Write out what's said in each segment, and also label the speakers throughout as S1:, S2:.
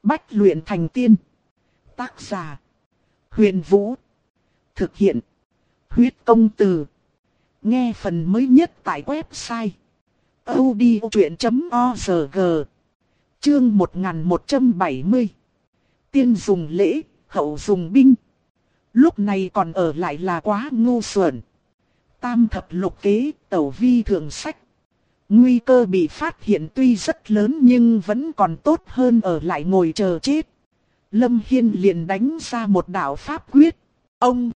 S1: Bách luyện thành tiên. Tác giả: Huyền Vũ. Thực hiện: Huyết Công Từ. Nghe phần mới nhất tại website audiochuyện.org. Chương 1170. Tiên dùng lễ, hậu dùng binh. Lúc này còn ở lại là quá ngu xuẩn. Tam thập lục kế, tẩu vi thượng sách. Nguy cơ bị phát hiện tuy rất lớn nhưng vẫn còn tốt hơn ở lại ngồi chờ chết. Lâm Hiên liền đánh ra một đạo pháp quyết. Ông!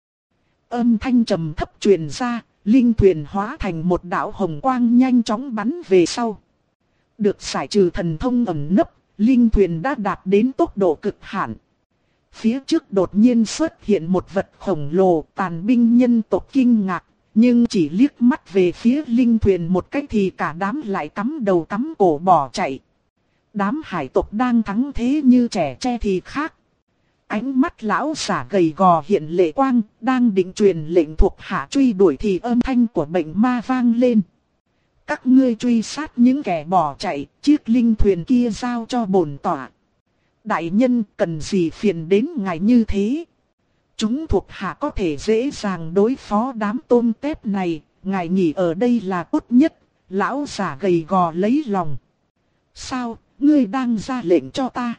S1: Âm thanh trầm thấp truyền ra, linh thuyền hóa thành một đạo hồng quang nhanh chóng bắn về sau. Được giải trừ thần thông ẩn nấp, linh thuyền đã đạt đến tốc độ cực hạn. Phía trước đột nhiên xuất hiện một vật khổng lồ, tàn binh nhân tộc kinh ngạc, nhưng chỉ liếc mắt về phía linh thuyền một cách thì cả đám lại cắm đầu cắm cổ bỏ chạy. Đám hải tộc đang thắng thế như trẻ tre thì khác. Ánh mắt lão giả gầy gò hiện lệ quang, đang định truyền lệnh thuộc hạ truy đuổi thì âm thanh của bệnh ma vang lên. Các ngươi truy sát những kẻ bỏ chạy, chiếc linh thuyền kia giao cho bổn tọa. Đại nhân cần gì phiền đến ngài như thế? Chúng thuộc hạ có thể dễ dàng đối phó đám tôm tép này, ngài nghỉ ở đây là tốt nhất. Lão giả gầy gò lấy lòng. Sao, ngươi đang ra lệnh cho ta?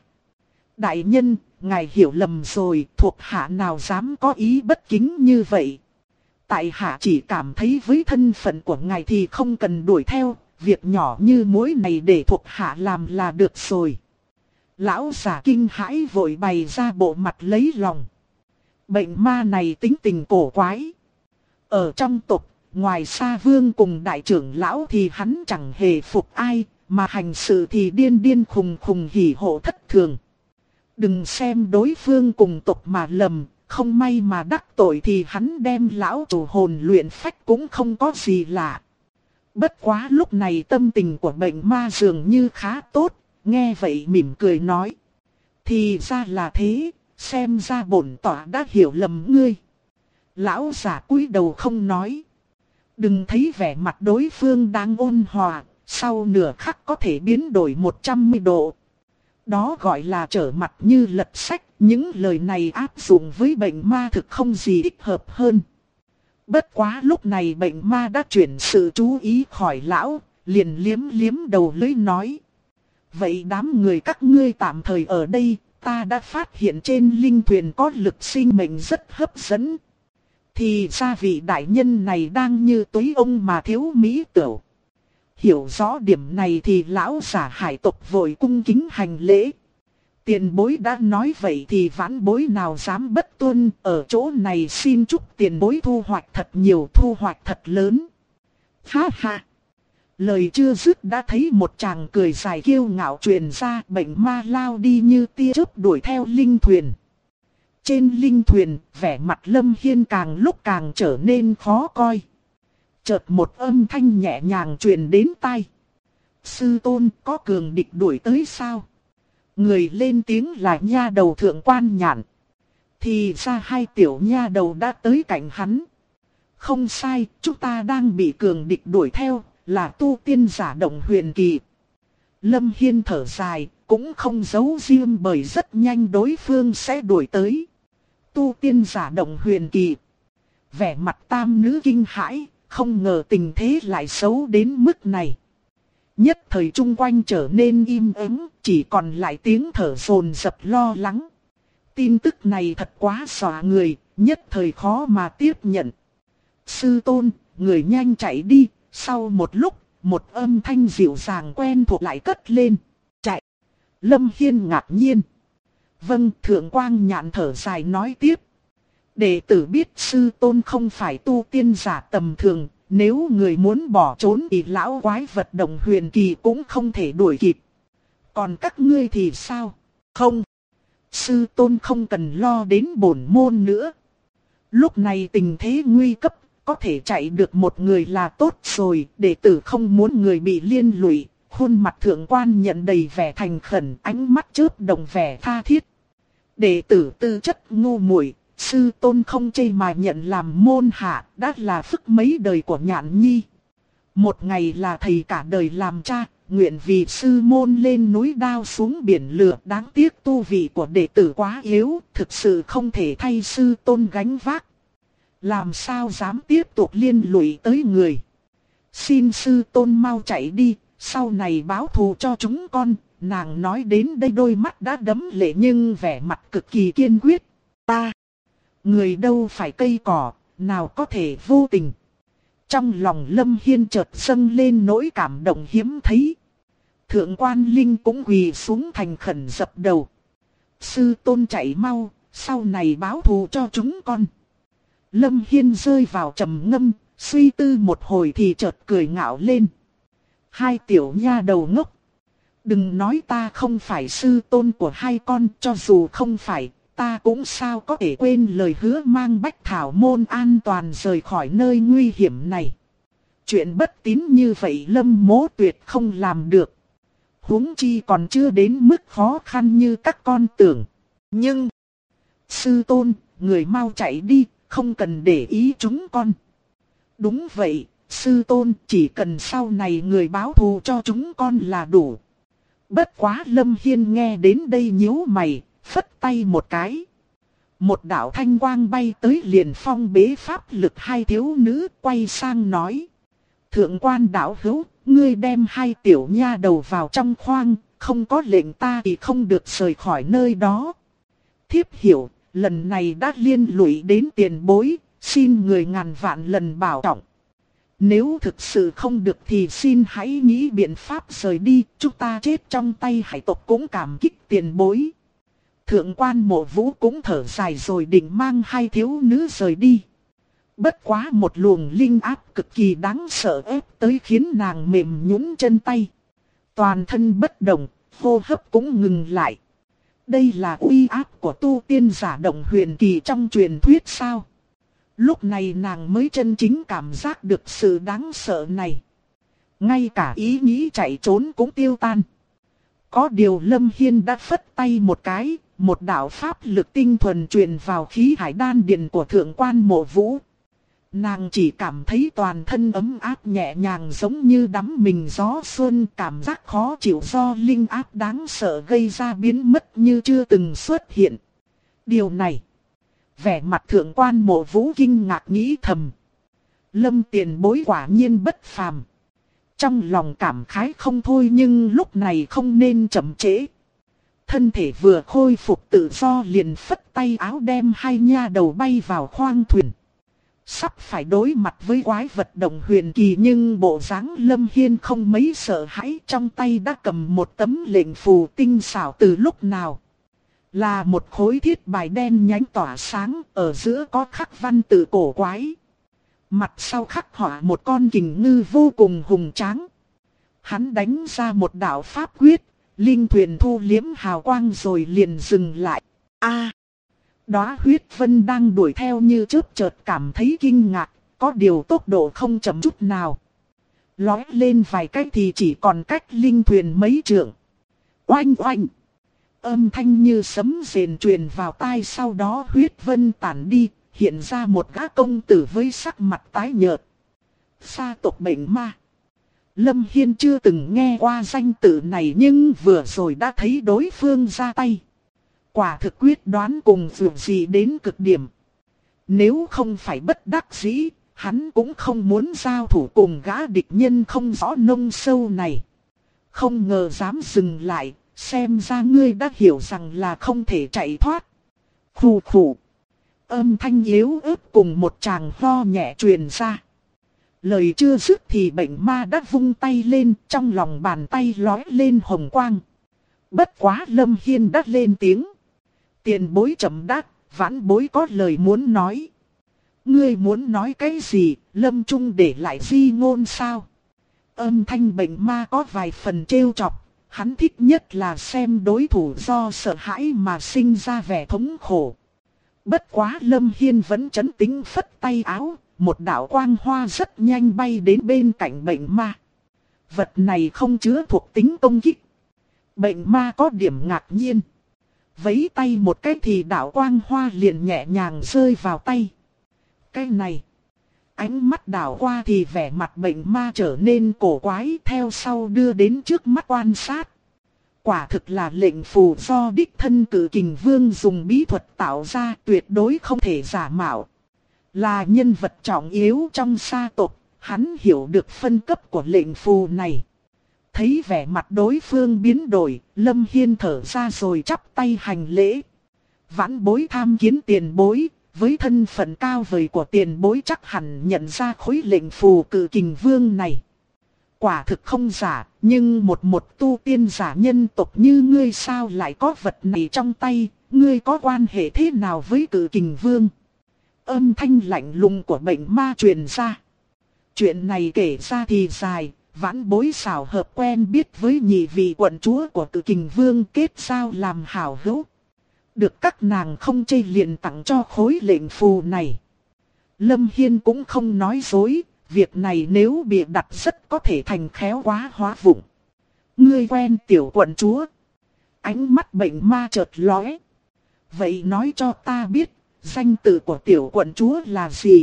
S1: Đại nhân, ngài hiểu lầm rồi, thuộc hạ nào dám có ý bất kính như vậy. Tại hạ chỉ cảm thấy với thân phận của ngài thì không cần đuổi theo, việc nhỏ như muối này để thuộc hạ làm là được rồi. Lão giả kinh hãi vội bày ra bộ mặt lấy lòng. Bệnh ma này tính tình cổ quái. Ở trong tộc, ngoài Sa Vương cùng đại trưởng lão thì hắn chẳng hề phục ai, mà hành sự thì điên điên khùng khùng hỉ hộ thất thường. Đừng xem đối phương cùng tộc mà lầm, không may mà đắc tội thì hắn đem lão chủ hồn luyện phách cũng không có gì lạ. Bất quá lúc này tâm tình của bệnh ma dường như khá tốt, nghe vậy mỉm cười nói. Thì ra là thế, xem ra bổn tọa đã hiểu lầm ngươi. Lão giả cúi đầu không nói. Đừng thấy vẻ mặt đối phương đang ôn hòa, sau nửa khắc có thể biến đổi 180 độ. Đó gọi là trở mặt như lật sách, những lời này áp dụng với bệnh ma thực không gì thích hợp hơn. Bất quá lúc này bệnh ma đã chuyển sự chú ý khỏi lão, liền liếm liếm đầu lưỡi nói. Vậy đám người các ngươi tạm thời ở đây, ta đã phát hiện trên linh thuyền có lực sinh mệnh rất hấp dẫn. Thì ra vị đại nhân này đang như túi ông mà thiếu mỹ tửu. Hiểu rõ điểm này thì lão giả hải tộc vội cung kính hành lễ. Tiền bối đã nói vậy thì vãn bối nào dám bất tuân, ở chỗ này xin chúc tiền bối thu hoạch thật nhiều, thu hoạch thật lớn. Ha ha! Lời chưa dứt đã thấy một chàng cười dài kiêu ngạo truyền ra, bệnh ma lao đi như tia chớp đuổi theo linh thuyền. Trên linh thuyền, vẻ mặt Lâm Hiên càng lúc càng trở nên khó coi. Chợt một âm thanh nhẹ nhàng truyền đến tai. Sư tôn, có cường địch đuổi tới sao? Người lên tiếng là nha đầu Thượng Quan Nhạn. Thì ra hai tiểu nha đầu đã tới cạnh hắn. Không sai, chúng ta đang bị cường địch đuổi theo, là tu tiên giả Động Huyền Kỳ. Lâm Hiên thở dài, cũng không giấu riêng bởi rất nhanh đối phương sẽ đuổi tới. Tu tiên giả Động Huyền Kỳ. Vẻ mặt tam nữ kinh hãi, không ngờ tình thế lại xấu đến mức này. Nhất thời chung quanh trở nên im ắng, chỉ còn lại tiếng thở dồn dập lo lắng. Tin tức này thật quá dọa người, nhất thời khó mà tiếp nhận. Sư tôn, người nhanh chạy đi. Sau một lúc, một âm thanh dịu dàng quen thuộc lại cất lên. Chạy! Lâm Hiên ngạc nhiên. Vâng, Thượng Quan Nhạn thở dài nói tiếp. Đệ tử biết sư tôn không phải tu tiên giả tầm thường. Nếu người muốn bỏ trốn thì lão quái vật Động Huyền Kỳ cũng không thể đuổi kịp. Còn các ngươi thì sao? Không! Sư tôn không cần lo đến bổn môn nữa. Lúc này tình thế nguy cấp. Có thể chạy được một người là tốt rồi, đệ tử không muốn người bị liên lụy. Khuôn mặt Thượng Quan Nhận đầy vẻ thành khẩn, ánh mắt chớp động vẻ tha thiết. Đệ tử tư chất ngu muội, sư tôn không chê mà nhận làm môn hạ, đã là phước mấy đời của Nhạn Nhi. Một ngày là thầy cả đời làm cha, nguyện vì sư môn lên núi đao xuống biển lửa. Đáng tiếc tu vị của đệ tử quá yếu, thực sự không thể thay sư tôn gánh vác. Làm sao dám tiếp tục liên lụy tới người. Xin sư tôn mau chạy đi, sau này báo thù cho chúng con. Nàng nói đến đây đôi mắt đã đẫm lệ nhưng vẻ mặt cực kỳ kiên quyết. Ta, người đâu phải cây cỏ, nào có thể vô tình. Trong lòng Lâm Hiên chợt dâng lên nỗi cảm động hiếm thấy. Thượng quan Linh cũng quỳ xuống thành khẩn dập đầu. Sư tôn chạy mau, sau này báo thù cho chúng con. Lâm Hiên rơi vào trầm ngâm, suy tư một hồi thì chợt cười ngạo lên. Hai tiểu nha đầu ngốc. Đừng nói ta không phải sư tôn của hai con, cho dù không phải, ta cũng sao có thể quên lời hứa mang Bách Thảo môn an toàn rời khỏi nơi nguy hiểm này. Chuyện bất tín như vậy Lâm Mỗ tuyệt không làm được. Huống chi còn chưa đến mức khó khăn như các con tưởng. Nhưng, sư tôn, người mau chạy đi, không cần để ý chúng con. Đúng vậy, sư tôn, chỉ cần sau này người báo thù cho chúng con là đủ. Bất quá Lâm Hiên nghe đến đây nhíu mày, phất tay một cái. Một đạo thanh quang bay tới liền phong bế pháp lực hai thiếu nữ, quay sang nói. Thượng quan đạo hữu, ngươi đem hai tiểu nha đầu vào trong khoang, không có lệnh ta thì không được rời khỏi nơi đó. Thiếp hiểu, lần này đã liên lụy đến tiền bối, xin người ngàn vạn lần bảo trọng. Nếu thực sự không được thì xin hãy nghĩ biện pháp rời đi, chúng ta chết trong tay hải tộc cũng cảm kích tiền bối. Thượng quan Mộ Vũ cũng thở dài rồi định mang hai thiếu nữ rời đi. Bất quá một luồng linh áp cực kỳ đáng sợ ép tới khiến nàng mềm nhũn chân tay. Toàn thân bất động, hô hấp cũng ngừng lại. Đây là uy áp của tu tiên giả động huyền kỳ trong truyền thuyết sao? Lúc này nàng mới chân chính cảm giác được sự đáng sợ này. Ngay cả ý nghĩ chạy trốn cũng tiêu tan. Có điều Lâm Hiên đã phất tay một cái, một đạo pháp lực tinh thuần truyền vào khí hải đan điền của thượng quan Mộ Vũ. Nàng chỉ cảm thấy toàn thân ấm áp nhẹ nhàng giống như đắm mình gió xuân, cảm giác khó chịu do linh áp đáng sợ gây ra biến mất như chưa từng xuất hiện. Điều này, vẻ mặt thượng quan Mộ Vũ kinh ngạc nghĩ thầm. Lâm tiền bối quả nhiên bất phàm. Trong lòng cảm khái không thôi nhưng lúc này không nên chậm trễ. Thân thể vừa khôi phục tự do liền phất tay áo đem hai nha đầu bay vào khoang thuyền. Sắp phải đối mặt với quái vật động huyền kỳ nhưng bộ dáng Lâm Hiên không mấy sợ hãi, trong tay đã cầm một tấm lệnh phù tinh xảo từ lúc nào. Là một khối thiết bài đen nhánh tỏa sáng, ở giữa có khắc văn tự cổ quái. Mặt sau khắc họa một con kình ngư vô cùng hùng tráng. Hắn đánh ra một đạo pháp quyết, linh thuyền thu liếm hào quang rồi liền dừng lại. Đóa huyết vân đang đuổi theo như chớp chợt cảm thấy kinh ngạc, có điều tốc độ không chậm chút nào. Lói lên vài cách thì chỉ còn cách linh thuyền mấy trượng. Oanh oanh! Âm thanh như sấm rền truyền vào tai, sau đó huyết vân tản đi, hiện ra một gã công tử với sắc mặt tái nhợt. Sa tộc bệnh ma. Lâm Hiên chưa từng nghe qua danh tự này nhưng vừa rồi đã thấy đối phương ra tay. Quả thực quyết đoán cùng vượt gì đến cực điểm. Nếu không phải bất đắc dĩ, hắn cũng không muốn giao thủ cùng gã địch nhân không rõ nông sâu này. Không ngờ dám dừng lại, xem ra ngươi đã hiểu rằng là không thể chạy thoát. Khủ khủ. Âm thanh yếu ớt cùng một tràng ho nhẹ truyền ra. Lời chưa dứt thì bệnh ma đã vung tay lên, trong lòng bàn tay lói lên hồng quang. Bất quá Lâm Hiên đã lên tiếng. Tiền bối chậm đáp, vãn bối có lời muốn nói. Ngươi muốn nói cái gì, Lâm Trung để lại di ngôn sao? Âm thanh bệnh ma có vài phần trêu chọc, hắn thích nhất là xem đối thủ do sợ hãi mà sinh ra vẻ thống khổ. Bất quá Lâm Hiên vẫn trấn tĩnh phất tay áo, một đạo quang hoa rất nhanh bay đến bên cạnh bệnh ma. Vật này không chứa thuộc tính công kích. Bệnh ma có điểm ngạc nhiên. Vấy tay một cái thì đạo quang hoa liền nhẹ nhàng rơi vào tay. Cái này, Ánh mắt đảo qua thì vẻ mặt bệnh ma trở nên cổ quái, theo sau đưa đến trước mắt quan sát. Quả thực là lệnh phù do đích thân Cự Kình Vương dùng bí thuật tạo ra, tuyệt đối không thể giả mạo. Là nhân vật trọng yếu trong sa tộc, hắn hiểu được phân cấp của lệnh phù này. Thấy vẻ mặt đối phương biến đổi, Lâm Hiên thở ra rồi chắp tay hành lễ. Vãn bối tham kiến tiền bối, với thân phận cao vời của tiền bối chắc hẳn nhận ra khối lệnh phù Cự Kình Vương này. Quả thực không giả, nhưng một tu tiên giả nhân tộc như ngươi sao lại có vật này trong tay, ngươi có quan hệ thế nào với Cự Kình Vương? Âm thanh lạnh lùng của bệnh ma truyền ra. Chuyện này kể ra thì dài, vãn bối xảo hợp quen biết với nhị vị quận chúa của Cự Kình Vương kết giao làm hảo hữu. Được các nàng không chê liền tặng cho khối lệnh phù này. Lâm Hiên cũng không nói dối, việc này nếu bị đặt rất có thể thành khéo quá hóa vụng. Ngươi quen tiểu quận chúa. Ánh mắt bệnh ma chợt lóe. Vậy nói cho ta biết, danh tự của tiểu quận chúa là gì?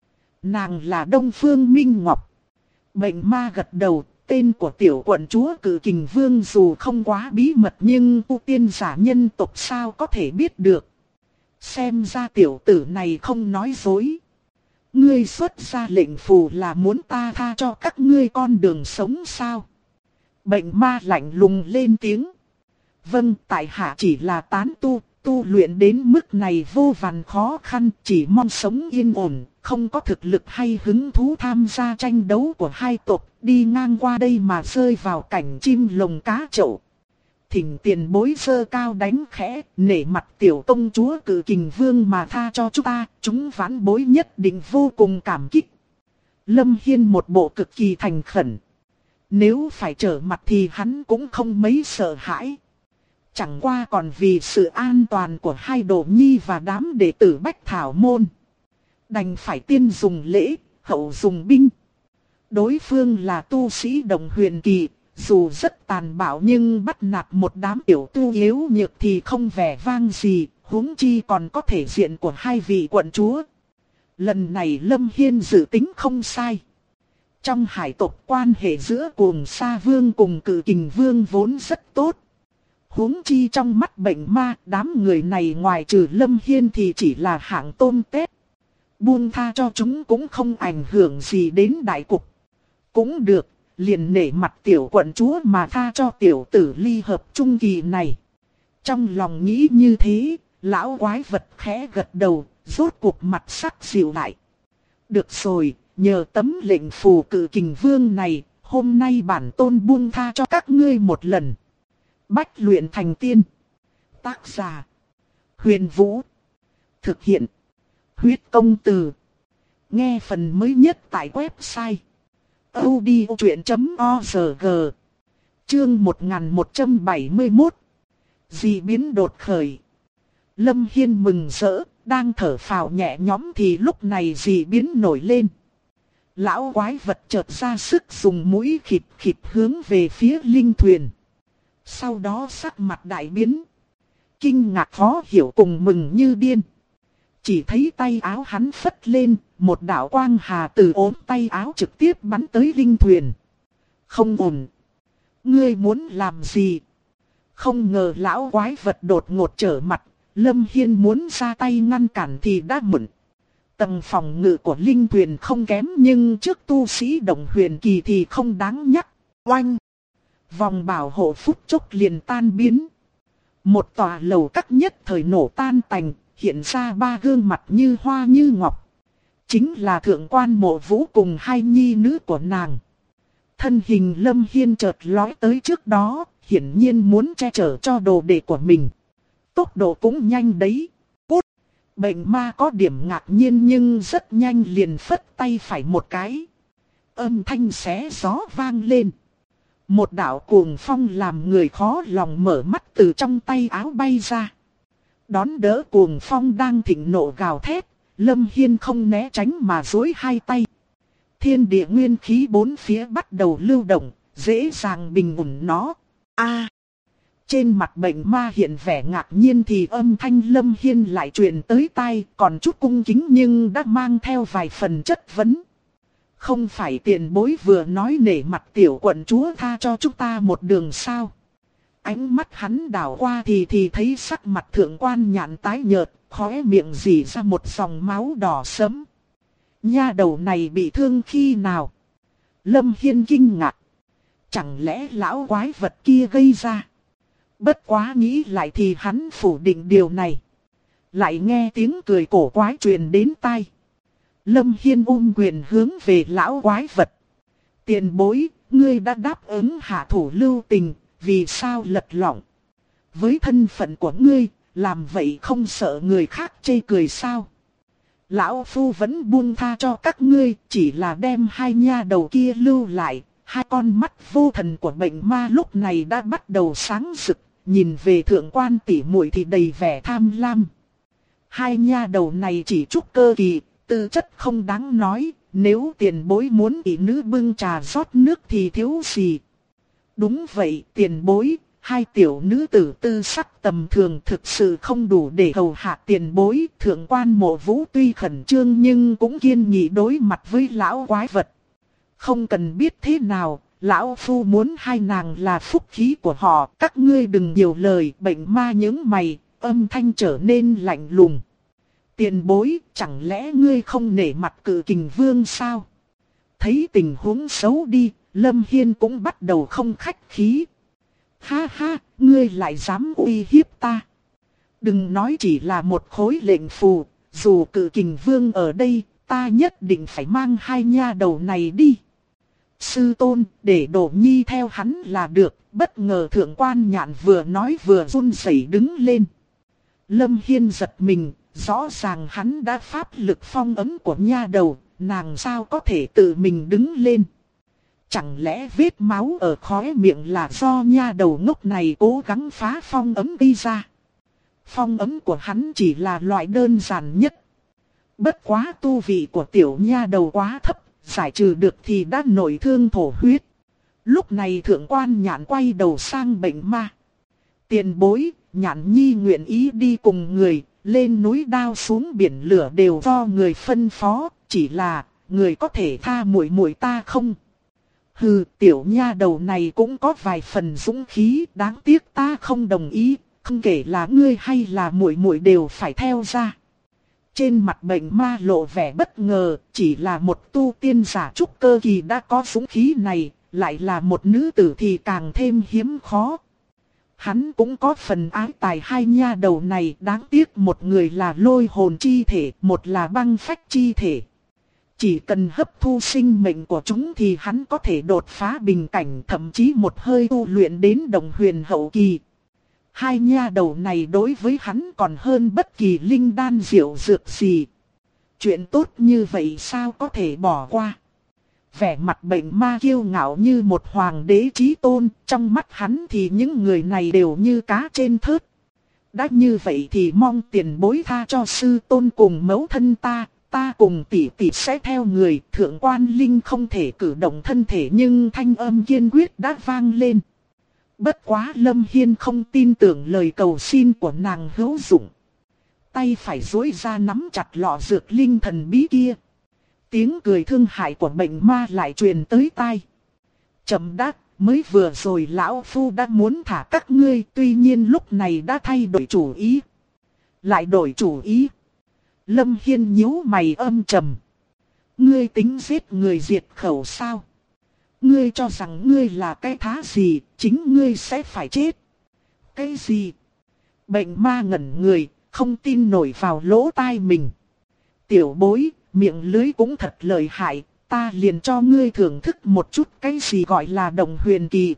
S1: Nàng là Đông Phương Minh Ngọc. Bệnh ma gật đầu, tên của tiểu quận chúa Cự Kình Vương dù không quá bí mật nhưng tu tiên giả nhân tộc sao có thể biết được. Xem ra tiểu tử này không nói dối. Ngươi xuất ra lệnh phù là muốn ta tha cho các ngươi con đường sống sao? Bệnh ma lạnh lùng lên tiếng. Vâng, tại hạ chỉ là tán tu luyện đến mức này vô vàn khó khăn, chỉ mong sống yên ổn, không có thực lực hay hứng thú tham gia tranh đấu của hai tộc, đi ngang qua đây mà rơi vào cảnh chim lồng cá chậu. Thỉnh tiền bối giơ cao đánh khẽ, nể mặt tiểu công chúa Cự Kình Vương mà tha cho chúng vãn bối nhất định vô cùng cảm kích. Lâm Hiên một bộ cực kỳ thành khẩn. Nếu phải trở mặt thì hắn cũng không mấy sợ hãi. Chẳng qua còn vì sự an toàn của hai đồ nhi và đám đệ tử Bách Thảo Môn. Đành phải tiên dùng lễ, hậu dùng binh. Đối phương là tu sĩ Đồng Huyền Kỳ, dù rất tàn bạo nhưng bắt nạt một đám tiểu tu yếu nhược thì không vẻ vang gì, huống chi còn có thể diện của hai vị quận chúa. Lần này Lâm Hiên dự tính không sai. Trong hải tộc quan hệ giữa Cuồng Sa Vương cùng Cự Kình Vương vốn rất tốt. Huống chi trong mắt bệnh ma, đám người này ngoài trừ Lâm Hiên thì chỉ là hạng tôm tép. Buông tha cho chúng cũng không ảnh hưởng gì đến đại cục. Cũng được, liền nể mặt tiểu quận chúa mà tha cho tiểu tử ly hợp trung kỳ này. Trong lòng nghĩ như thế, lão quái vật khẽ gật đầu, rốt cuộc mặt sắc dịu lại. Được rồi, nhờ tấm lệnh phù Cự Kình Vương này, hôm nay bản tôn buông tha cho các ngươi một lần. Bách luyện thành tiên. Tác giả: Huyền Vũ. Thực hiện: Huyết Công Từ. Nghe phần mới nhất tại website audiochuyện.org. Chương 1171. Dị biến đột khởi. Lâm Hiên mừng rỡ, đang thở phào nhẹ nhõm thì lúc này dị biến nổi lên. Lão quái vật chợt ra sức dùng mũi khịt khịt hướng về phía linh thuyền. Sau đó sắc mặt đại biến. Kinh ngạc khó hiểu cùng mừng như điên. Chỉ thấy tay áo hắn phất lên, một đạo quang hà từ ốm tay áo trực tiếp bắn tới linh thuyền. Không ổn. Ngươi muốn làm gì? Không ngờ lão quái vật đột ngột trở mặt, Lâm Hiên muốn ra tay ngăn cản thì đã muộn. Tầng phòng ngự của linh thuyền không kém nhưng trước tu sĩ Đồng Huyền Kỳ thì không đáng nhắc. Oanh! Vòng bảo hộ phút chốc liền tan biến. Một tòa lầu các nhất thời nổ tan tành, hiện ra ba gương mặt như hoa như ngọc. Chính là thượng quan Mộ Vũ cùng hai nhi nữ của nàng. Thân hình Lâm Hiên chợt lói tới trước đó, hiển nhiên muốn che chở cho đồ đệ của mình. Tốc độ cũng nhanh đấy. Cút! Bệnh ma có điểm ngạc nhiên nhưng rất nhanh liền phất tay phải một cái. Âm thanh xé gió vang lên. Một đạo cuồng phong làm người khó lòng mở mắt từ trong tay áo bay ra. Đón đỡ cuồng phong đang thịnh nộ gào thét, Lâm Hiên không né tránh mà duỗi hai tay. Thiên địa nguyên khí bốn phía bắt đầu lưu động, dễ dàng bình ổn nó. Trên mặt bệnh ma hiện vẻ ngạc nhiên thì âm thanh Lâm Hiên lại truyền tới tai, còn chút cung kính nhưng đã mang theo vài phần chất vấn. Không phải tiền bối vừa nói nể mặt tiểu quận chúa tha cho chúng ta một đường sao? Ánh mắt hắn đảo qua thì thấy sắc mặt thượng quan Nhạn tái nhợt, khóe miệng rỉ ra một dòng máu đỏ sẫm. Nha đầu này bị thương khi nào? Lâm Hiên kinh ngạc. Chẳng lẽ lão quái vật kia gây ra? Bất quá nghĩ lại thì hắn phủ định điều này. Lại nghe tiếng cười cổ quái truyền đến tai. Lâm Hiên quyền hướng về lão quái vật. Tiền bối, ngươi đã đáp ứng hạ thủ lưu tình, vì sao lật lọng? Với thân phận của ngươi, làm vậy không sợ người khác chê cười sao? Lão Phu vẫn buông tha cho các ngươi, chỉ là đem hai nha đầu kia lưu lại. Hai con mắt vô thần của bệnh ma lúc này đã bắt đầu sáng rực, nhìn về thượng quan tỷ muội thì đầy vẻ tham lam. Hai nha đầu này chỉ trúc cơ kỳ, tư chất không đáng nói, nếu tiền bối muốn tỷ nữ bưng trà rót nước thì thiếu gì. Đúng vậy, tiền bối, hai tiểu nữ tử tư sắc tầm thường thực sự không đủ để hầu hạ tiền bối. Thượng quan Mộ Vũ tuy khẩn trương nhưng cũng kiên nhị đối mặt với lão quái vật. Không cần biết thế nào, lão phu muốn hai nàng là phúc khí của họ, các ngươi đừng nhiều lời. Bệnh ma nhướng mày, âm thanh trở nên lạnh lùng. Tiền bối, chẳng lẽ ngươi không nể mặt Cự Kình Vương sao? Thấy tình huống xấu đi, Lâm Hiên cũng bắt đầu không khách khí. Ha ha, ngươi lại dám uy hiếp ta. Đừng nói chỉ là một khối lệnh phù, dù Cự Kình Vương ở đây, ta nhất định phải mang hai nha đầu này đi. Sư tôn, để Đỗ Nhi theo hắn là được. Bất ngờ thượng quan Nhạn vừa nói vừa run rẩy đứng lên. Lâm Hiên giật mình, rõ ràng hắn đã pháp lực phong ấn của nha đầu, nàng sao có thể tự mình đứng lên. Chẳng lẽ vết máu ở khóe miệng là do nha đầu ngốc này cố gắng phá phong ấn đi ra. Phong ấn của hắn chỉ là loại đơn giản nhất. Bất quá tu vị của tiểu nha đầu quá thấp, giải trừ được thì đã nội thương thổ huyết. Lúc này thượng quan Nhạn quay đầu sang bệnh ma. Tiền bối, Nhạn Nhi nguyện ý đi cùng người, lên núi đao xuống biển lửa đều do người phân phó, chỉ là người có thể tha muội muội ta không? Hừ, tiểu nha đầu này cũng có vài phần dũng khí, đáng tiếc ta không đồng ý, không kể là ngươi hay là muội muội đều phải theo ra. Trên mặt bệnh ma lộ vẻ bất ngờ, chỉ là một tu tiên giả trúc cơ kỳ đã có dũng khí này, lại là một nữ tử thì càng thêm hiếm khó. Hắn cũng có phần ái tài hai nha đầu này, đáng tiếc một người là lôi hồn chi thể, một là băng phách chi thể. Chỉ cần hấp thu sinh mệnh của chúng thì hắn có thể đột phá bình cảnh, thậm chí một hơi tu luyện đến đồng huyền hậu kỳ. Hai nha đầu này đối với hắn còn hơn bất kỳ linh đan diệu dược gì. Chuyện tốt như vậy sao có thể bỏ qua. Vẻ mặt bệnh ma kiêu ngạo như một hoàng đế chí tôn, trong mắt hắn thì những người này đều như cá trên thớt. Đã như vậy thì mong tiền bối tha cho sư tôn cùng mẫu thân ta cùng tỷ tỷ sẽ theo người. Thượng quan Linh không thể cử động thân thể nhưng thanh âm kiên quyết đã vang lên. Bất quá Lâm Hiên không tin tưởng lời cầu xin của nàng hữu dụng. Tay phải duỗi ra nắm chặt lọ dược linh thần bí kia. Tiếng cười thương hại của bệnh ma lại truyền tới tai. Chậm đát, mới vừa rồi lão phu đã muốn thả các ngươi, tuy nhiên lúc này đã thay đổi chủ ý. Lại đổi chủ ý. Lâm Hiên nhíu mày âm trầm. Ngươi tính giết người diệt khẩu sao? Ngươi cho rằng ngươi là cái thá gì, chính ngươi sẽ phải chết. Cái gì? Bệnh ma ngẩn người, không tin nổi vào lỗ tai mình. Tiểu bối, miệng lưới cũng thật lợi hại, ta liền cho ngươi thưởng thức một chút cái gì gọi là đồng huyền kỳ.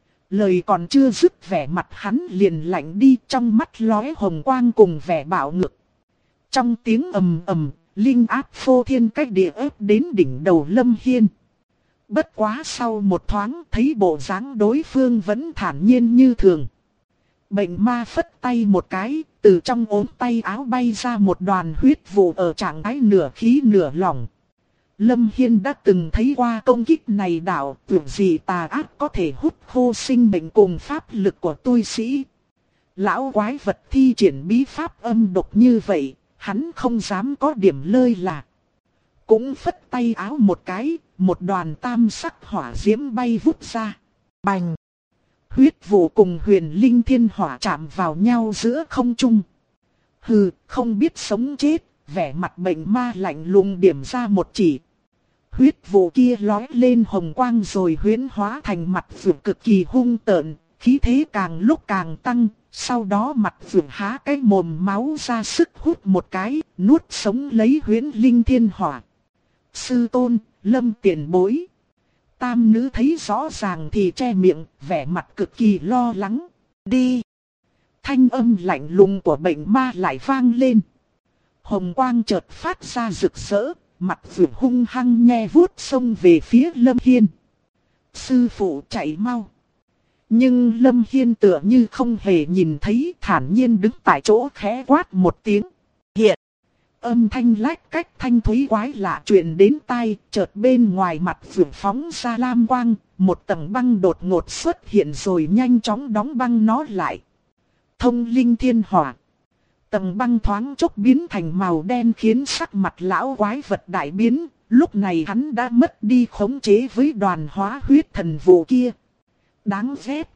S1: Lời còn chưa dứt, vẻ mặt hắn liền lạnh đi, trong mắt lóe hồng quang cùng vẻ bạo ngược. Trong tiếng ầm ầm, linh áp phô thiên cách địa ép đến đỉnh đầu Lâm Hiên. Bất quá sau một thoáng thấy bộ dáng đối phương vẫn thản nhiên như thường. Bệnh ma phất tay một cái, từ trong ốm tay áo bay ra một đoàn huyết vụ ở trạng thái nửa khí nửa lỏng. Lâm Hiên đã từng thấy qua công kích này đạo tuyệt gì tà ác có thể hút khô sinh mệnh cùng pháp lực của tu sĩ. Lão quái vật thi triển bí pháp âm độc như vậy, hắn không dám có điểm lơi là. Cũng phất tay áo một cái, một đoàn tam sắc hỏa diễm bay vút ra. Bành! Huyết vụ cùng huyền linh thiên hỏa chạm vào nhau giữa không trung. Hừ, không biết sống chết, vẻ mặt bệnh ma lạnh lùng điểm ra một chỉ. Huyết vụ kia lói lên hồng quang rồi huyễn hóa thành mặt vượt cực kỳ hung tợn, khí thế càng lúc càng tăng, sau đó mặt vượt há cái mồm máu ra sức hút một cái, nuốt sống lấy huyễn linh thiên hỏa. Sư tôn, Lâm tiền bối. Tam nữ thấy rõ ràng thì che miệng, vẻ mặt cực kỳ lo lắng. Đi! Thanh âm lạnh lùng của bệnh ma lại vang lên. Hồng quang chợt phát ra rực rỡ, mặt vượt hung hăng nhe vuốt xông về phía Lâm Hiên. Sư phụ chạy mau! Nhưng Lâm Hiên tựa như không hề nhìn thấy, thản nhiên đứng tại chỗ khẽ quát một tiếng. Hiện! Âm thanh lách cách thanh thúy quái lạ truyền đến tai, chợt bên ngoài mặt vượt phóng ra lam quang, một tầng băng đột ngột xuất hiện rồi nhanh chóng đóng băng nó lại. Thông linh thiên hỏa. Tầng băng thoáng chốc biến thành màu đen khiến sắc mặt lão quái vật đại biến, lúc này hắn đã mất đi khống chế với đoàn hóa huyết thần vụ kia. Đáng ghét.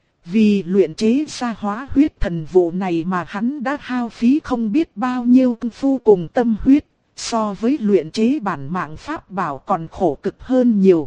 S1: Vì luyện chế ra hóa huyết thần vụ này mà hắn đã hao phí không biết bao nhiêu công phu cùng tâm huyết, so với luyện chế bản mạng pháp bảo còn khổ cực hơn nhiều.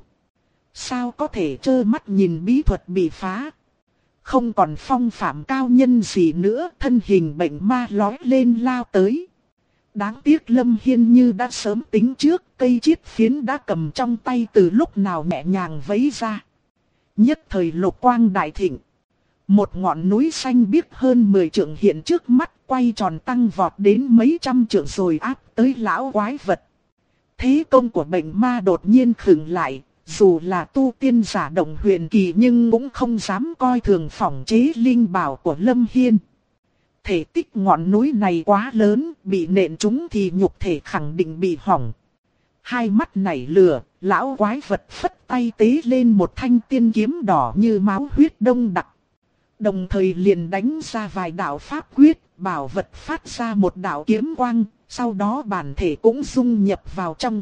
S1: Sao có thể trơ mắt nhìn bí thuật bị phá? Không còn phong phạm cao nhân gì nữa, thân hình bệnh ma lói lên lao tới. Đáng tiếc Lâm Hiên như đã sớm tính trước, cây chiết phiến đã cầm trong tay từ lúc nào nhẹ nhàng vấy ra. Nhất thời lục quang đại thịnh. Một ngọn núi xanh biếc hơn 10 trượng hiện trước mắt, quay tròn tăng vọt đến mấy trăm trượng rồi áp tới lão quái vật. Thế công của bệnh ma đột nhiên khựng lại, dù là tu tiên giả động huyền kỳ nhưng cũng không dám coi thường phỏng chế linh bảo của Lâm Hiên. Thể tích ngọn núi này quá lớn, bị nện trúng thì nhục thể khẳng định bị hỏng. Hai mắt nảy lửa, lão quái vật phất tay tế lên một thanh tiên kiếm đỏ như máu huyết đông đặc. Đồng thời liền đánh ra vài đạo pháp quyết, bảo vật phát ra một đạo kiếm quang, sau đó bản thể cũng dung nhập vào trong.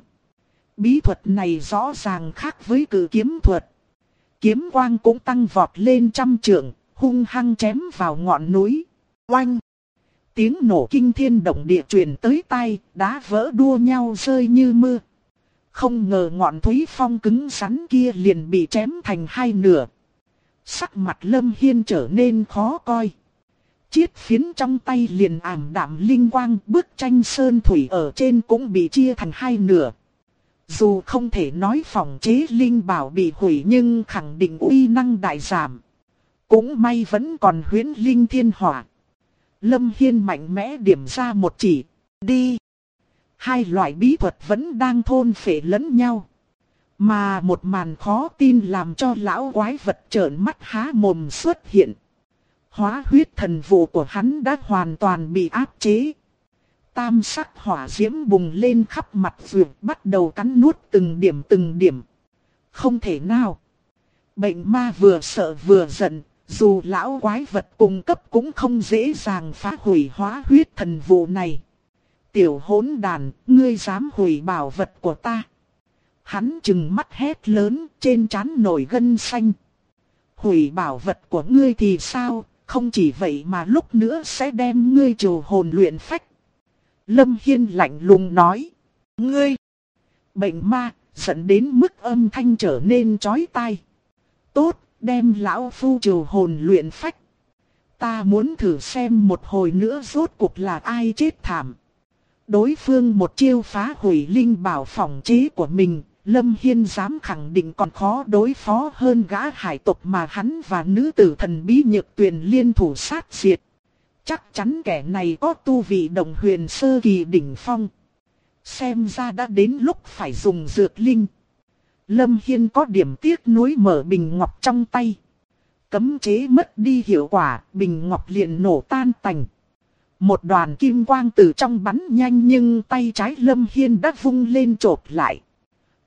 S1: Bí thuật này rõ ràng khác với cử kiếm thuật. Kiếm quang cũng tăng vọt lên trăm trượng, hung hăng chém vào ngọn núi. Oanh! Tiếng nổ kinh thiên động địa truyền tới tai, đá vỡ đua nhau rơi như mưa. Không ngờ ngọn thúy phong cứng rắn kia liền bị chém thành hai nửa. Sắc mặt Lâm Hiên trở nên khó coi. Chiết phiến trong tay liền ảm đạm linh quang, bức tranh sơn thủy ở trên cũng bị chia thành hai nửa. Dù không thể nói phòng chế linh bảo bị hủy nhưng khẳng định uy năng đại giảm. Cũng may vẫn còn huyễn linh thiên hỏa. Lâm Hiên mạnh mẽ điểm ra một chỉ. Đi! Hai loại bí thuật vẫn đang thôn phệ lẫn nhau. Mà một màn khó tin làm cho lão quái vật trợn mắt há mồm xuất hiện. Hóa huyết thần vụ của hắn đã hoàn toàn bị áp chế. Tam sắc hỏa diễm bùng lên khắp mặt vượt, bắt đầu cắn nuốt từng điểm. Không thể nào. Bệnh ma vừa sợ vừa giận, dù lão quái vật cung cấp cũng không dễ dàng phá hủy hóa huyết thần vụ này. Tiểu hỗn đàn, ngươi dám hủy bảo vật của ta. Hắn trừng mắt hét lớn, trên trán nổi gân xanh. Hủy bảo vật của ngươi thì sao, không chỉ vậy mà lúc nữa sẽ đem ngươi trừ hồn luyện phách. Lâm Hiên lạnh lùng nói. Ngươi! Bệnh ma, dẫn đến mức âm thanh trở nên chói tai. Tốt, đem lão phu trừ hồn luyện phách. Ta muốn thử xem một hồi nữa rốt cuộc là ai chết thảm. Đối phương một chiêu phá hủy linh bảo phỏng chế của mình, Lâm Hiên dám khẳng định còn khó đối phó hơn gã hải tộc mà hắn và nữ tử thần bí Nhược Tuyền liên thủ sát diệt. Chắc chắn kẻ này có tu vị đồng huyền sơ kỳ đỉnh phong. Xem ra đã đến lúc phải dùng dược linh. Lâm Hiên có điểm tiếc nuối mở bình ngọc trong tay. Cấm chế mất đi hiệu quả, bình ngọc liền nổ tan tành. Một đoàn kim quang từ trong bắn nhanh nhưng tay trái Lâm Hiên đã vung lên chộp lại.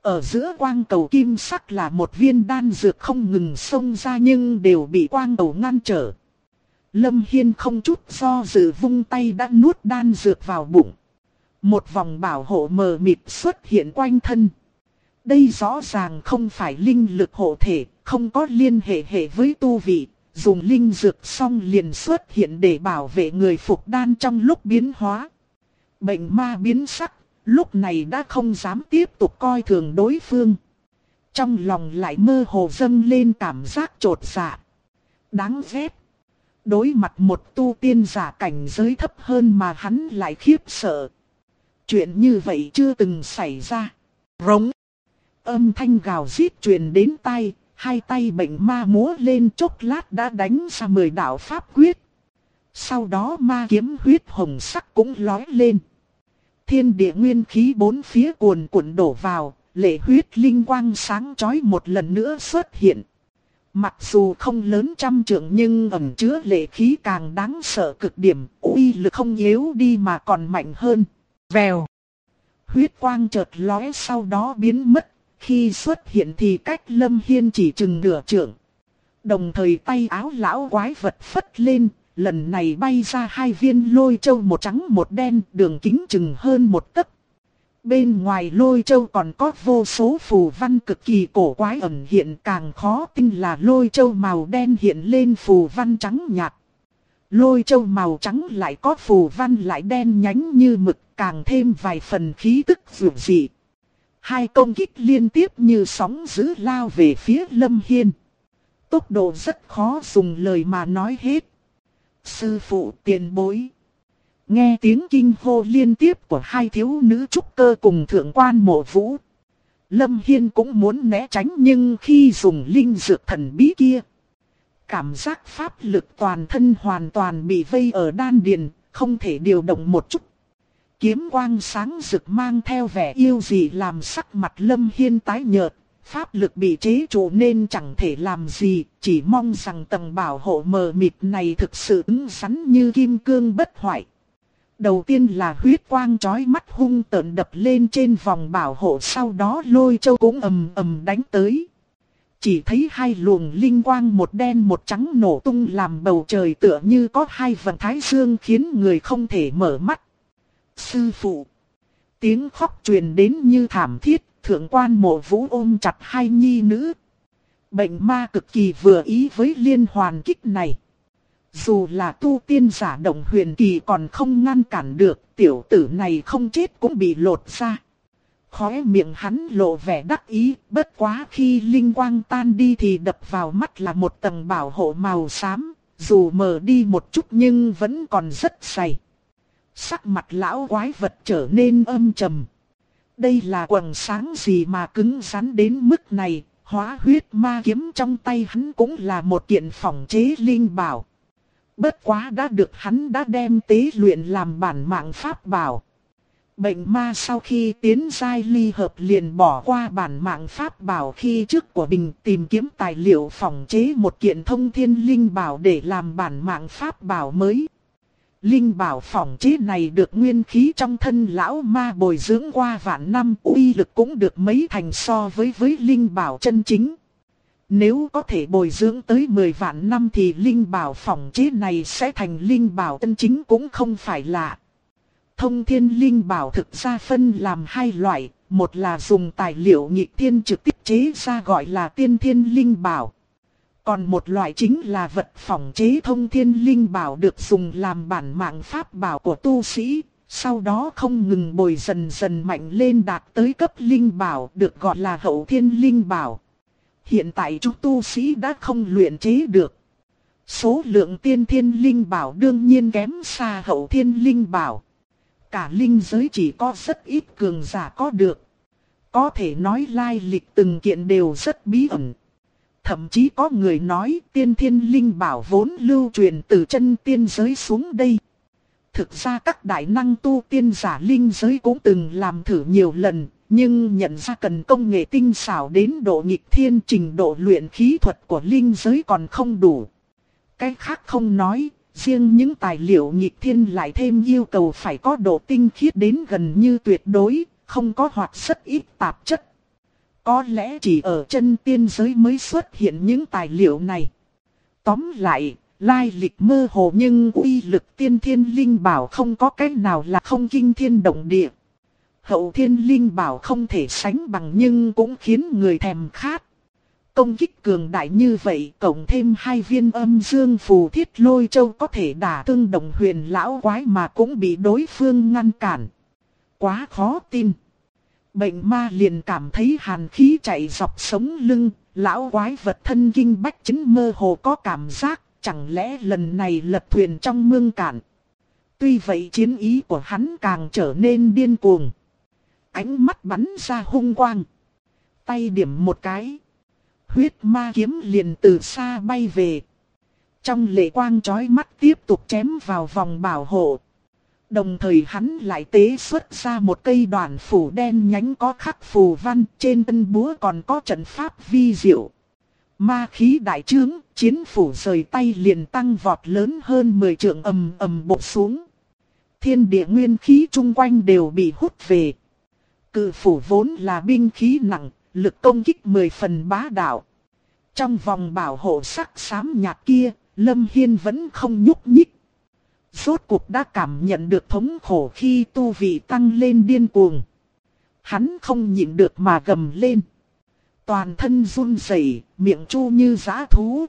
S1: Ở giữa quang cầu kim sắc là một viên đan dược không ngừng xông ra nhưng đều bị quang cầu ngăn trở. Lâm Hiên không chút do dự vung tay đã nuốt đan dược vào bụng. Một vòng bảo hộ mờ mịt xuất hiện quanh thân. Đây rõ ràng không phải linh lực hộ thể, không có liên hệ với tu vị. Dùng linh dược xong liền xuất hiện để bảo vệ người phục đan trong lúc biến hóa. Bệnh ma biến sắc, lúc này đã không dám tiếp tục coi thường đối phương. Trong lòng lại mơ hồ dâng lên cảm giác chột dạ. Đáng ghét. Đối mặt một tu tiên giả cảnh giới thấp hơn mà hắn lại khiếp sợ. Chuyện như vậy chưa từng xảy ra. Rống. Âm thanh gào rít truyền đến tai, hai tay bệnh ma múa lên chốc lát đã đánh ra 10 đạo pháp quyết. Sau đó ma kiếm huyết hồng sắc cũng lói lên. Thiên địa nguyên khí bốn phía cuồn cuộn đổ vào, lệ huyết linh quang sáng chói một lần nữa xuất hiện. Mặc dù không lớn trăm trượng nhưng ẩn chứa lệ khí càng đáng sợ cực điểm, uy lực không yếu đi mà còn mạnh hơn. Vèo. Huyết quang chợt lóe sau đó biến mất, khi xuất hiện thì cách Lâm Hiên chỉ chừng nửa trượng. Đồng thời tay áo lão quái vật phất lên, lần này bay ra hai viên lôi châu một trắng một đen, đường kính chừng hơn một tấc. Bên ngoài lôi châu còn có vô số phù văn cực kỳ cổ quái ẩn hiện, càng khó tin là lôi châu màu đen hiện lên phù văn trắng nhạt. Lôi châu màu trắng lại có phù văn lại đen nhánh như mực, càng thêm vài phần khí tức dữ dị. Hai công kích liên tiếp như sóng dữ lao về phía Lâm Hiên. Tốc độ rất khó dùng lời mà nói hết. Sư phụ tiền bối. Nghe tiếng kinh hô liên tiếp của hai thiếu nữ trúc cơ cùng thượng quan Mộ Vũ. Lâm Hiên cũng muốn né tránh nhưng khi dùng linh dược thần bí kia, cảm giác pháp lực toàn thân hoàn toàn bị vây ở đan điền, không thể điều động một chút. Kiếm quang sáng rực mang theo vẻ yêu dị làm sắc mặt Lâm Hiên tái nhợt, pháp lực bị chế trụ nên chẳng thể làm gì, chỉ mong rằng tầng bảo hộ mờ mịt này thực sự cứng rắn như kim cương bất hoại. Đầu tiên là huyết quang chói mắt hung tợn đập lên trên vòng bảo hộ, sau đó lôi châu cũng ầm ầm đánh tới. Chỉ thấy hai luồng linh quang một đen một trắng nổ tung làm bầu trời tựa như có hai vầng thái dương khiến người không thể mở mắt. Sư phụ! Tiếng khóc truyền đến như thảm thiết, thượng quan Mộ Vũ ôm chặt hai nhi nữ. Bệnh ma cực kỳ vừa ý với liên hoàn kích này. Dù là tu tiên giả động huyền kỳ còn không ngăn cản được, tiểu tử này không chết cũng bị lột ra. Khóe miệng hắn lộ vẻ đắc ý, bất quá khi linh quang tan đi thì đập vào mắt là một tầng bảo hộ màu xám, dù mờ đi một chút nhưng vẫn còn rất dày. Sắc mặt lão quái vật trở nên âm trầm. Đây là quầng sáng gì mà cứng rắn đến mức này, hóa huyết ma kiếm trong tay hắn cũng là một kiện phỏng chế linh bảo. Bất quá đã được hắn đã đem tế luyện làm bản mạng pháp bảo. Bệnh ma sau khi tiến giai ly hợp liền bỏ qua bản mạng pháp bảo khi trước của mình, tìm kiếm tài liệu phỏng chế một kiện thông thiên linh bảo để làm bản mạng pháp bảo mới. Linh bảo phỏng chế này được nguyên khí trong thân lão ma bồi dưỡng qua vạn năm, uy lực cũng được mấy thành so với linh bảo chân chính. Nếu có thể bồi dưỡng tới 10 vạn năm thì linh bảo phỏng chế này sẽ thành linh bảo chân chính cũng không phải lạ. Thông thiên linh bảo thực ra phân làm hai loại, một là dùng tài liệu nghịch thiên trực tiếp chế ra gọi là tiên thiên linh bảo. Còn một loại chính là vật phỏng chế thông thiên linh bảo được dùng làm bản mạng pháp bảo của tu sĩ, sau đó không ngừng bồi dần dần mạnh lên đạt tới cấp linh bảo được gọi là hậu thiên linh bảo. Hiện tại chúng tu sĩ đã không luyện chế được. Số lượng tiên thiên linh bảo đương nhiên kém xa hậu thiên linh bảo. Cả linh giới chỉ có rất ít cường giả có được. Có thể nói lai lịch từng kiện đều rất bí ẩn. Thậm chí có người nói tiên thiên linh bảo vốn lưu truyền từ chân tiên giới xuống đây. Thực ra các đại năng tu tiên giả linh giới cũng từng làm thử nhiều lần, nhưng nhận ra cần công nghệ tinh xảo đến độ nghịch thiên, trình độ luyện khí thuật của linh giới còn không đủ. Cái khác không nói, riêng những tài liệu nghịch thiên lại thêm yêu cầu phải có độ tinh khiết đến gần như tuyệt đối, không có hoặc rất ít tạp chất. Có lẽ chỉ ở chân tiên giới mới xuất hiện những tài liệu này. Tóm lại, lai lịch mơ hồ nhưng uy lực tiên thiên linh bảo không có cách nào là không kinh thiên động địa. Hậu thiên linh bảo không thể sánh bằng nhưng cũng khiến người thèm khát. Công kích cường đại như vậy, cộng thêm 2 viên âm dương phù thiết lôi châu có thể đả thương Đồng Huyền lão quái mà cũng bị đối phương ngăn cản. Quá khó tin. Bệnh ma liền cảm thấy hàn khí chạy dọc sống lưng, lão quái vật thân kinh bách chứng mơ hồ có cảm giác, chẳng lẽ lần này lật thuyền trong mương cạn. Tuy vậy chiến ý của hắn càng trở nên điên cuồng. Ánh mắt bắn ra hung quang. Tay điểm một cái. Huyết ma kiếm liền từ xa bay về. Trong lệ quang chói mắt tiếp tục chém vào vòng bảo hộ. Đồng thời hắn lại tế xuất ra một cây đoàn phủ đen nhánh có khắc phù văn, trên thân búa còn có trận pháp vi diệu. Ma khí đại trướng, chiến phủ rời tay liền tăng vọt lớn hơn 10 trượng ầm ầm bổ xuống. Thiên địa nguyên khí chung quanh đều bị hút về. Cự phủ vốn là binh khí nặng, lực công kích 10 phần bá đạo. Trong vòng bảo hộ sắc xám nhạt kia, Lâm Hiên vẫn không nhúc nhích. Rốt cuộc đã cảm nhận được thống khổ khi tu vị tăng lên điên cuồng. Hắn không nhịn được mà gầm lên. Toàn thân run rẩy, miệng chu như dã thú.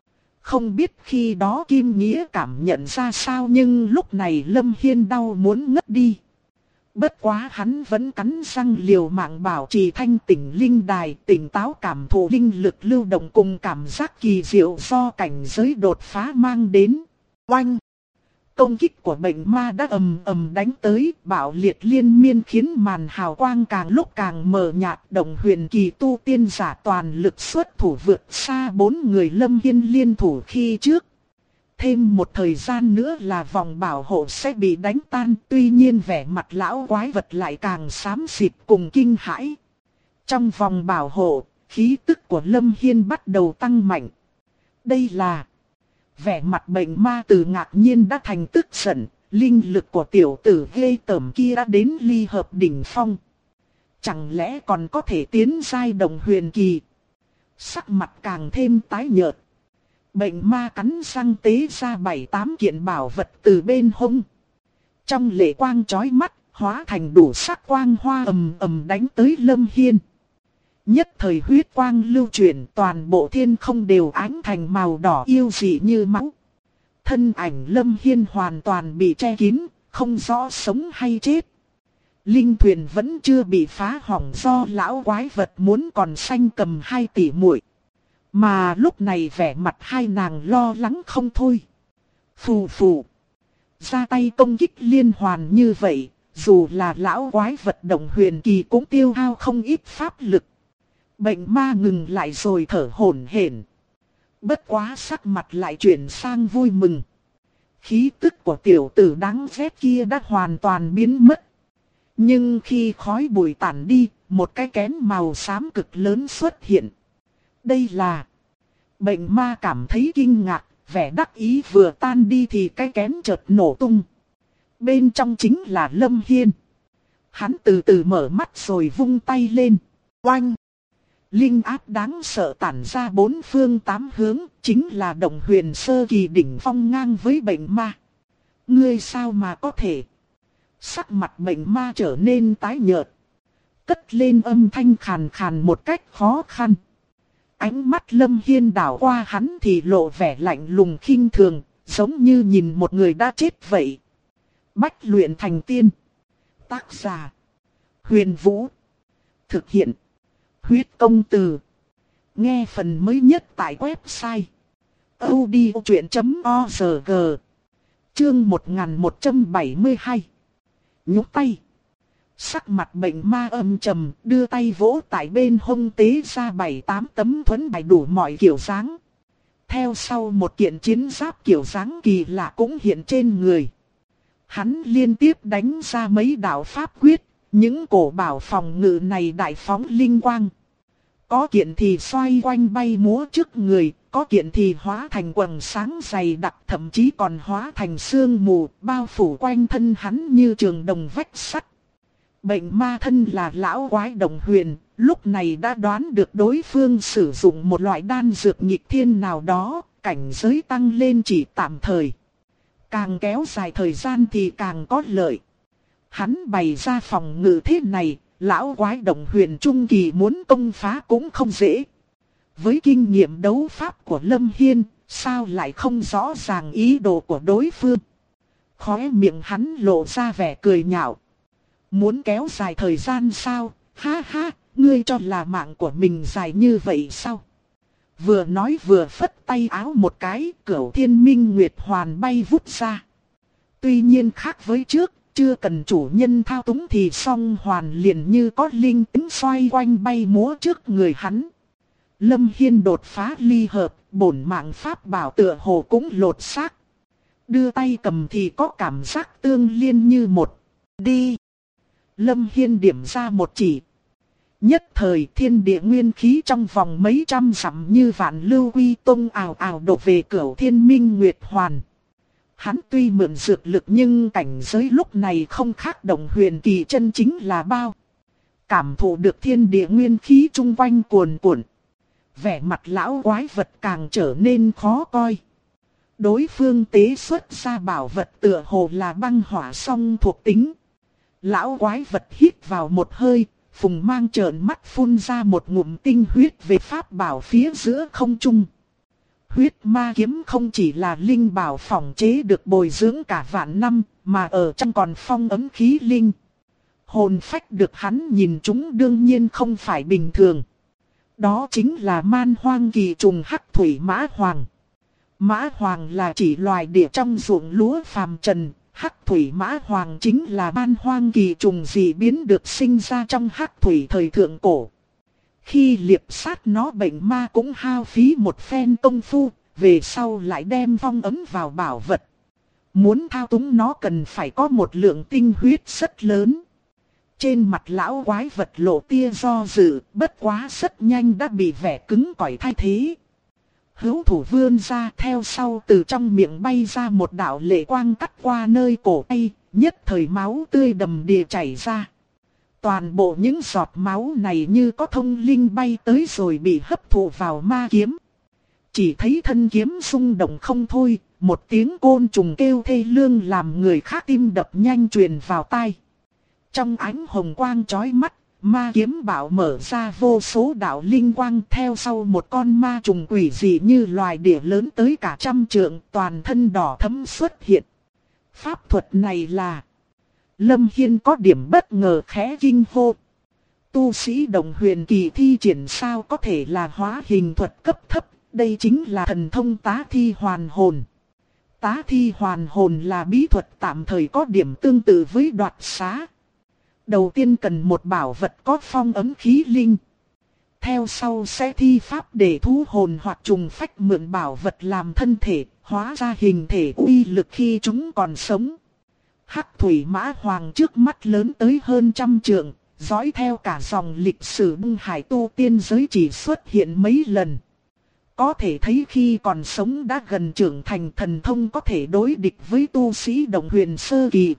S1: Không biết khi đó Kim Nghĩa cảm nhận ra sao nhưng lúc này Lâm Hiên đau muốn ngất đi. Bất quá hắn vẫn cắn răng liều mạng bảo trì thanh tỉnh linh đài, tỉnh táo cảm thụ linh lực lưu động cùng cảm giác kỳ diệu do cảnh giới đột phá mang đến. Oanh! Công kích của bệnh ma đã ầm ầm đánh tới, bạo liệt liên miên khiến màn hào quang càng lúc càng mờ nhạt. Đồng Huyền kỳ tu tiên giả toàn lực xuất thủ vượt xa 4 người Lâm Hiên liên thủ khi trước. Thêm một thời gian nữa là vòng bảo hộ sẽ bị đánh tan, tuy nhiên vẻ mặt lão quái vật lại càng xám xịt cùng kinh hãi. Trong vòng bảo hộ, khí tức của Lâm Hiên bắt đầu tăng mạnh. Đây là... Vẻ mặt bệnh ma từ ngạc nhiên đã thành tức giận, linh lực của tiểu tử ghê tởm kia đã đến ly hợp đỉnh phong. Chẳng lẽ còn có thể tiến giai Đồng Huyền kỳ? Sắc mặt càng thêm tái nhợt. Bệnh ma cắn răng tế ra 7-8 kiện bảo vật từ bên hông. Trong lệ quang chói mắt, hóa thành đủ sắc quang hoa ầm ầm đánh tới Lâm Hiên. Nhất thời huyết quang lưu chuyển, toàn bộ thiên không đều ánh thành màu đỏ yêu dị như máu. Thân ảnh Lâm Hiên hoàn toàn bị che kín, không rõ sống hay chết. Linh thuyền vẫn chưa bị phá hỏng do lão quái vật muốn còn sanh cầm 2 tỷ muội. Mà lúc này vẻ mặt hai nàng lo lắng không thôi. Phù phù. Ra tay công kích liên hoàn như vậy, dù là lão quái vật Đồng Huyền kỳ cũng tiêu hao không ít pháp lực. Bệnh ma ngừng lại rồi thở hổn hển. Bất quá sắc mặt lại chuyển sang vui mừng. Khí tức của tiểu tử đáng ghét kia đã hoàn toàn biến mất. Nhưng khi khói bụi tản đi, một cái kén màu xám cực lớn xuất hiện. Đây là... Bệnh ma cảm thấy kinh ngạc, vẻ đắc ý vừa tan đi thì cái kén chợt nổ tung. Bên trong chính là Lâm Hiên. Hắn từ từ mở mắt rồi vung tay lên. Oanh! Linh áp đáng sợ tản ra 4 phương 8 hướng, chính là Đồng Huyền sơ kỳ đỉnh phong ngang với bệnh ma. Ngươi sao mà có thể? Sắc mặt bệnh ma trở nên tái nhợt. Cất lên âm thanh khàn khàn một cách khó khăn. Ánh mắt Lâm Hiên đảo qua hắn thì lộ vẻ lạnh lùng khinh thường, giống như nhìn một người đã chết vậy. Bách luyện thành tiên. Tác giả: Huyền Vũ. Thực hiện: Huyết Công Từ. Nghe phần mới nhất tại website audiochuyện.org. Chương 1172. Nhúc tay. Sắc mặt bệnh ma âm trầm, đưa tay vỗ tại bên hông tế ra 7-8 tấm thuẫn bài đủ mọi kiểu dáng. Theo sau một kiện chiến giáp kiểu dáng kỳ lạ cũng hiện trên người. Hắn liên tiếp đánh ra mấy đạo pháp quyết, những cổ bảo phòng ngự này đại phóng linh quang. Có kiện thì xoay quanh bay múa trước người, có kiện thì hóa thành quầng sáng dày đặc, thậm chí còn hóa thành sương mù bao phủ quanh thân hắn như trường đồng vách sắt. Bệnh ma thân là lão quái Đồng Huyền, lúc này đã đoán được đối phương sử dụng một loại đan dược nghịch thiên nào đó, cảnh giới tăng lên chỉ tạm thời. Càng kéo dài thời gian thì càng có lợi. Hắn bày ra phòng ngự thế này, lão quái Đồng Huyền trung kỳ muốn công phá cũng không dễ. Với kinh nghiệm đấu pháp của Lâm Hiên, sao lại không rõ ràng ý đồ của đối phương. Khóe miệng hắn lộ ra vẻ cười nhạo. Muốn kéo dài thời gian sao? Ha ha, ngươi cho là mạng của mình dài như vậy sao? Vừa nói vừa phất tay áo một cái, Cửu Thiên Minh Nguyệt Hoàn bay vút ra. Tuy nhiên khác với trước, chưa cần chủ nhân thao túng thì song hoàn liền như có linh tính xoay quanh bay múa trước người hắn. Lâm Hiên đột phá ly hợp, bổn mạng pháp bảo tựa hồ cũng lột xác. Đưa tay cầm thì có cảm giác tương liên như một. Đi! Lâm Hiên điểm ra một chỉ. Nhất thời thiên địa nguyên khí trong vòng mấy trăm dặm như vạn lưu quy tông ào ào đổ về Cửu Thiên Minh Nguyệt Hoàn. Hắn tuy mượn dược lực nhưng cảnh giới lúc này không khác Đồng Huyền kỳ chân chính là bao. Cảm thụ được thiên địa nguyên khí chung quanh cuồn cuộn. Vẻ mặt lão quái vật càng trở nên khó coi. Đối phương tế xuất ra bảo vật tựa hồ là băng hỏa song thuộc tính. Lão quái vật hít vào một hơi, phùng mang trợn mắt phun ra một ngụm tinh huyết về pháp bảo phía giữa không trung. Huyết ma kiếm không chỉ là linh bảo phỏng chế được bồi dưỡng cả vạn năm, mà ở trong còn phong ấm khí linh. Hồn phách được hắn nhìn chúng đương nhiên không phải bình thường. Đó chính là man hoang kỳ trùng hắc thủy mã hoàng. Mã hoàng là chỉ loài địa trong ruộng lúa phàm trần, hắc thủy mã hoàng chính là man hoang kỳ trùng dị biến được sinh ra trong hắc thủy thời thượng cổ. Khi liệp sát nó bệnh ma cũng hao phí một phen công phu, về sau lại đem phong ấm vào bảo vật. Muốn thao túng nó cần phải có một lượng tinh huyết rất lớn. Trên mặt lão quái vật lộ tia do dự, bất quá rất nhanh đã bị vẻ cứng cỏi thay thế. Hữu thủ vươn ra theo sau từ trong miệng bay ra một đạo lệ quang cắt qua nơi cổ tay, nhất thời máu tươi đầm đìa chảy ra. Toàn bộ những giọt máu này như có thông linh bay tới rồi bị hấp thụ vào ma kiếm. Chỉ thấy thân kiếm rung động không thôi, một tiếng côn trùng kêu thê lương làm người khác tim đập nhanh truyền vào tai. Trong ánh hồng quang chói mắt, ma kiếm bảo mở ra vô số đạo linh quang theo sau một con ma trùng quỷ dị như loài đỉa lớn tới cả 100 trượng, toàn thân đỏ thẫm xuất hiện. Pháp thuật này là... Lâm Hiên có điểm bất ngờ khẽ kinh hô. Tu sĩ Đồng Huyền kỳ thi triển sao có thể là hóa hình thuật cấp thấp, đây chính là thần thông tá thi hoàn hồn. Tá thi hoàn hồn là bí thuật tạm thời có điểm tương tự với đoạt xá. Đầu tiên cần một bảo vật có phong ấm khí linh. Theo sau sẽ thi pháp để thu hồn hoặc trùng phách mượn bảo vật làm thân thể, hóa ra hình thể uy lực khi chúng còn sống. Hắc thủy mã hoàng trước mắt lớn tới hơn 100 trượng, dõi theo cả dòng lịch sử Đông Hải tu tiên giới chỉ xuất hiện mấy lần. Có thể thấy khi còn sống đã gần trưởng thành thần thông có thể đối địch với tu sĩ Đồng Huyền sơ kỳ.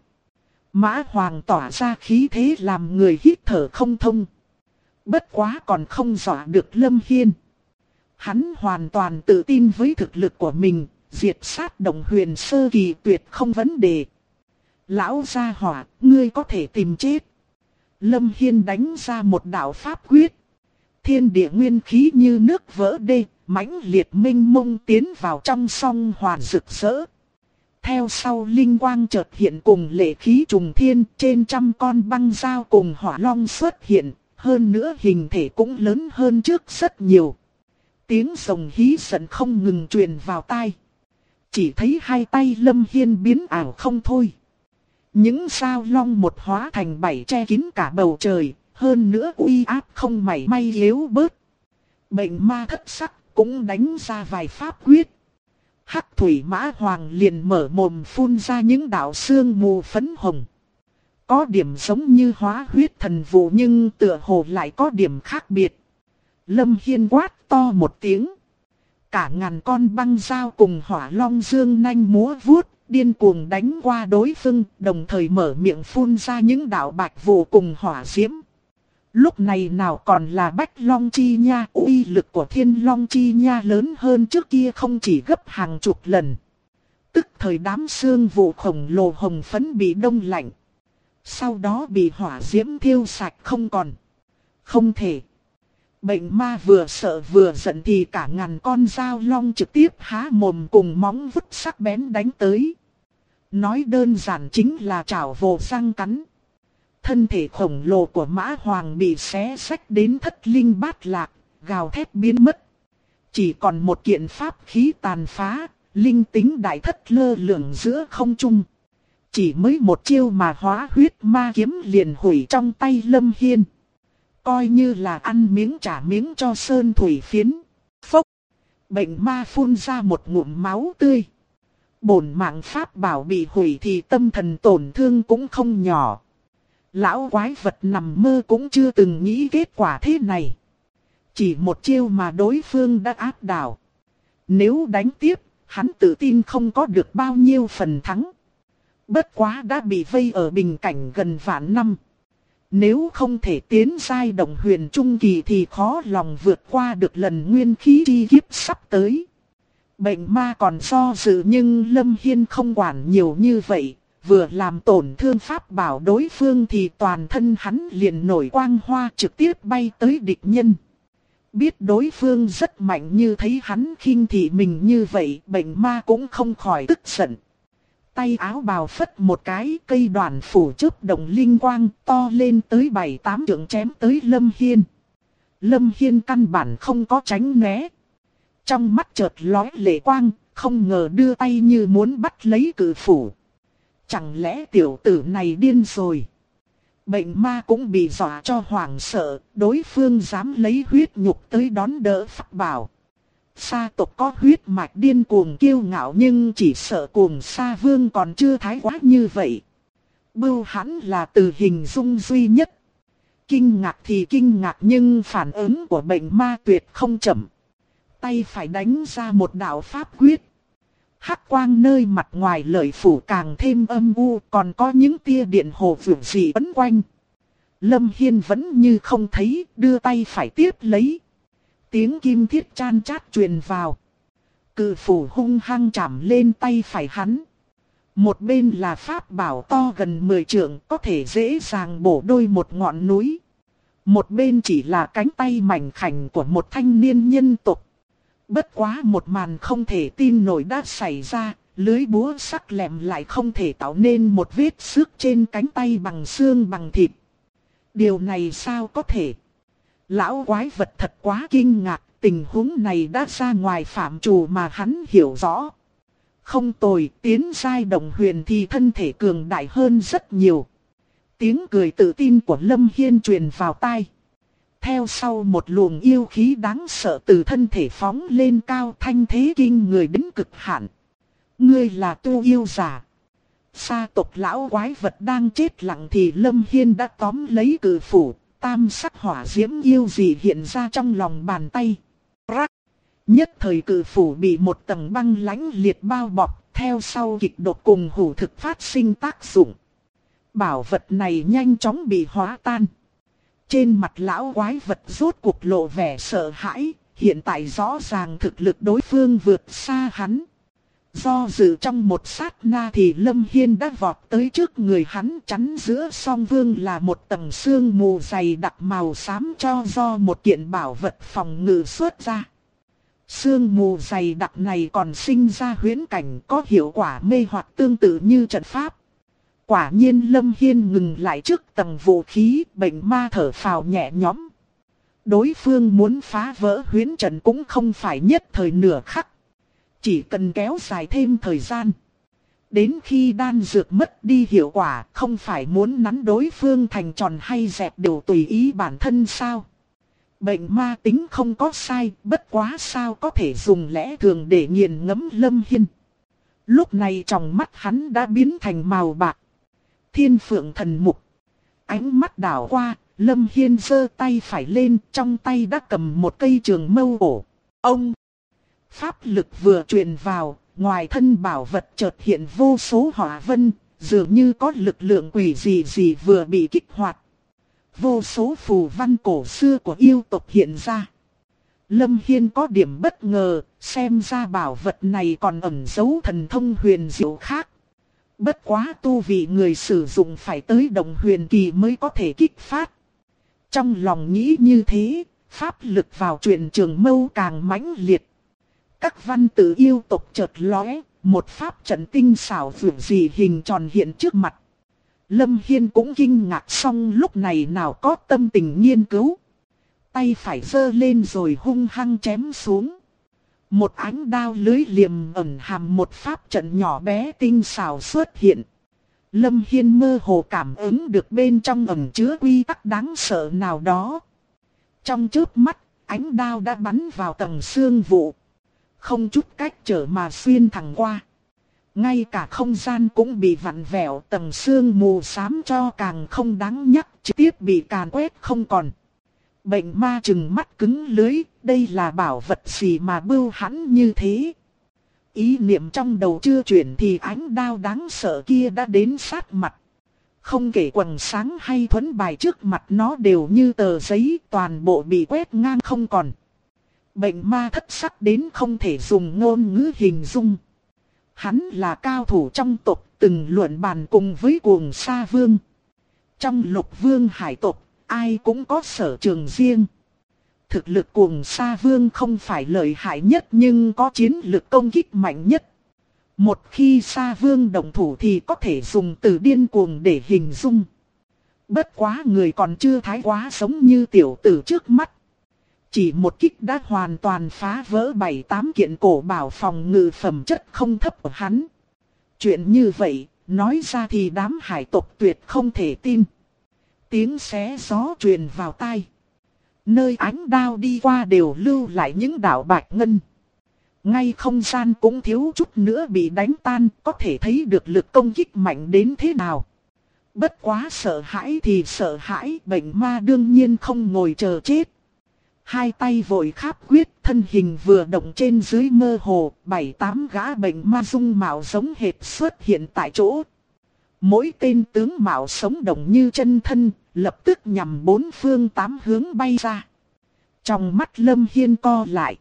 S1: Mã hoàng tỏa ra khí thế làm người hít thở không thông. Bất quá còn không dọa được Lâm Hiên. Hắn hoàn toàn tự tin với thực lực của mình, diệt sát Đồng Huyền sơ kỳ tuyệt không vấn đề. Lão gia hỏa, ngươi có thể tìm chết. Lâm Hiên đánh ra một đạo pháp quyết. Thiên địa nguyên khí như nước vỡ đê, mãnh liệt minh mông tiến vào trong song hoàn rực rỡ. Theo sau linh quang chợt hiện cùng lệ khí trùng thiên, trên 100 con băng dao cùng hỏa long xuất hiện, hơn nữa hình thể cũng lớn hơn trước rất nhiều. Tiếng rồng hí giận không ngừng truyền vào tai. Chỉ thấy hai tay Lâm Hiên biến ảo không thôi. Những sao long một hóa thành 7 che kín cả bầu trời, hơn nữa uy áp không mảy may yếu bớt. Bệnh ma thất sắc cũng đánh ra vài pháp quyết. Hắc thủy mã hoàng liền mở mồm phun ra những đạo sương mù phấn hồng. Có điểm giống như hóa huyết thần vụ nhưng tựa hồ lại có điểm khác biệt. Lâm Hiên quát to một tiếng. Cả ngàn con băng dao cùng hỏa long dương nanh múa vuốt, điên cuồng đánh qua đối phương, đồng thời mở miệng phun ra những đạo bạch vụ cùng hỏa diễm. Lúc này nào còn là Bách Long Chi Nha, uy lực của Thiên Long Chi Nha lớn hơn trước kia không chỉ gấp hàng chục lần. Tức thời đám xương vụ khổng lồ hồng phấn bị đông lạnh. Sau đó bị hỏa diễm thiêu sạch không còn. Không thể. Bệnh ma vừa sợ vừa giận thì cả ngàn con dao long trực tiếp há mồm cùng móng vuốt sắc bén đánh tới. Nói đơn giản chính là chảo vồ răng cắn. Thân thể khổng lồ của Mã Hoàng bị xé xách đến thất linh bát lạc, gào thét biến mất. Chỉ còn một kiện pháp khí tàn phá, linh tính đại thất lơ lửng giữa không trung. Chỉ mới một chiêu mà hóa huyết ma kiếm liền hủy trong tay Lâm Hiên. Coi như là ăn miếng trả miếng cho sơn thủy phiến. Phốc! Bệnh ma phun ra một ngụm máu tươi. Bổn mạng pháp bảo bị hủy thì tâm thần tổn thương cũng không nhỏ. Lão quái vật nằm mơ cũng chưa từng nghĩ kết quả thế này. Chỉ một chiêu mà đối phương đã áp đảo. Nếu đánh tiếp, hắn tự tin không có được bao nhiêu phần thắng. Bất quá đã bị vây ở bình cảnh gần vạn năm. Nếu không thể tiến giai động huyền trung kỳ thì khó lòng vượt qua được lần nguyên khí chi kiếp sắp tới. Bệnh ma còn do dự nhưng Lâm Hiên không quản nhiều như vậy. Vừa làm tổn thương pháp bảo đối phương thì toàn thân hắn liền nổi quang hoa trực tiếp bay tới địch nhân. Biết đối phương rất mạnh như thấy hắn khinh thị mình như vậy, bệnh ma cũng không khỏi tức giận. Tay áo bào phất một cái, cây đoàn phủ chớp động linh quang to lên tới 7-8 trượng chém tới Lâm Hiên. Lâm Hiên căn bản không có tránh né. Trong mắt chợt lóe lệ quang, không ngờ đưa tay như muốn bắt lấy cự phủ. Chẳng lẽ tiểu tử này điên rồi? Bệnh ma cũng bị dọa cho hoảng sợ, đối phương dám lấy huyết nhục tới đón đỡ pháp bảo. Sa tộc có huyết mạch điên cuồng kiêu ngạo nhưng chỉ sợ cuồng sa vương còn chưa thái quá như vậy. Bưu hắn là từ hình dung duy nhất. Kinh ngạc thì kinh ngạc nhưng phản ứng của bệnh ma tuyệt không chậm. Tay phải đánh ra một đạo pháp quyết. Hắc quang nơi mặt ngoài lợi phủ càng thêm âm u, còn có những tia điện hồ vượng dị ấn quanh. Lâm Hiên vẫn như không thấy, đưa tay phải tiếp lấy. Tiếng kim thiết chan chát truyền vào. Cự phủ hung hăng chạm lên tay phải hắn. Một bên là pháp bảo to gần 10 trượng, có thể dễ dàng bổ đôi một ngọn núi. Một bên chỉ là cánh tay mảnh khảnh của một thanh niên nhân tộc. Bất quá một màn không thể tin nổi đã xảy ra, lưới búa sắc lẹm lại không thể tạo nên một vết xước trên cánh tay bằng xương bằng thịt. Điều này sao có thể? Lão quái vật thật quá kinh ngạc, tình huống này đã ra ngoài phạm trù mà hắn hiểu rõ. Không tồi, tiến giai động huyền thì thân thể cường đại hơn rất nhiều. Tiếng cười tự tin của Lâm Hiên truyền vào tai. Theo sau một luồng yêu khí đáng sợ từ thân thể phóng lên cao, thanh thế kinh người đến cực hạn. Ngươi là tu yêu giả. Sa tộc lão quái vật đang chết lặng thì Lâm Hiên đã tóm lấy cự phủ, tam sắc hỏa diễm yêu dị hiện ra trong lòng bàn tay. Rắc! Nhất thời cự phủ bị một tầng băng lãnh liệt bao bọc, theo sau kịch độc cùng hủ thực phát sinh tác dụng. Bảo vật này nhanh chóng bị hóa tan. Trên mặt lão quái vật rốt cuộc lộ vẻ sợ hãi, hiện tại rõ ràng thực lực đối phương vượt xa hắn. Do dự trong một sát na thì Lâm Hiên đã vọt tới trước người hắn, chắn giữa song vương là một tầng sương mù dày đặc màu xám cho do một kiện bảo vật phòng ngự xuất ra. Sương mù dày đặc này còn sinh ra huyễn cảnh có hiệu quả mê hoặc tương tự như trận pháp. Quả nhiên Lâm Hiên ngừng lại trước tầng vũ khí, bệnh ma thở phào nhẹ nhõm. Đối phương muốn phá vỡ huyễn trận cũng không phải nhất thời nửa khắc. Chỉ cần kéo dài thêm thời gian. Đến khi đan dược mất đi hiệu quả, không phải muốn nắn đối phương thành tròn hay dẹp đều tùy ý bản thân sao? Bệnh ma tính không có sai, bất quá sao có thể dùng lẽ thường để nghiền ngẫm Lâm Hiên. Lúc này trong mắt hắn đã biến thành màu bạc. Thiên phượng thần mục. Ánh mắt đảo qua, Lâm Hiên giơ tay phải lên, trong tay đã cầm một cây trường mâu ổ. Ông! Pháp lực vừa truyền vào, ngoài thân bảo vật chợt hiện vô số hỏa vân, dường như có lực lượng quỷ gì gì vừa bị kích hoạt. Vô số phù văn cổ xưa của yêu tộc hiện ra. Lâm Hiên có điểm bất ngờ, xem ra bảo vật này còn ẩn giấu thần thông huyền diệu khác. Bất quá tu vị người sử dụng phải tới đồng huyền kỳ mới có thể kích phát. Trong lòng nghĩ như thế, pháp lực vào truyền trường mâu càng mãnh liệt. Các văn tự yêu tộc chợt lóe, một pháp trận tinh xảo vượt dị hình tròn hiện trước mặt. Lâm Hiên cũng kinh ngạc, xong lúc này nào có tâm tình nghiên cứu. Tay phải giơ lên rồi hung hăng chém xuống. Một ánh đao lưới liềm ẩn hàm một pháp trận nhỏ bé tinh xảo xuất hiện. Lâm Hiên mơ hồ cảm ứng được bên trong ẩn chứa quy tắc đáng sợ nào đó. Trong chớp mắt, ánh đao đã bắn vào tầng xương vụ. Không chút cách trở mà xuyên thẳng qua. Ngay cả không gian cũng bị vặn vẹo, tầng xương mù xám cho càng không đáng nhắc, trực tiếp bị càn quét không còn. Bệnh ma trừng mắt cứng lưới, đây là bảo vật gì mà bưu hãn như thế? Ý niệm trong đầu chưa chuyển thì ánh đao đáng sợ kia đã đến sát mặt. Không kể quầng sáng hay thuẫn bài trước mặt nó đều như tờ giấy, toàn bộ bị quét ngang không còn. Bệnh ma thất sắc đến không thể dùng ngôn ngữ hình dung. Hắn là cao thủ trong tộc, từng luận bàn cùng với Cuồng Sa Vương. Trong Lục Vương hải tộc, ai cũng có sở trường riêng. Thực lực Cuồng Sa Vương không phải lợi hại nhất nhưng có chiến lực công kích mạnh nhất. Một khi Sa Vương động thủ thì có thể dùng từ điên cuồng để hình dung. Bất quá người còn chưa thái quá giống như tiểu tử trước mắt. Chỉ một kích đã hoàn toàn phá vỡ 7-8 kiện cổ bảo phòng ngự phẩm chất không thấp của hắn. Chuyện như vậy, nói ra thì đám hải tộc tuyệt không thể tin. Tiếng xé gió truyền vào tai. Nơi ánh đao đi qua đều lưu lại những đạo bạch ngân. Ngay không gian cũng thiếu chút nữa bị đánh tan, có thể thấy được lực công kích mạnh đến thế nào. Bất quá sợ hãi thì sợ hãi, bệnh ma đương nhiên không ngồi chờ chết. Hai tay vội kháp quyết, thân hình vừa động trên dưới mơ hồ, 7-8 gã bệnh ma dung mạo giống hệt xuất hiện tại chỗ. Mỗi tên tướng mạo sống động như chân thân, lập tức nhằm bốn phương tám hướng bay ra. Trong mắt Lâm Hiên co lại.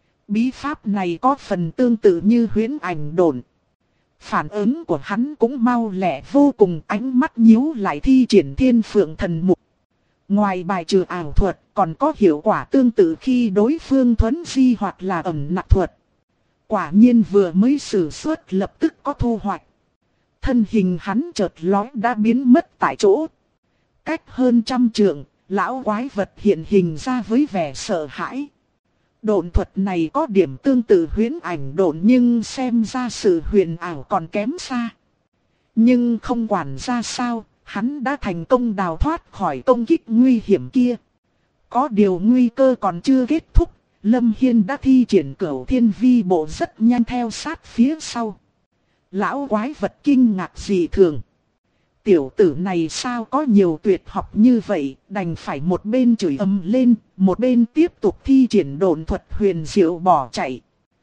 S1: Bí pháp này có phần tương tự như huyễn ảnh độn. Phản ứng của hắn cũng mau lẹ vô cùng, ánh mắt nhíu lại thi triển Thiên Phượng Thần Mục. Ngoài bài trừ ảo thuật, còn có hiệu quả tương tự khi đối phương thuấn di hoặc là ẩn nặc thuật. Quả nhiên vừa mới sử xuất lập tức có thu hoạch. Thân hình hắn chợt lóe đã biến mất tại chỗ. Cách hơn 100 trượng, lão quái vật hiện hình ra với vẻ sợ hãi. Độn thuật này có điểm tương tự huyễn ảnh độn nhưng xem ra sự huyền ảo còn kém xa. Nhưng không quản ra sao, hắn đã thành công đào thoát khỏi công kích nguy hiểm kia. Có điều nguy cơ còn chưa kết thúc, Lâm Hiên đã thi triển Cửu Thiên Vi Bộ rất nhanh theo sát phía sau. Lão quái vật kinh ngạc dị thường. Tiểu tử này sao có nhiều tuyệt học như vậy, đành phải một bên chửi ầm lên, một bên tiếp tục thi triển độn thuật huyền diệu bỏ chạy.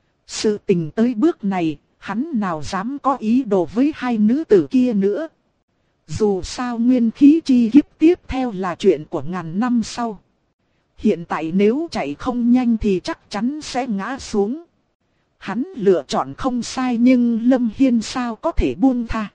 S1: Sự tình tới bước này, hắn nào dám có ý đồ với hai nữ tử kia nữa. Dù sao nguyên khí chi kiếp tiếp theo là chuyện của ngàn năm sau. Hiện tại nếu chạy không nhanh thì chắc chắn sẽ ngã xuống. Hắn lựa chọn không sai nhưng Lâm Hiên sao có thể buông tha.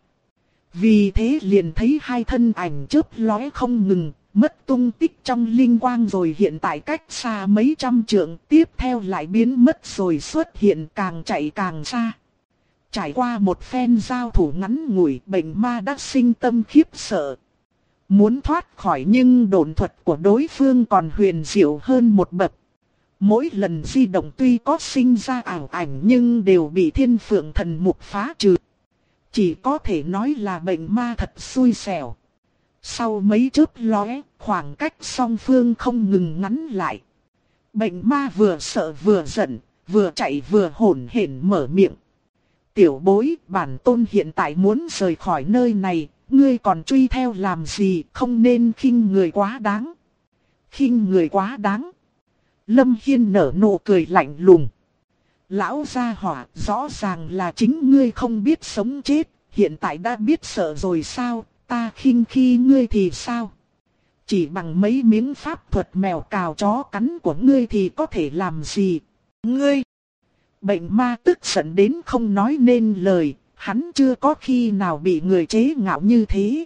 S1: Vì thế liền thấy hai thân ảnh chớp lóe không ngừng, mất tung tích trong linh quang rồi hiện tại cách xa mấy trăm trượng, tiếp theo lại biến mất rồi xuất hiện, càng chạy càng xa. Trải qua một phen giao thủ ngắn ngủi, bệnh ma đã sinh tâm khiếp sợ. Muốn thoát khỏi nhưng độn thuật của đối phương còn huyền diệu hơn một bậc. Mỗi lần di động tuy có sinh ra ảo ảnh nhưng đều bị Thiên Phượng Thần Mục phá trừ. Chỉ có thể nói là bệnh ma thật xui xẻo. Sau mấy chớp lóe, khoảng cách song phương không ngừng ngắn lại. Bệnh ma vừa sợ vừa giận, vừa chạy vừa hổn hển mở miệng. Tiểu bối, bản tôn hiện tại muốn rời khỏi nơi này, ngươi còn truy theo làm gì, không nên khinh người quá đáng. Khinh người quá đáng. Lâm Hiên nở nụ cười lạnh lùng. Lão gia hỏa, rõ ràng là chính ngươi không biết sống chết, hiện tại đã biết sợ rồi sao, ta khinh khi ngươi thì sao? Chỉ bằng mấy miếng pháp thuật mèo cào chó cắn của ngươi thì có thể làm gì? Ngươi! Bệnh ma tức giận đến không nói nên lời, hắn chưa có khi nào bị người chế ngạo như thế.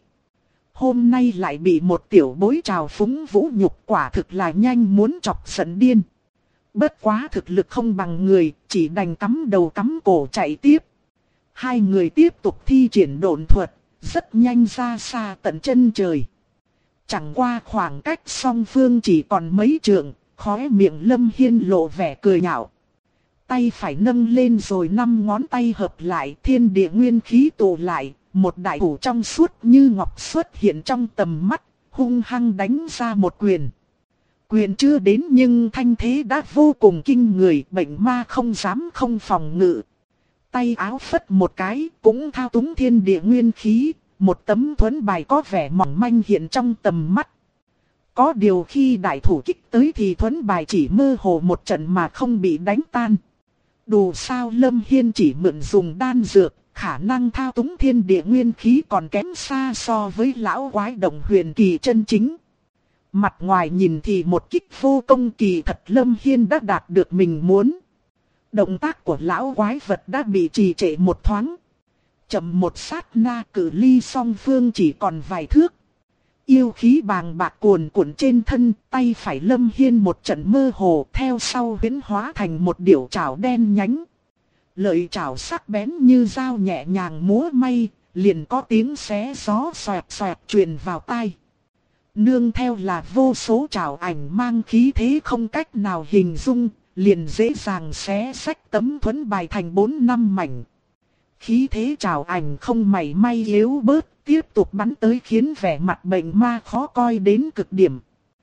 S1: Hôm nay lại bị một tiểu bối trào phúng vũ nhục, quả thực là nhanh muốn chọc giận điên. Bất quá thực lực không bằng người, chỉ đành cắm đầu cắm cổ chạy tiếp. Hai người tiếp tục thi triển độn thuật, rất nhanh ra xa tận chân trời. Chẳng qua khoảng cách song phương chỉ còn mấy trượng, khóe miệng Lâm Hiên lộ vẻ cười nhạo. Tay phải nâng lên rồi 5 ngón tay hợp lại, thiên địa nguyên khí tụ lại, một đại thủ trong suốt như ngọc xuất hiện trong tầm mắt, hung hăng đánh ra một quyền. Quyền chưa đến nhưng thanh thế đã vô cùng kinh người, bệnh ma không dám không phòng ngự. Tay áo phất một cái, cũng thao túng thiên địa nguyên khí, một tấm thuẫn bài có vẻ mỏng manh hiện trong tầm mắt. Có điều khi đại thủ kích tới thì thuẫn bài chỉ mơ hồ một trận mà không bị đánh tan. Đủ sao Lâm Hiên chỉ mượn dùng đan dược, khả năng thao túng thiên địa nguyên khí còn kém xa so với lão quái đồng huyền kỳ chân chính. Mặt ngoài nhìn thì một kích vô công, kỳ thật Lâm Hiên đã đạt được mình muốn. Động tác của lão quái vật đã bị trì trệ một thoáng. Chậm một sát na, cự ly song phương chỉ còn vài thước. Yêu khí bàng bạc cuồn cuộn trên thân, tay phải Lâm Hiên một trận mơ hồ, theo sau huyễn hóa thành một điểu trảo đen nhánh. Lợi trảo sắc bén như dao nhẹ nhàng múa may, liền có tiếng xé gió xoẹt xoẹt truyền vào tai. Nương theo là vô số trảo ảnh mang khí thế không cách nào hình dung, liền dễ dàng xé xách tấm thuẫn bài thành 4-5 mảnh. Khí thế trảo ảnh không mảy may yếu bớt, tiếp tục bắn tới khiến vẻ mặt bệnh ma khó coi đến cực điểm.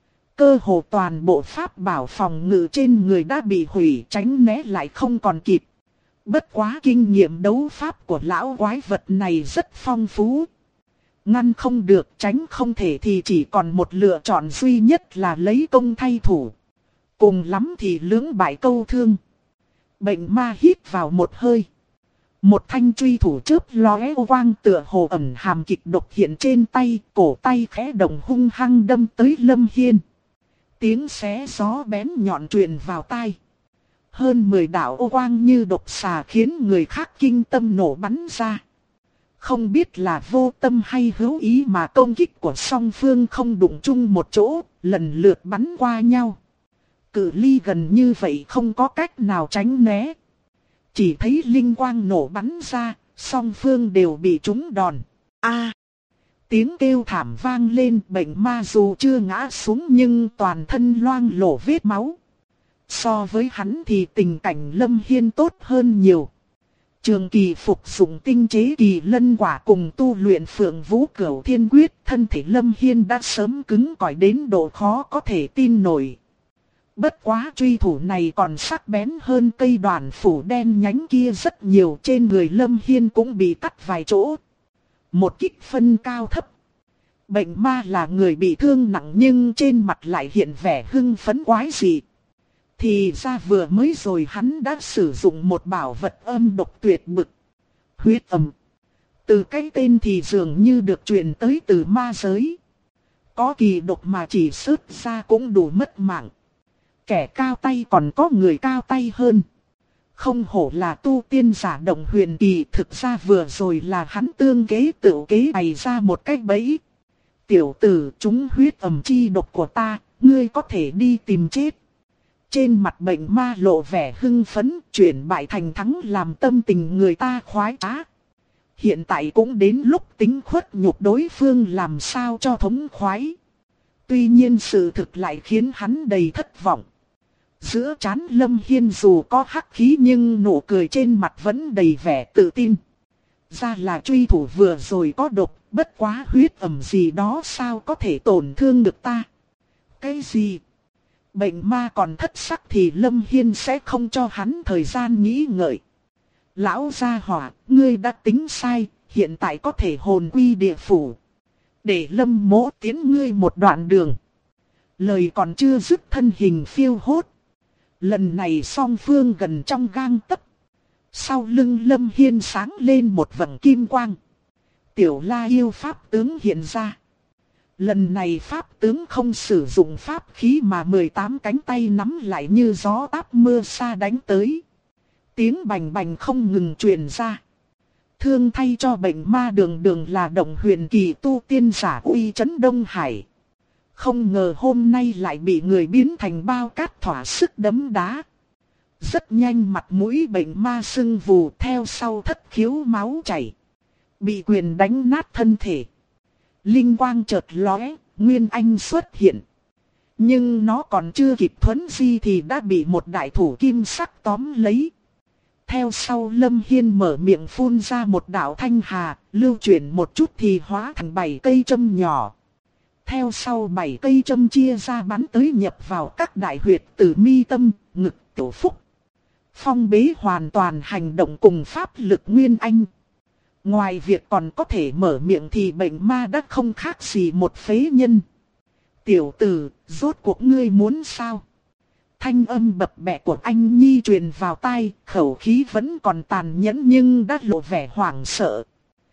S1: Cơ hồ toàn bộ pháp bảo phòng ngự trên người đã bị hủy, tránh né lại không còn kịp. Bất quá kinh nghiệm đấu pháp của lão quái vật này rất phong phú. Ngăn không được, tránh không thể thì chỉ còn một lựa chọn duy nhất là lấy công thay thủ. Cùng lắm thì lưỡng bại câu thương. Bệnh ma hít vào một hơi. Một thanh truy thủ chớp lóe quang tựa hồ ẩn hàm kịch độc hiện trên tay, cổ tay khẽ động hung hăng đâm tới Lâm Hiên. Tiếng xé gió bén nhọn truyền vào tai. Hơn 10 đạo ô quang như độc xà khiến người khác kinh tâm nổ bắn ra. Không biết là vô tâm hay hữu ý mà công kích của song phương không đụng chung một chỗ, lần lượt bắn qua nhau. Cự ly gần như vậy không có cách nào tránh né. Chỉ thấy linh quang nổ bắn ra, song phương đều bị trúng đòn. A! Tiếng kêu thảm vang lên, bệnh ma dù chưa ngã xuống nhưng toàn thân loang lổ vết máu. So với hắn thì tình cảnh Lâm Hiên tốt hơn nhiều. Trường kỳ phục dụng tinh chế kỳ lân quả cùng tu luyện Phượng Vũ Cửu Thiên Quyết, thân thể Lâm Hiên đã sớm cứng cỏi đến độ khó có thể tin nổi. Bất quá truy thủ này còn sắc bén hơn cây đoàn phủ đen nhánh kia rất nhiều, trên người Lâm Hiên cũng bị cắt vài chỗ. Một kích phân cao thấp. Bệnh ma là người bị thương nặng nhưng trên mặt lại hiện vẻ hưng phấn quái dị. Thì ra vừa mới rồi hắn đã sử dụng một bảo vật âm độc tuyệt bực. Huyết âm. Từ cái tên thì dường như được truyền tới từ ma giới. Có kỳ độc mà chỉ sứt ra cũng đủ mất mạng. Kẻ cao tay còn có người cao tay hơn. Không hổ là tu tiên giả động huyền kỳ, thực ra vừa rồi là hắn tương kế tự kế bày ra một cái bẫy. Tiểu tử, chúng huyết ẩm chi độc của ta, ngươi có thể đi tìm chết. Trên mặt bệnh ma lộ vẻ hưng phấn, chuyển bại thành thắng làm tâm tình người ta khoái trá. Hiện tại cũng đến lúc tính khuất nhục đối phương làm sao cho thống khoái. Tuy nhiên sự thực lại khiến hắn đầy thất vọng. Giữa trán Lâm Hiên dù có hắc khí nhưng nụ cười trên mặt vẫn đầy vẻ tự tin. Ra là truy thủ vừa rồi có độc, bất quá huyết ẩm gì đó sao có thể tổn thương được ta. Cái gì? Bệnh ma còn thất sắc thì Lâm Hiên sẽ không cho hắn thời gian nghĩ ngợi. Lão gia hỏa, ngươi đã tính sai, hiện tại có thể hồn quy địa phủ. Để Lâm mỗ tiến ngươi một đoạn đường. Lời còn chưa dứt thân hình phiêu hốt. Lần này song phương gần trong gang tấc. Sau lưng Lâm Hiên sáng lên một vầng kim quang. Tiểu La yêu pháp tướng hiện ra. Lần này pháp tướng không sử dụng pháp khí mà 18 cánh tay nắm lại như gió táp mưa sa đánh tới. Tiếng bành bành không ngừng truyền ra. Thương thay cho bệnh ma đường đường là Động Huyền kỳ tu tiên giả uy chấn Đông Hải. Không ngờ hôm nay lại bị người biến thành bao cát thỏa sức đấm đá. Rất nhanh mặt mũi bệnh ma sưng vù, theo sau thất khiếu máu chảy. Bị quyền đánh nát thân thể. Linh quang chợt lóe, Nguyên Anh xuất hiện. Nhưng nó còn chưa kịp thuấn di thì đã bị một đại thủ kim sắc tóm lấy. Theo sau Lâm Hiên mở miệng phun ra một đạo thanh hà, lưu chuyển một chút thì hóa thành 7 cây châm nhỏ. Theo sau 7 cây châm chia ra bắn tới nhập vào các đại huyệt từ mi tâm, ngực, tiểu phúc. Phong bế hoàn toàn hành động cùng pháp lực Nguyên Anh. Ngoài việc còn có thể mở miệng thì bệnh ma đã không khác gì một phế nhân. Tiểu tử, rốt cuộc ngươi muốn sao? Thanh âm bập bẹ của anh Nhi truyền vào tai, khẩu khí vẫn còn tàn nhẫn nhưng đã lộ vẻ hoảng sợ.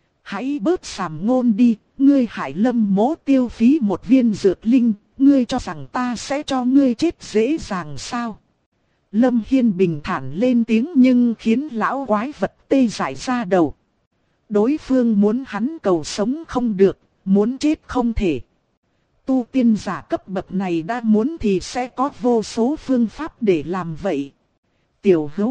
S1: Hãy bớt sàm ngôn đi, ngươi hại Lâm Mỗ tiêu phí một viên dược linh, ngươi cho rằng ta sẽ cho ngươi chết dễ dàng sao? Lâm Hiên bình thản lên tiếng nhưng khiến lão quái vật tê dại ra đầu. Đối phương muốn hắn cầu sống không được, muốn chết không thể. Tu tiên giả cấp bậc này đã muốn thì sẽ có vô số phương pháp để làm vậy. Tiểu hữu,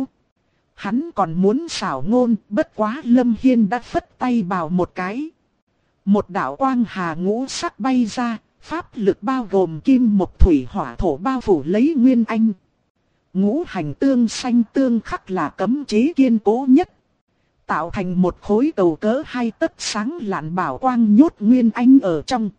S1: hắn còn muốn xảo ngôn, bất quá Lâm Hiên đã phất tay bảo một cái. Một đạo quang hà ngũ sắc bay ra, pháp lực bao gồm kim mộc thủy hỏa thổ bao phủ lấy Nguyên Anh. Ngũ hành tương xanh tương khắc là cấm chế kiên cố nhất. Tạo thành một khối cầu cỡ 2 tấc sáng lạn bảo quang nhốt Nguyên Anh ở trong.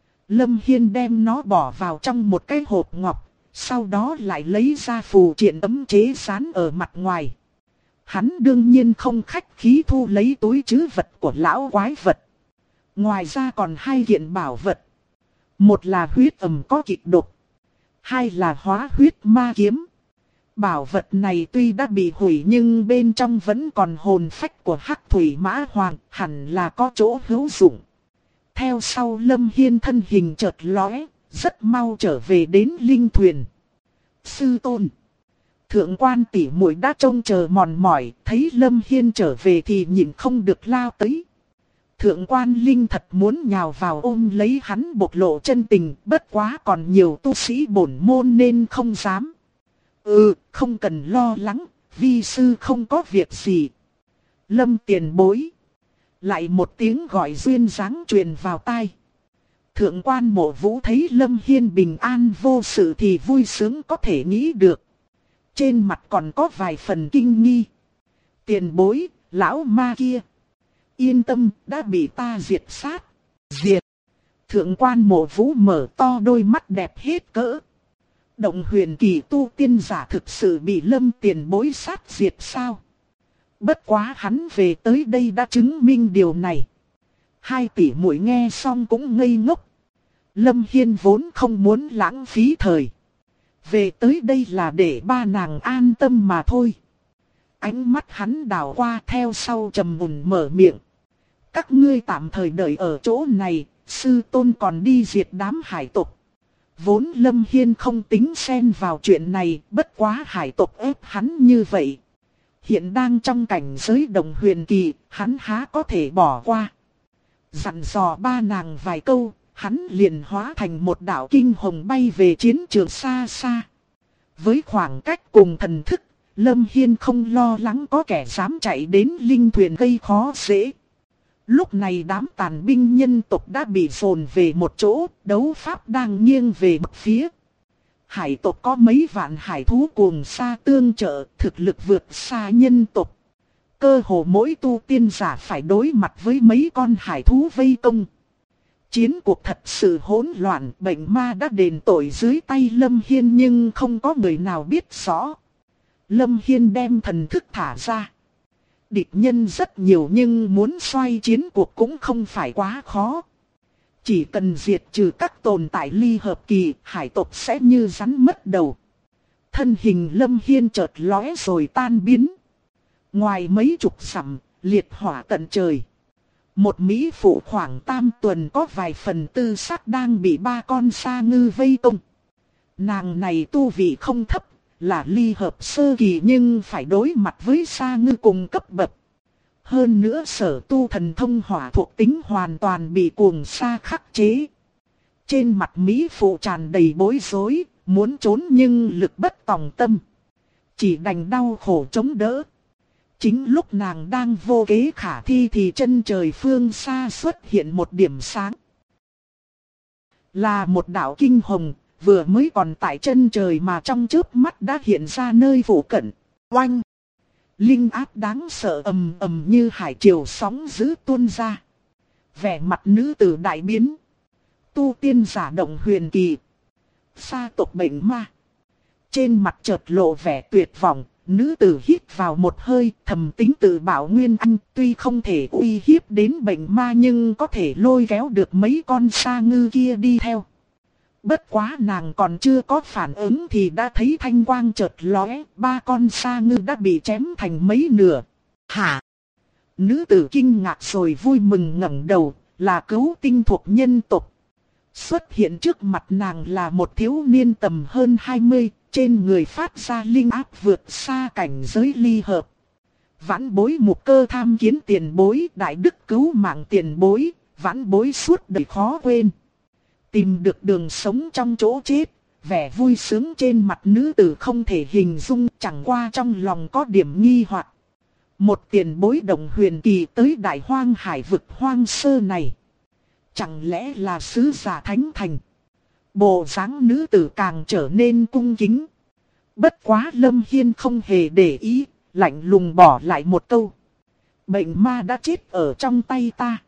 S1: Lâm Hiên đem nó bỏ vào trong một cái hộp ngọc, sau đó lại lấy ra phù triện cấm chế dán ở mặt ngoài. Hắn đương nhiên không khách khí thu lấy túi trữ vật của lão quái vật. Ngoài ra còn 2 kiện bảo vật. Một là huyết ầm có kịch độc, 2 là hóa huyết ma kiếm. Bảo vật này tuy đã bị hủy nhưng bên trong vẫn còn hồn phách của Hắc Thủy Mã Hoàng, hẳn là có chỗ hữu dụng. Theo sau Lâm Hiên thân hình chợt lóe, rất mau trở về đến linh thuyền. Sư tôn, thượng quan tỷ muội đã trông chờ mòn mỏi, thấy Lâm Hiên trở về thì nhịn không được lao tới. Thượng quan Linh thật muốn nhào vào ôm lấy hắn bộc lộ chân tình, bất quá còn nhiều tu sĩ bổn môn nên không dám. Không cần lo lắng, vi sư không có việc gì. Lâm tiền bối. Lại một tiếng gọi duyên dáng truyền vào tai. Thượng quan Mộ Vũ thấy Lâm Hiên bình an vô sự thì vui sướng có thể nghĩ được. Trên mặt còn có vài phần kinh nghi. Tiền bối, lão ma kia. Yên tâm, đã bị ta diệt sát. Diệt. Thượng quan Mộ Vũ mở to đôi mắt đẹp hết cỡ. Động Huyền kỳ tu tiên giả thực sự bị Lâm tiền bối sát diệt sao? Bất quá hắn về tới đây đã chứng minh điều này. 2 tỷ muội nghe xong cũng ngây ngốc. Lâm Hiên vốn không muốn lãng phí thời. Về tới đây là để ba nàng an tâm mà thôi. Ánh mắt hắn đảo qua theo sau trầm mùn mở miệng. Các ngươi tạm thời đợi ở chỗ này, sư tôn còn đi diệt đám hải tộc. Vốn Lâm Hiên không tính xen vào chuyện này, bất quá hải tộc ép hắn như vậy. Hiện đang trong cảnh giới Động Huyền kỳ, hắn há có thể bỏ qua. Dặn dò ba nàng vài câu, hắn liền hóa thành một đạo kinh hồng bay về chiến trường xa xa. Với khoảng cách cùng thần thức, Lâm Hiên không lo lắng có kẻ dám chạy đến linh thuyền gây khó dễ. Lúc này đám tàn binh nhân tộc đã bị dồn về một chỗ, đấu pháp đang nghiêng về một phía. Hải tộc có mấy vạn hải thú cùng xa tương trợ, thực lực vượt xa nhân tộc. Cơ hồ mỗi tu tiên giả phải đối mặt với mấy con hải thú vây công. Chiến cuộc thật sự hỗn loạn, bệnh ma đã đền tội dưới tay Lâm Hiên nhưng không có người nào biết rõ. Lâm Hiên đem thần thức thả ra. Địch nhân rất nhiều nhưng muốn xoay chiến cuộc cũng không phải quá khó. Chỉ cần diệt trừ các tồn tại ly hợp kỳ, hải tộc sẽ như rắn mất đầu. Thân hình Lâm Hiên chợt lóe rồi tan biến. Ngoài mấy chục dặm, liệt hỏa tận trời. Một mỹ phụ khoảng tam tuần có vài phần tư sắc đang bị ba con sa ngư vây công. Nàng này tu vị không thấp, là ly hợp sơ kỳ nhưng phải đối mặt với sa ngư cùng cấp bậc. Hơn nữa sở tu thần thông hỏa thuộc tính hoàn toàn bị cuồng sa khắc chế. Trên mặt mỹ phụ tràn đầy bối rối, muốn trốn nhưng lực bất tòng tâm. Chỉ đành đau khổ chống đỡ. Chính lúc nàng đang vô kế khả thi thì chân trời phương xa xuất hiện một điểm sáng. Là một đạo kinh hồng, vừa mới còn tại chân trời mà trong chớp mắt đã hiện ra nơi phụ cận. Oanh! Linh áp đáng sợ ầm ầm như hải triều sóng dữ tuôn ra. Vẻ mặt nữ tử đại biến. Tu tiên giả động huyền kỳ. Sa tộc bệnh ma. Trên mặt chợt lộ vẻ tuyệt vọng. Nữ tử hít vào một hơi, thầm tính tự bảo Nguyên Anh, tuy không thể uy hiếp đến bệnh ma nhưng có thể lôi kéo được mấy con sa ngư kia đi theo. Bất quá nàng còn chưa có phản ứng thì đã thấy thanh quang chợt lóe, ba con sa ngư đã bị chém thành mấy nửa. Hả? Nữ tử kinh ngạc rồi vui mừng ngẩng đầu, là cứu tinh thuộc nhân tộc. Xuất hiện trước mặt nàng là một thiếu niên tầm hơn 20, trên người phát ra linh áp vượt xa cảnh giới ly hợp. Vãn bối mục cơ tham kiến tiền bối, đại đức cứu mạng tiền bối, vãn bối suốt đời khó quên. Tìm được đường sống trong chỗ chết, vẻ vui sướng trên mặt nữ tử không thể hình dung, chẳng qua trong lòng có điểm nghi hoặc. Một tiền bối đồng huyền kỳ tới đại hoang hải vực hoang sơ này. Chẳng lẽ là sứ giả thánh thành? Bộ dáng nữ tử càng trở nên cung kính. Bất quá Lâm Hiên không hề để ý, lạnh lùng bỏ lại một câu. Bệnh ma đã chết ở trong tay ta.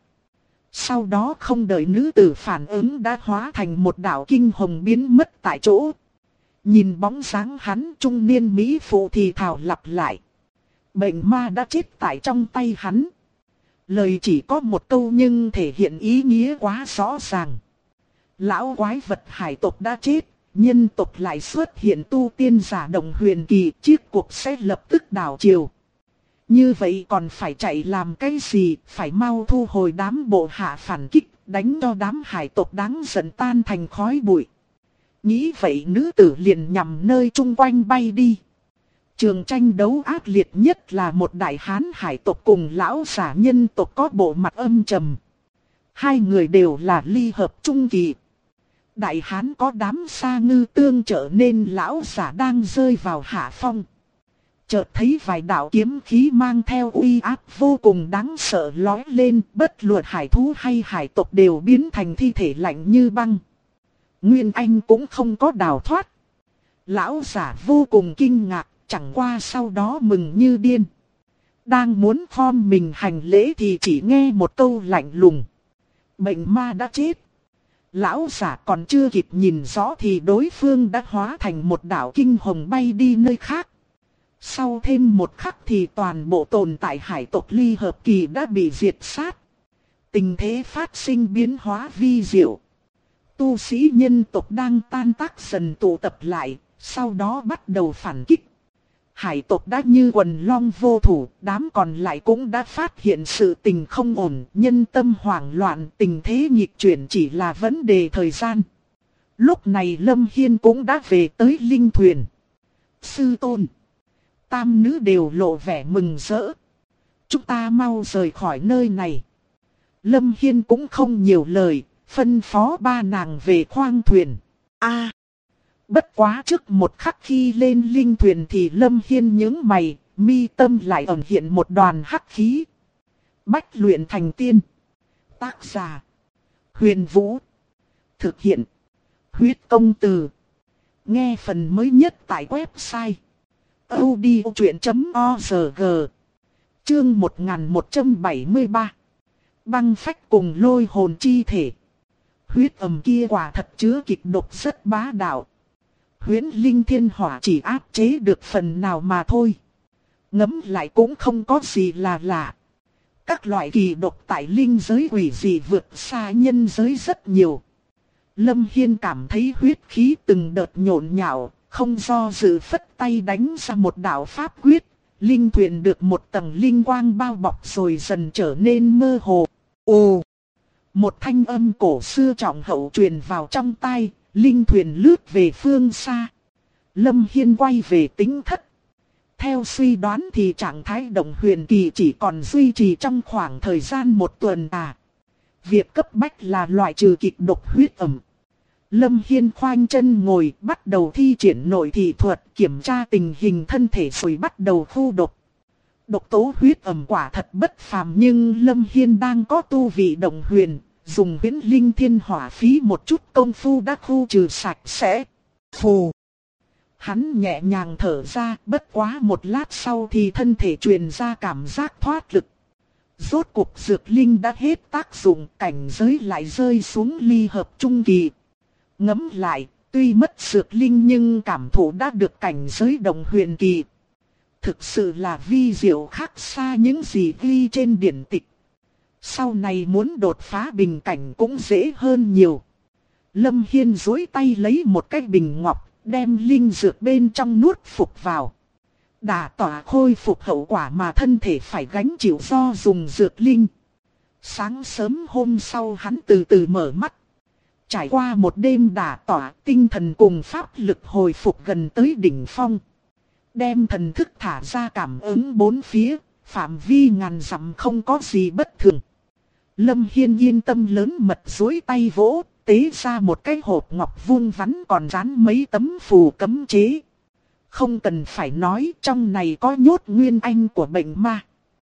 S1: Sau đó không đợi nữ tử phản ứng đã hóa thành một đạo kinh hồng biến mất tại chỗ. Nhìn bóng dáng hắn, trung niên mỹ phụ thì thào lặp lại. Bệnh ma đã chết tại trong tay hắn. Lời chỉ có một câu nhưng thể hiện ý nghĩa quá rõ ràng. Lão quái vật hải tộc đã chết, nhân tộc lại xuất hiện tu tiên giả đồng huyền kỳ, chiếc cuộc sẽ lập tức đảo chiều. Như vậy còn phải chạy làm cái gì, phải mau thu hồi đám bộ hạ phản kích, đánh cho đám hải tộc đáng giận tan thành khói bụi. Nghĩ vậy nữ tử liền nhằm nơi chung quanh bay đi. Trường tranh đấu ác liệt nhất là một đại hán hải tộc cùng lão giả nhân tộc có bộ mặt âm trầm. Hai người đều là ly hợp trung kỳ. Đại hán có đám sa ngư tương trợ nên lão giả đang rơi vào hạ phong. Chợt thấy vài đạo kiếm khí mang theo uy áp vô cùng đáng sợ lói lên, bất luận hải thú hay hải tộc đều biến thành thi thể lạnh như băng. Nguyên Anh cũng không có đào thoát. Lão giả vô cùng kinh ngạc, chẳng qua sau đó mừng như điên. Đang muốn khom mình hành lễ thì chỉ nghe một câu lạnh lùng. Bệnh ma đã chết. Lão giả còn chưa kịp nhìn rõ thì đối phương đã hóa thành một đạo kinh hồng bay đi nơi khác. Sau thêm một khắc thì toàn bộ tồn tại hải tộc ly hợp kỳ đã bị diệt sát. Tình thế phát sinh biến hóa vi diệu. Tu sĩ nhân tộc đang tan tác dần tụ tập lại, sau đó bắt đầu phản kích. Hải tộc đã như quần long vô thủ, đám còn lại cũng đã phát hiện sự tình không ổn, nhân tâm hoảng loạn, tình thế nghịch chuyển chỉ là vấn đề thời gian. Lúc này Lâm Hiên cũng đã về tới linh thuyền. Sư tôn, tam nữ đều lộ vẻ mừng rỡ. Chúng ta mau rời khỏi nơi này. Lâm Hiên cũng không nhiều lời, phân phó ba nàng về khoang thuyền. Bất quá trước một khắc khi lên linh thuyền thì Lâm Hiên nhướng mày, mi tâm lại ẩn hiện một đoàn hắc khí. Bách luyện thành tiên. Tác giả: Huyền Vũ. Thực hiện: Huyết Công Từ. Nghe phần mới nhất tại website audiochuyện.org. Chương 1173. Băng phách cùng lôi hồn chi thể. Huyết ầm kia quả thật chứa kịch độc rất bá đạo. Huyễn linh thiên hỏa chỉ áp chế được phần nào mà thôi. Ngấm lại cũng không có gì là lạ. Các loại kỳ độc tại linh giới quỷ dị vượt xa nhân giới rất nhiều. Lâm Hiên cảm thấy huyết khí từng đợt nhộn nhạo, Không do dự phất tay đánh ra một đạo pháp quyết, linh thuyền được một tầng linh quang bao bọc rồi dần trở nên mơ hồ. Ồ! Một thanh âm cổ xưa trọng hậu truyền vào trong tai, linh thuyền lướt về phương xa. Lâm Hiên quay về tính thất. Theo suy đoán thì trạng thái động huyền kỳ chỉ còn duy trì trong khoảng thời gian một tuần à. Việc cấp bách là loại trừ kịch độc huyết ẩm. Lâm Hiên khoanh chân ngồi bắt đầu thi triển nội thị thuật kiểm tra tình hình thân thể rồi bắt đầu khu độc. Độc tố huyết ẩm quả thật bất phàm nhưng Lâm Hiên đang có tu vị động huyền, dùng huyễn linh thiên hỏa phí một chút công phu đã khu trừ sạch sẽ. Phù! Hắn nhẹ nhàng thở ra, bất quá một lát sau thì thân thể truyền ra cảm giác thoát lực. Rốt cuộc dược linh đã hết tác dụng, cảnh giới lại rơi xuống ly hợp trung kỳ. Ngẫm lại, tuy mất dược linh nhưng cảm thụ đã được cảnh giới động huyền kỳ. Thực sự là vi diệu khác xa những gì ghi trên điển tịch. Sau này muốn đột phá bình cảnh cũng dễ hơn nhiều. Lâm Hiên duỗi tay lấy một cái bình ngọc, đem linh dược bên trong nuốt phục vào. Đả tỏa khôi phục hậu quả mà thân thể phải gánh chịu do dùng dược linh. Sáng sớm hôm sau hắn từ từ mở mắt. Trải qua một đêm đả tỏa, tinh thần cùng pháp lực hồi phục gần tới đỉnh phong. Đem thần thức thả ra cảm ứng bốn phía, phạm vi ngàn dặm không có gì bất thường. Lâm Hiên yên tâm lớn mật duỗi tay vỗ, tế ra một cái hộp ngọc vuông vắn còn dán mấy tấm phù cấm chế. Không cần phải nói trong này có nhốt nguyên anh của bệnh ma.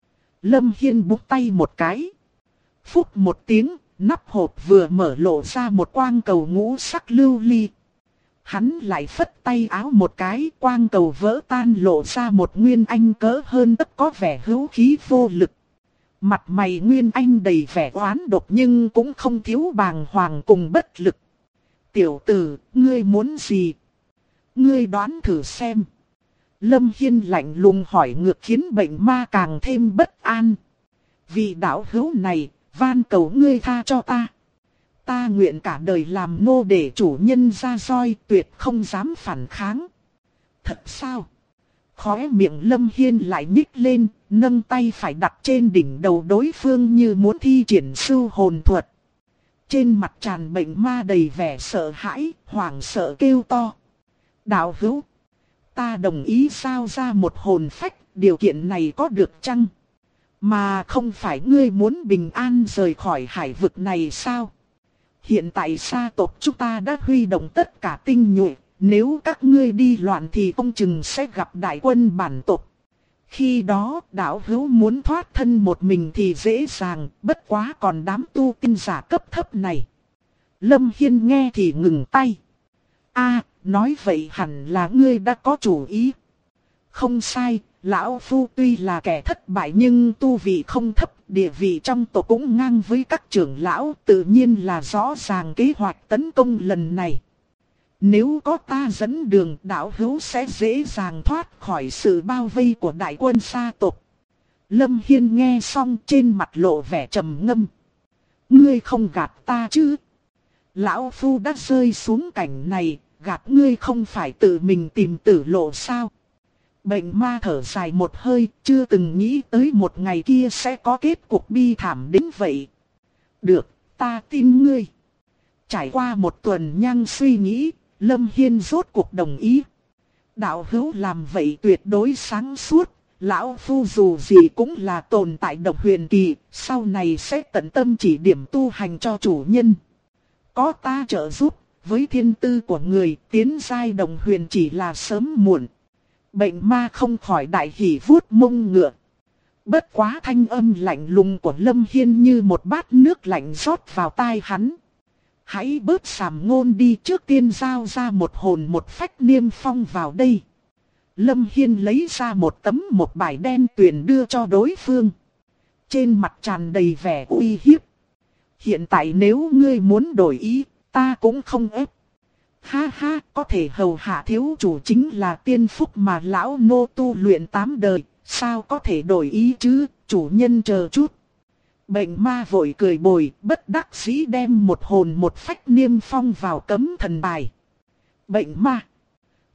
S1: Lâm Hiên búng tay một cái. Phúc một tiếng, nắp hộp vừa mở lộ ra một quang cầu ngũ sắc lưu ly. Hắn lại phất tay áo một cái, quang cầu vỡ tan lộ ra một nguyên anh cỡ hơn tất có vẻ hữu khí vô lực. Mặt mày nguyên anh đầy vẻ oán độc nhưng cũng không thiếu bàng hoàng cùng bất lực. Tiểu tử, ngươi muốn gì? Ngươi đoán thử xem. Lâm Hiên lạnh lùng hỏi ngược khiến bệnh ma càng thêm bất an. Vì đạo hữu này, van cầu ngươi tha cho ta. Ta nguyện cả đời làm nô để chủ nhân ra roi, tuyệt không dám phản kháng. Thật sao? Khóe miệng Lâm Hiên lại nhích lên, nâng tay phải đặt trên đỉnh đầu đối phương như muốn thi triển sưu hồn thuật. Trên mặt tràn bệnh ma đầy vẻ sợ hãi, hoảng sợ kêu to. Đạo hữu, ta đồng ý sao ra một hồn phách, điều kiện này có được chăng? Mà không phải ngươi muốn bình an rời khỏi hải vực này sao? Hiện tại sa tộc chúng ta đã huy động tất cả tinh nhuệ, nếu các ngươi đi loạn thì không chừng sẽ gặp đại quân bản tộc. Khi đó đạo hữu muốn thoát thân một mình thì dễ dàng, bất quá còn đám tu tiên giả cấp thấp này. Lâm Hiên nghe thì ngừng tay. Nói vậy hẳn là ngươi đã có chủ ý. Không sai, lão phu tuy là kẻ thất bại nhưng tu vị không thấp, địa vị trong tộc cũng ngang với các trưởng lão, tự nhiên là rõ ràng kế hoạch tấn công lần này. Nếu có ta dẫn đường, đạo hữu sẽ dễ dàng thoát khỏi sự bao vây của đại quân sa tộc. Lâm Hiên nghe xong trên mặt lộ vẻ trầm ngâm. Ngươi không gạt ta chứ? Lão phu đã rơi xuống cảnh này, gạt ngươi không phải tự mình tìm tử lộ sao? Bệnh ma thở dài một hơi, chưa từng nghĩ tới một ngày kia sẽ có kết cục bi thảm đến vậy. Được, ta tin ngươi. Trải qua một tuần nhăng suy nghĩ, Lâm Hiên rốt cuộc đồng ý. Đạo hữu làm vậy tuyệt đối sáng suốt, lão phu dù gì cũng là tồn tại độc huyền kỳ, sau này sẽ tận tâm chỉ điểm tu hành cho chủ nhân. Có ta trợ giúp, với thiên tư của người tiến giai đồng huyền chỉ là sớm muộn. Bệnh ma không khỏi đại hỉ vuốt mông ngựa. Bất quá thanh âm lạnh lùng của Lâm Hiên như một bát nước lạnh rót vào tai hắn. Hãy bớt sàm ngôn đi, trước tiên giao ra một hồn một phách niêm phong vào đây. Lâm Hiên lấy ra một bài đen tuyền đưa cho đối phương. Trên mặt tràn đầy vẻ uy hiếp. Hiện tại nếu ngươi muốn đổi ý, ta cũng không ép. Ha ha, có thể hầu hạ thiếu chủ chính là tiên phúc mà lão nô tu luyện 8 đời, sao có thể đổi ý chứ, chủ nhân chờ chút. Bệnh ma vội cười bồi, bất đắc dĩ đem một hồn một phách niêm phong vào cấm thần bài. Bệnh ma,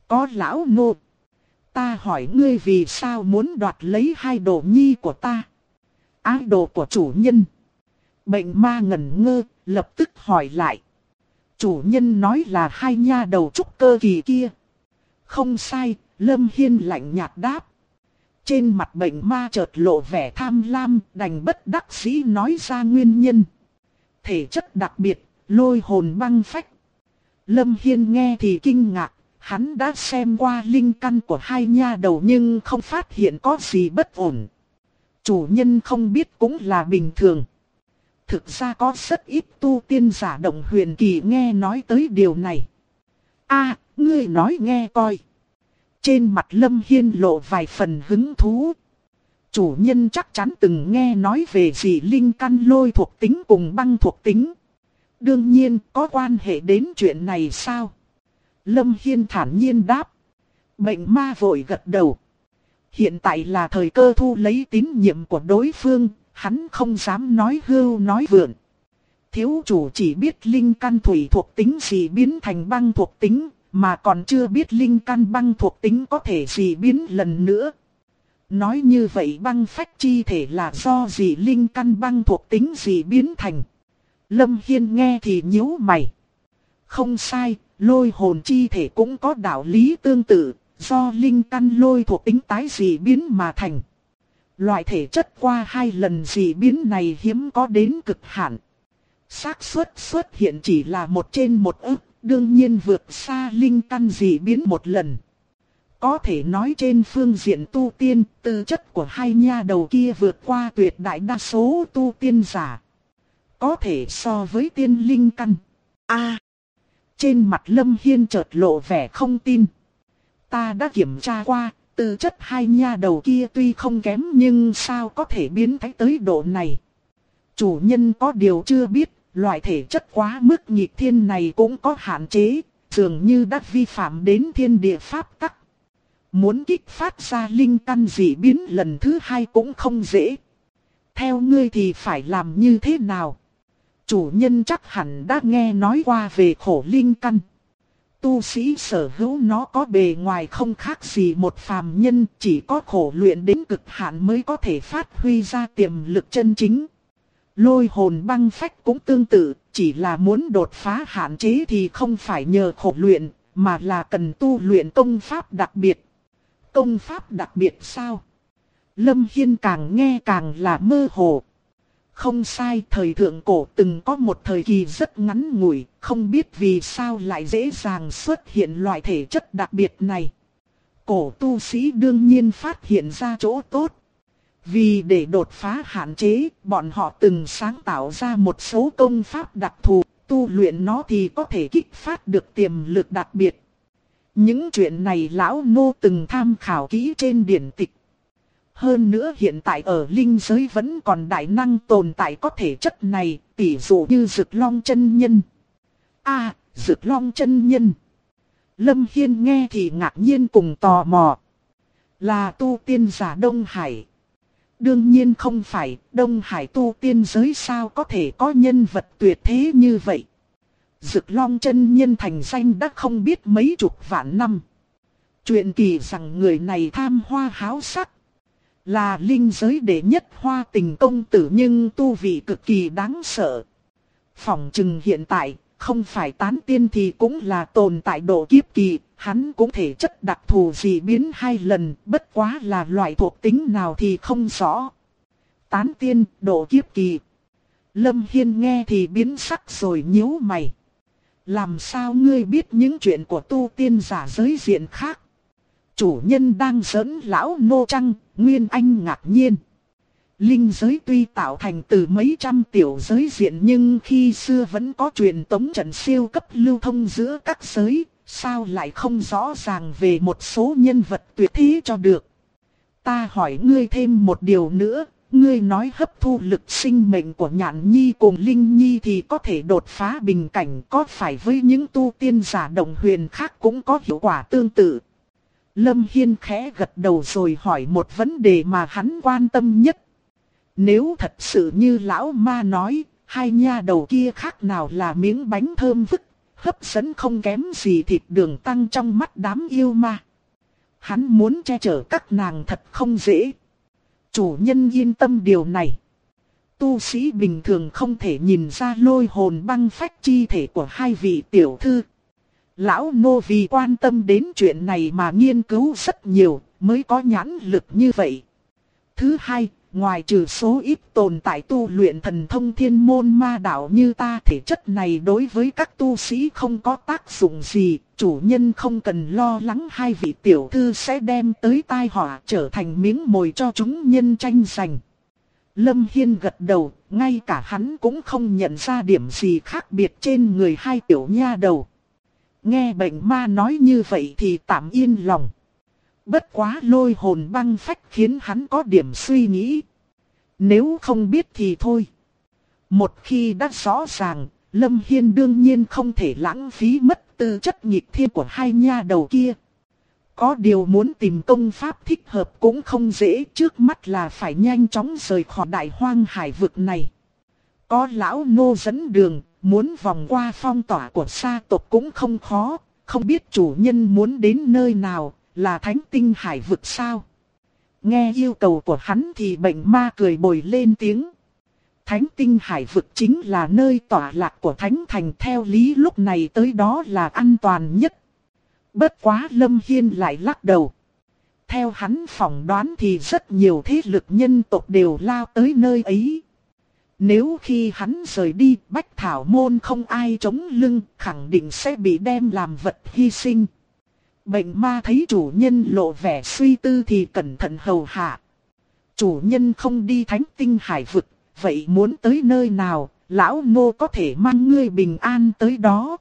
S1: Có lão nô. Ta hỏi ngươi vì sao muốn đoạt lấy hai đồ nhi của ta? Ái đồ của chủ nhân. Bệnh ma ngẩn ngơ, lập tức hỏi lại. Chủ nhân nói là hai nha đầu trúc cơ kỳ kia. Không sai, Lâm Hiên lạnh nhạt đáp. Trên mặt bệnh ma chợt lộ vẻ tham lam, đành bất đắc dĩ nói ra nguyên nhân. Thể chất đặc biệt, lôi hồn băng phách. Lâm Hiên nghe thì kinh ngạc, hắn đã xem qua linh căn của hai nha đầu nhưng không phát hiện có gì bất ổn. Chủ nhân không biết cũng là bình thường. Thực ra có rất ít tu tiên giả động huyền kỳ nghe nói tới điều này. A, ngươi nói nghe coi. Trên mặt Lâm Hiên lộ vài phần hứng thú. Chủ nhân chắc chắn từng nghe nói về dị linh căn lôi thuộc tính cùng băng thuộc tính. Đương nhiên có quan hệ đến chuyện này sao? Lâm Hiên thản nhiên đáp. Bệnh ma vội gật đầu. Hiện tại là thời cơ thu lấy tín nhiệm của đối phương, hắn không dám nói hưu nói vượn. Thiếu chủ chỉ biết linh căn thủy thuộc tính gì biến thành băng thuộc tính, mà còn chưa biết linh căn băng thuộc tính có thể gì biến lần nữa. Nói như vậy băng phách chi thể là do gì linh căn băng thuộc tính gì biến thành. Lâm Hiên nghe thì nhíu mày. Không sai, lôi hồn chi thể cũng có đạo lý tương tự, do linh căn lôi thuộc tính tái dị biến mà thành. Loại thể chất qua 2 lần dị biến này hiếm có đến cực hạn. Xác suất xuất hiện chỉ là 1 trên 1 ức, đương nhiên vượt xa linh căn dị biến 1 lần. Có thể nói trên phương diện tu tiên, tư chất của hai nha đầu kia vượt qua tuyệt đại đa số tu tiên giả. Có thể so với tiên linh căn. Trên mặt Lâm Hiên chợt lộ vẻ không tin. Ta đã kiểm tra qua, tư chất hai nha đầu kia tuy không kém nhưng sao có thể biến thái tới độ này. Chủ nhân có điều chưa biết, loại thể chất quá mức nghịch thiên này cũng có hạn chế, dường như đã vi phạm đến thiên địa pháp tắc. Muốn kích phát ra linh căn dị biến lần thứ 2 cũng không dễ. Theo ngươi thì phải làm như thế nào? Chủ nhân chắc hẳn đã nghe nói qua về khổ linh căn. Tu sĩ sở hữu nó có bề ngoài không khác gì một phàm nhân, chỉ có khổ luyện đến cực hạn mới có thể phát huy ra tiềm lực chân chính. Lôi hồn băng phách cũng tương tự, chỉ là muốn đột phá hạn chế thì không phải nhờ khổ luyện, mà là cần tu luyện công pháp đặc biệt. Công pháp đặc biệt sao? Lâm Hiên càng nghe càng là mơ hồ. Không sai, thời thượng cổ từng có một thời kỳ rất ngắn ngủi, không biết vì sao lại dễ dàng xuất hiện loại thể chất đặc biệt này. Cổ tu sĩ đương nhiên phát hiện ra chỗ tốt. Vì để đột phá hạn chế, bọn họ từng sáng tạo ra một số công pháp đặc thù, tu luyện nó thì có thể kích phát được tiềm lực đặc biệt. Những chuyện này lão nô từng tham khảo kỹ trên điển tịch. Hơn nữa hiện tại ở linh giới vẫn còn đại năng tồn tại có thể chất này, tỉ dụ như Dực Long chân nhân. Dực Long chân nhân. Lâm Hiên nghe thì ngạc nhiên cùng tò mò. Là tu tiên giả Đông Hải. Đương nhiên không phải, Đông Hải tu tiên giới sao có thể có nhân vật tuyệt thế như vậy. Dực Long chân nhân thành danh đã không biết mấy chục vạn năm. Chuyện kỳ rằng người này tham hoa háo sắc. Là linh giới đệ nhất hoa tình công tử nhưng tu vị cực kỳ đáng sợ. Phỏng chừng hiện tại, không phải tán tiên thì cũng là tồn tại độ kiếp kỳ, hắn cũng thể chất đặc thù gì biến 2 lần, bất quá là loại thuộc tính nào thì không rõ. Tán tiên, độ kiếp kỳ. Lâm Hiên nghe thì biến sắc rồi nhíu mày. Làm sao ngươi biết những chuyện của tu tiên giả giới diện khác? Chủ nhân đang giỡn lão nô trăng, Nguyên Anh ngạc nhiên. Linh giới tuy tạo thành từ mấy trăm tiểu giới diện nhưng khi xưa vẫn có truyền tống trận siêu cấp lưu thông giữa các giới, sao lại không rõ ràng về một số nhân vật tuyệt thế cho được. Ta hỏi ngươi thêm một điều nữa, ngươi nói hấp thu lực sinh mệnh của Nhạn Nhi cùng Linh Nhi thì có thể đột phá bình cảnh, có phải với những tu tiên giả đồng huyền khác cũng có hiệu quả tương tự? Lâm Hiên khẽ gật đầu rồi hỏi một vấn đề mà hắn quan tâm nhất. Nếu thật sự như lão ma nói, hai nha đầu kia khác nào là miếng bánh thơm vức, hấp dẫn không kém gì thịt đường tăng trong mắt đám yêu ma. Hắn muốn che chở các nàng thật không dễ. Chủ nhân yên tâm điều này. Tu sĩ bình thường không thể nhìn ra lôi hồn băng phách chi thể của hai vị tiểu thư. Lão nô vì quan tâm đến chuyện này mà nghiên cứu rất nhiều, mới có nhãn lực như vậy. Thứ hai, ngoài trừ số ít tồn tại tu luyện thần thông thiên môn ma đạo như ta, thể chất này đối với các tu sĩ không có tác dụng gì. Chủ nhân không cần lo lắng hai vị tiểu thư sẽ đem tới tai họa, trở thành miếng mồi cho chúng nhân tranh giành. Lâm Hiên gật đầu, ngay cả hắn cũng không nhận ra điểm gì khác biệt trên người hai tiểu nha đầu. Nghe bệnh ma nói như vậy thì tạm yên lòng. Bất quá lôi hồn băng phách khiến hắn có điểm suy nghĩ. Nếu không biết thì thôi. Một khi đã rõ ràng, Lâm Hiên đương nhiên không thể lãng phí mất tư chất nghịch thiên của hai nha đầu kia. Có điều muốn tìm công pháp thích hợp cũng không dễ, trước mắt là phải nhanh chóng rời khỏi đại hoang hải vực này. Có lão nô dẫn đường, muốn vòng qua phong tỏa của sa tộc cũng không khó, không biết chủ nhân muốn đến nơi nào, là Thánh Tinh Hải vực sao? Nghe yêu cầu của hắn thì bệnh ma cười bồi lên tiếng. Thánh Tinh Hải vực chính là nơi tọa lạc của Thánh Thành, theo lý lúc này tới đó là an toàn nhất. Bất quá Lâm Hiên lại lắc đầu. Theo hắn phỏng đoán thì rất nhiều thế lực nhân tộc đều lao tới nơi ấy. Nếu khi hắn rời đi, Bách Thảo Môn không ai chống lưng, khẳng định sẽ bị đem làm vật hy sinh. Bệnh ma thấy chủ nhân lộ vẻ suy tư thì cẩn thận hầu hạ. Chủ nhân không đi Thánh Tinh Hải vực, vậy muốn tới nơi nào, lão nô có thể mang ngươi bình an tới đó.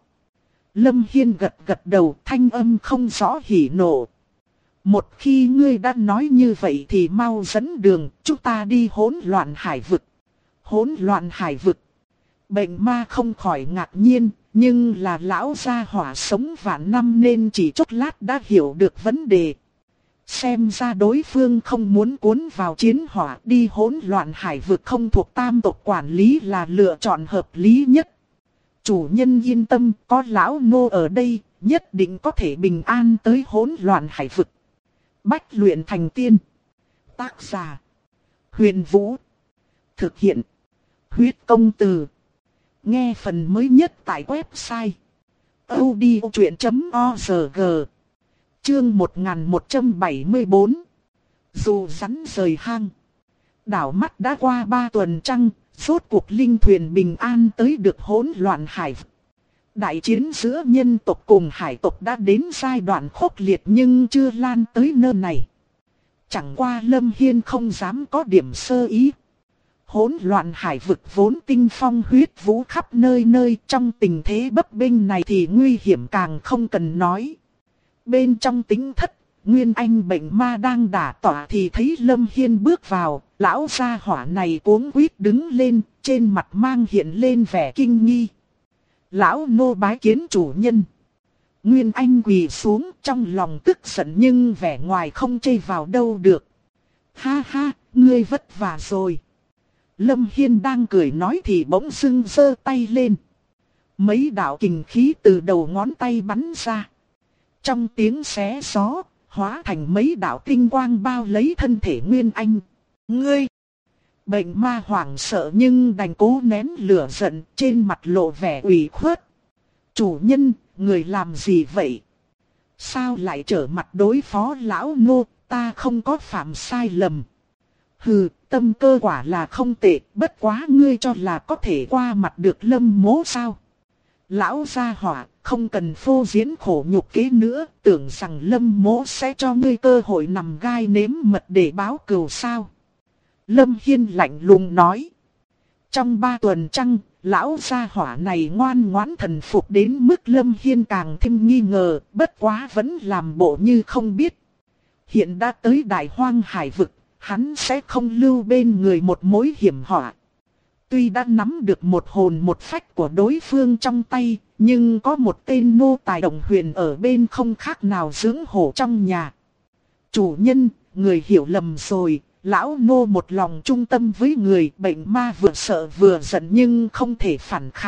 S1: Lâm Hiên gật gật đầu, thanh âm không rõ hỉ nộ. Một khi ngươi đã nói như vậy thì mau dẫn đường, chúng ta đi hỗn loạn hải vực. Hỗn loạn hải vực. Bệnh ma không khỏi ngạc nhiên, nhưng là lão gia hỏa sống vạn năm nên chỉ chốc lát đã hiểu được vấn đề. Xem ra đối phương không muốn cuốn vào chiến hỏa, đi hỗn loạn hải vực không thuộc tam tộc quản lý là lựa chọn hợp lý nhất. Chủ nhân yên tâm, có lão nô ở đây, nhất định có thể bình an tới hỗn loạn hải vực. Bách luyện thành tiên. Tác giả: Huyền Vũ. Thực hiện: Huyết Công Từ. Nghe phần mới nhất tại website audiochuyện.org. Chương 1174. Dù rắn rời hang. Đảo mắt đã qua 3 tuần trăng, rốt cuộc linh thuyền bình an tới được hỗn loạn hải vực. Đại chiến giữa nhân tộc cùng hải tộc đã đến giai đoạn khốc liệt nhưng chưa lan tới nơi này. Chẳng qua Lâm Hiên không dám có điểm sơ ý. Hỗn loạn hải vực vốn tinh phong huyết vũ khắp nơi nơi, trong tình thế bấp bênh này thì nguy hiểm càng không cần nói. Bên trong tính thất, Nguyên Anh bệnh ma đang đả tọa thì thấy Lâm Hiên bước vào, lão gia hỏa này cuống quýt đứng lên, trên mặt mang hiện lên vẻ kinh nghi. Lão nô bái kiến chủ nhân. Nguyên Anh quỳ xuống, trong lòng tức giận nhưng vẻ ngoài không chê vào đâu được. Ha ha, ngươi vất vả rồi. Lâm Hiên đang cười nói thì bỗng dưng giơ tay lên. Mấy đạo kình khí từ đầu ngón tay bắn ra. Trong tiếng xé gió, hóa thành mấy đạo tinh quang bao lấy thân thể Nguyên Anh. Ngươi! Bệnh ma hoảng sợ nhưng đành cố nén lửa giận, trên mặt lộ vẻ ủy khuất. Chủ nhân, người làm gì vậy? Sao lại trở mặt đối phó lão nô, ta không có phạm sai lầm. Hừ, tâm cơ quả là không tệ, bất quá ngươi cho là có thể qua mặt được Lâm mỗ sao? Lão gia hỏa, không cần phô diễn khổ nhục kế nữa, tưởng rằng Lâm mỗ sẽ cho ngươi cơ hội nằm gai nếm mật để báo cừu sao? Lâm Hiên lạnh lùng nói. Trong 3 tuần trăng, lão gia hỏa này ngoan ngoãn thần phục đến mức Lâm Hiên càng thêm nghi ngờ, bất quá vẫn làm bộ như không biết. Hiện đã tới đại hoang hải vực, hắn sẽ không lưu bên người một mối hiểm họa. Tuy đã nắm được một hồn một phách của đối phương trong tay, nhưng có một tên nô tài đồng huyền ở bên không khác nào dưỡng hổ trong nhà. Chủ nhân, người hiểu lầm rồi, lão nô một lòng trung tâm với người, bệnh ma vừa sợ vừa giận nhưng không thể phản kháng,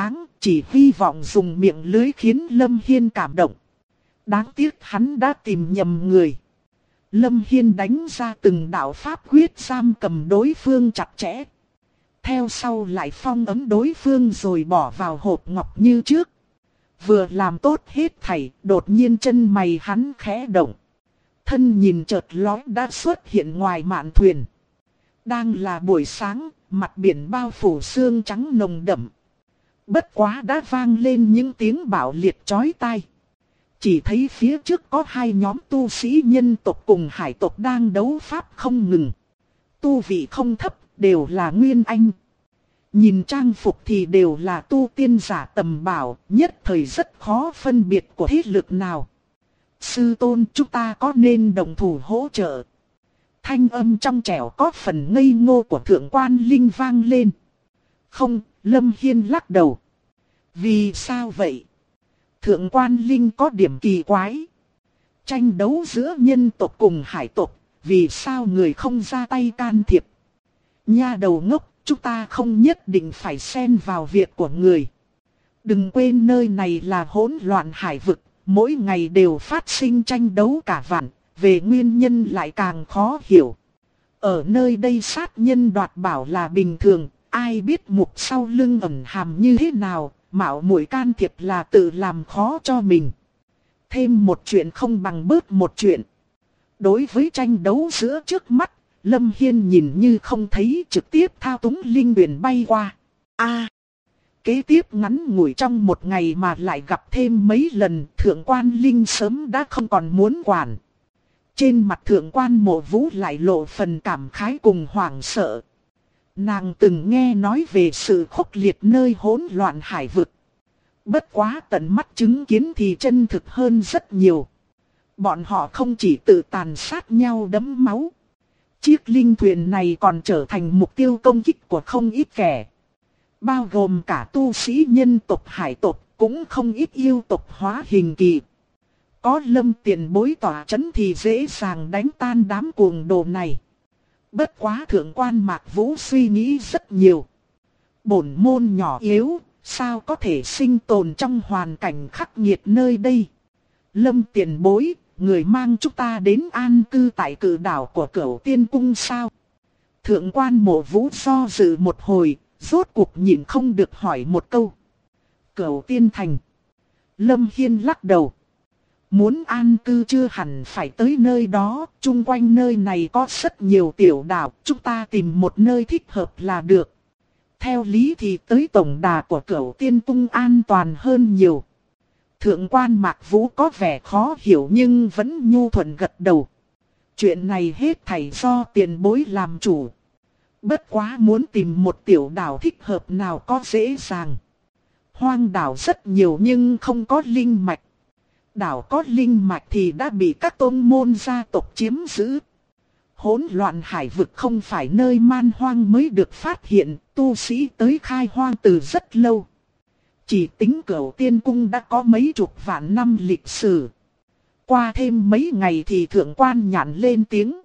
S1: chỉ hy vọng dùng miệng lưới khiến Lâm Hiên cảm động. Đáng tiếc hắn đã tìm nhầm người. Lâm Hiên đánh ra từng đạo pháp quyết giam cầm đối phương chặt chẽ. Theo sau lại phong ấn đối phương rồi bỏ vào hộp ngọc như trước. Vừa làm tốt hết thảy, đột nhiên chân mày hắn khẽ động. Thân nhìn chợt lóe đã xuất hiện ngoài mạn thuyền. Đang là buổi sáng, mặt biển bao phủ sương trắng nồng đậm. Bất quá đã vang lên những tiếng bạo liệt chói tai. Chỉ thấy phía trước có hai nhóm tu sĩ nhân tộc cùng hải tộc đang đấu pháp không ngừng. Tu vị không thấp, đều là nguyên anh. Nhìn trang phục thì đều là tu tiên giả tầm bảo, nhất thời rất khó phân biệt của thế lực nào. Sư tôn, chúng ta có nên đồng thủ hỗ trợ? Thanh âm trong trẻo có phần ngây ngô của thượng quan Linh vang lên. Không, Lâm Hiên lắc đầu. Vì sao vậy? Thượng quan Linh có điểm kỳ quái. Tranh đấu giữa nhân tộc cùng hải tộc, vì sao người không ra tay can thiệp? Nha đầu ngốc, chúng ta không nhất định phải xen vào việc của người. Đừng quên nơi này là hỗn loạn hải vực, mỗi ngày đều phát sinh tranh đấu cả vạn, về nguyên nhân lại càng khó hiểu. Ở nơi đây sát nhân đoạt bảo là bình thường, ai biết mục sau lưng ẩn hàm như thế nào, mạo muội can thiệp là tự làm khó cho mình. Thêm một chuyện không bằng bớt một chuyện. Đối với tranh đấu giữa trước mắt, Lâm Hiên nhìn như không thấy, trực tiếp thao túng linh huyền bay qua. Kế tiếp ngắn ngủi trong một ngày mà lại gặp thêm mấy lần, thượng quan Linh sớm đã không còn muốn quản. Trên mặt thượng quan Mộ Vũ lại lộ phần cảm khái cùng hoảng sợ. Nàng từng nghe nói về sự khốc liệt nơi hỗn loạn hải vực. Bất quá tận mắt chứng kiến thì chân thực hơn rất nhiều. Bọn họ không chỉ tự tàn sát nhau đẫm máu. Chiếc linh thuyền này còn trở thành mục tiêu công kích của không ít kẻ. Bao gồm cả tu sĩ nhân tộc hải tộc, cũng không ít yêu tộc hóa hình kỳ. Có Lâm tiền bối tỏa chấn thì dễ dàng đánh tan đám cuồng đồ này. Bất quá thượng quan Mạc Vũ suy nghĩ rất nhiều. Bổn môn nhỏ yếu, sao có thể sinh tồn trong hoàn cảnh khắc nghiệt nơi đây? Lâm tiền bối, người mang chúng ta đến an cư tại cử đảo của Cửu Tiên Cung sao? Thượng quan Mộ Vũ do dự một hồi, rốt cuộc nhịn không được hỏi một câu. Cửu Tiên Thành. Lâm Hiên lắc đầu. Muốn an cư chưa hẳn phải tới nơi đó, chung quanh nơi này có rất nhiều tiểu đảo, chúng ta tìm một nơi thích hợp là được. Theo lý thì tới tổng đà của Cửu Tiên Cung an toàn hơn nhiều. Thượng quan Mạc Vũ có vẻ khó hiểu nhưng vẫn nhu thuận gật đầu. Chuyện này hết thảy do tiền bối làm chủ. Bất quá muốn tìm một tiểu đảo thích hợp nào có dễ dàng. Hoang đảo rất nhiều nhưng không có linh mạch. Đảo có linh mạch thì đã bị các tôn môn gia tộc chiếm giữ. Hỗn loạn hải vực không phải nơi man hoang mới được phát hiện, tu sĩ tới khai hoang từ rất lâu. Chỉ tính Cửu Tiên Cung đã có mấy chục vạn năm lịch sử. Qua thêm mấy ngày thì thượng quan nhàn lên tiếng.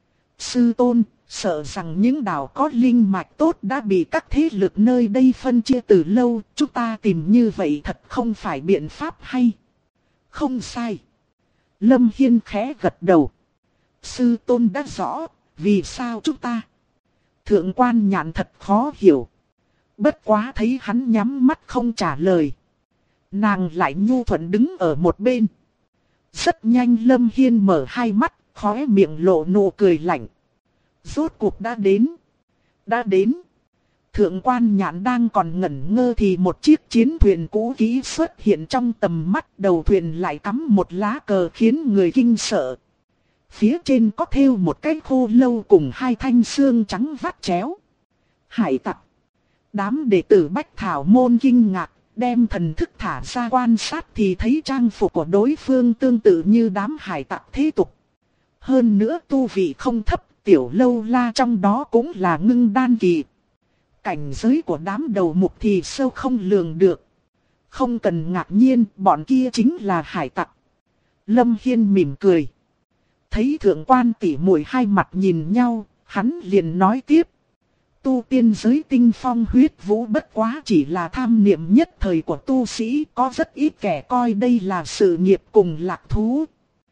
S1: Sư tôn, sợ rằng những đảo có linh mạch tốt đã bị các thế lực nơi đây phân chia từ lâu, chúng ta tìm như vậy thật không phải biện pháp hay. Không sai. Lâm Hiên khẽ gật đầu. Sư tôn đã rõ, vì sao chúng ta? Thượng quan nhạn thật khó hiểu. Bất quá thấy hắn nhắm mắt không trả lời. Nàng lại nhu thuận đứng ở một bên. Rất nhanh Lâm Hiên mở hai mắt, khóe miệng lộ nụ cười lạnh. Rốt cuộc đã đến. Đã đến. Thượng quan nhạn đang còn ngẩn ngơ thì một chiếc chiến thuyền cũ kỹ xuất hiện trong tầm mắt, đầu thuyền lại cắm một lá cờ khiến người kinh sợ. Phía trên có thêu một cái khô lâu cùng hai thanh xương trắng vắt chéo. Hải tặc. Đám đệ tử Bách Thảo môn kinh ngạc, đem thần thức thả ra quan sát thì thấy trang phục của đối phương tương tự như đám hải tặc thế tục. Hơn nữa tu vị không thấp, tiểu lâu la trong đó cũng là ngưng đan kỳ. Cảnh giới của đám đầu mục thì sâu không lường được. Không cần ngạc nhiên, bọn kia chính là hải tặc. Lâm Hiên mỉm cười. Thấy thượng quan tỷ muội hai mặt nhìn nhau, hắn liền nói tiếp. tu tiên giới tinh phong huyết vũ bất quá chỉ là tham niệm nhất thời của tu sĩ, có rất ít kẻ coi đây là sự nghiệp cùng lạc thú.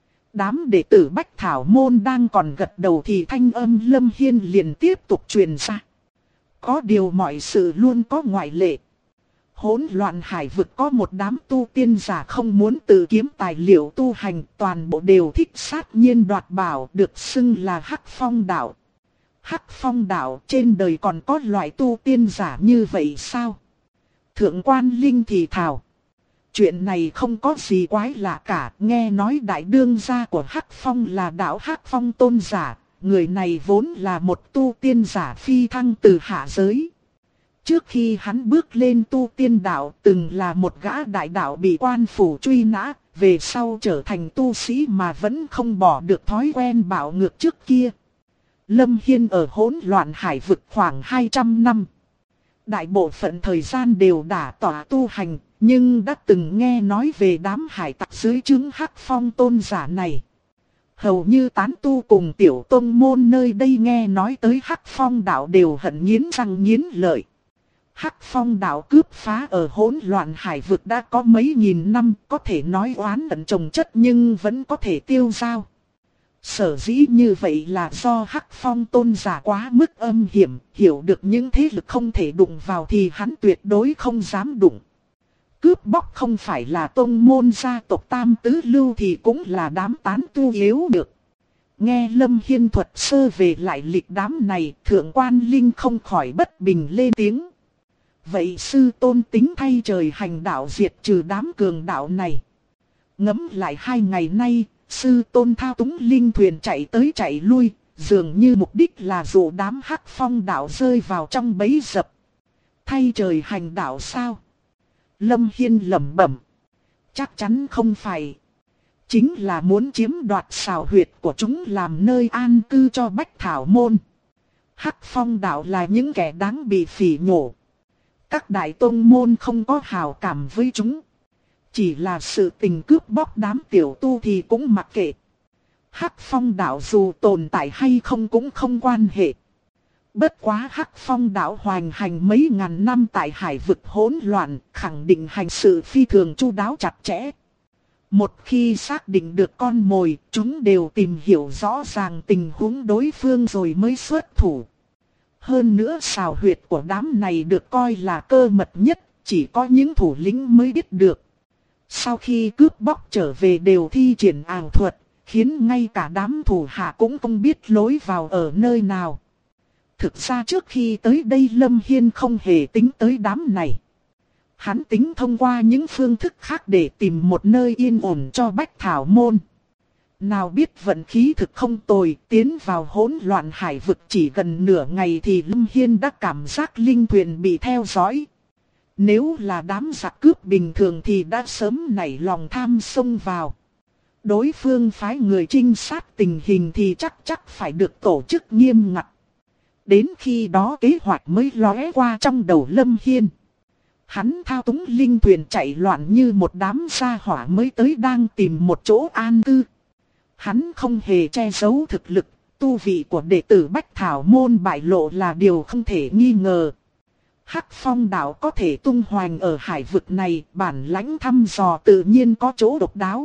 S1: Đám đệ tử Bách Thảo Môn đang còn gật đầu thì thanh âm Lâm Hiên liền tiếp tục truyền ra. Có điều mọi sự luôn có ngoại lệ. Hỗn loạn hải vực có một đám tu tiên giả không muốn tự kiếm tài liệu tu hành, toàn bộ đều thích sát nhiên đoạt bảo, được xưng là Hắc Phong đạo. Hắc Phong đạo, trên đời còn có loại tu tiên giả như vậy sao? Thượng quan Linh thì thào. Chuyện này không có gì quái lạ cả, nghe nói đại đương gia của Hắc Phong là đạo Hắc Phong tôn giả, người này vốn là một tu tiên giả phi thăng từ hạ giới. Trước khi hắn bước lên tu tiên đạo từng là một gã đại đạo bị quan phủ truy nã, về sau trở thành tu sĩ mà vẫn không bỏ được thói quen bạo ngược trước kia. Lâm Hiên ở hỗn loạn hải vực khoảng 200 năm. Đại bộ phận thời gian đều đã tỏa tu hành, nhưng đã từng nghe nói về đám hải tặc dưới trướng Hắc Phong tôn giả này. Hầu như tán tu cùng tiểu tông môn nơi đây nghe nói tới Hắc Phong đạo đều hận nghiến răng nghiến lợi. Hắc Phong đạo cướp phá ở hỗn loạn hải vực đã có mấy nghìn năm, có thể nói oán hận chồng chất nhưng vẫn có thể tiêu dao. Sở dĩ như vậy là do Hắc Phong tôn giả quá mức âm hiểm, hiểu được những thế lực không thể đụng vào thì hắn tuyệt đối không dám đụng. Cướp bóc không phải là tông môn gia tộc tam tứ lưu thì cũng là đám tán tu yếu được. Nghe Lâm Hiên thuật sơ về lại lịch đám này, thượng quan Linh không khỏi bất bình lên tiếng. Vậy sư tôn tính thay trời hành đạo diệt trừ đám cường đạo này. Ngẫm lại 2 ngày nay, sư tôn thao túng linh thuyền chạy tới chạy lui, dường như mục đích là dụ đám Hắc Phong đạo rơi vào trong bẫy dập. Thay trời hành đạo sao? Lâm Hiên lẩm bẩm. Chắc chắn không phải. Chính là muốn chiếm đoạt xào huyệt của chúng làm nơi an cư cho Bách Thảo Môn. Hắc Phong đạo là những kẻ đáng bị phỉ nhổ. Các đại tông môn không có hảo cảm với chúng. Chỉ là sự tình cướp bóc đám tiểu tu thì cũng mặc kệ. Hắc Phong đạo dù tồn tại hay không cũng không quan hệ. Bất quá Hắc Phong đạo hoành hành mấy ngàn năm tại hải vực hỗn loạn, khẳng định hành sự phi thường chu đáo chặt chẽ. Một khi xác định được con mồi, chúng đều tìm hiểu rõ ràng tình huống đối phương rồi mới xuất thủ. Hơn nữa xào huyệt của đám này được coi là cơ mật nhất, chỉ có những thủ lĩnh mới biết được. Sau khi cướp bóc trở về đều thi triển ảo thuật, khiến ngay cả đám thủ hạ cũng không biết lối vào ở nơi nào. Thực ra trước khi tới đây Lâm Hiên không hề tính tới đám này. Hắn tính thông qua những phương thức khác để tìm một nơi yên ổn cho Bách Thảo Môn. Nào biết vận khí thực không tồi, tiến vào hỗn loạn hải vực chỉ gần nửa ngày thì Lâm Hiên đã cảm giác linh thuyền bị theo dõi. Nếu là đám giặc cướp bình thường thì đã sớm nảy lòng tham xông vào. Đối phương phái người trinh sát tình hình thì chắc phải được tổ chức nghiêm ngặt. Đến khi đó kế hoạch mới lóe qua trong đầu Lâm Hiên. Hắn thao túng linh thuyền chạy loạn như một đám gia hỏa mới tới đang tìm một chỗ an cư. Hắn không hề che giấu thực lực, tu vị của đệ tử Bách Thảo Môn bại lộ là điều không thể nghi ngờ. Hắc Phong đạo có thể tung hoành ở hải vực này, bản lãnh thăm dò tự nhiên có chỗ độc đáo.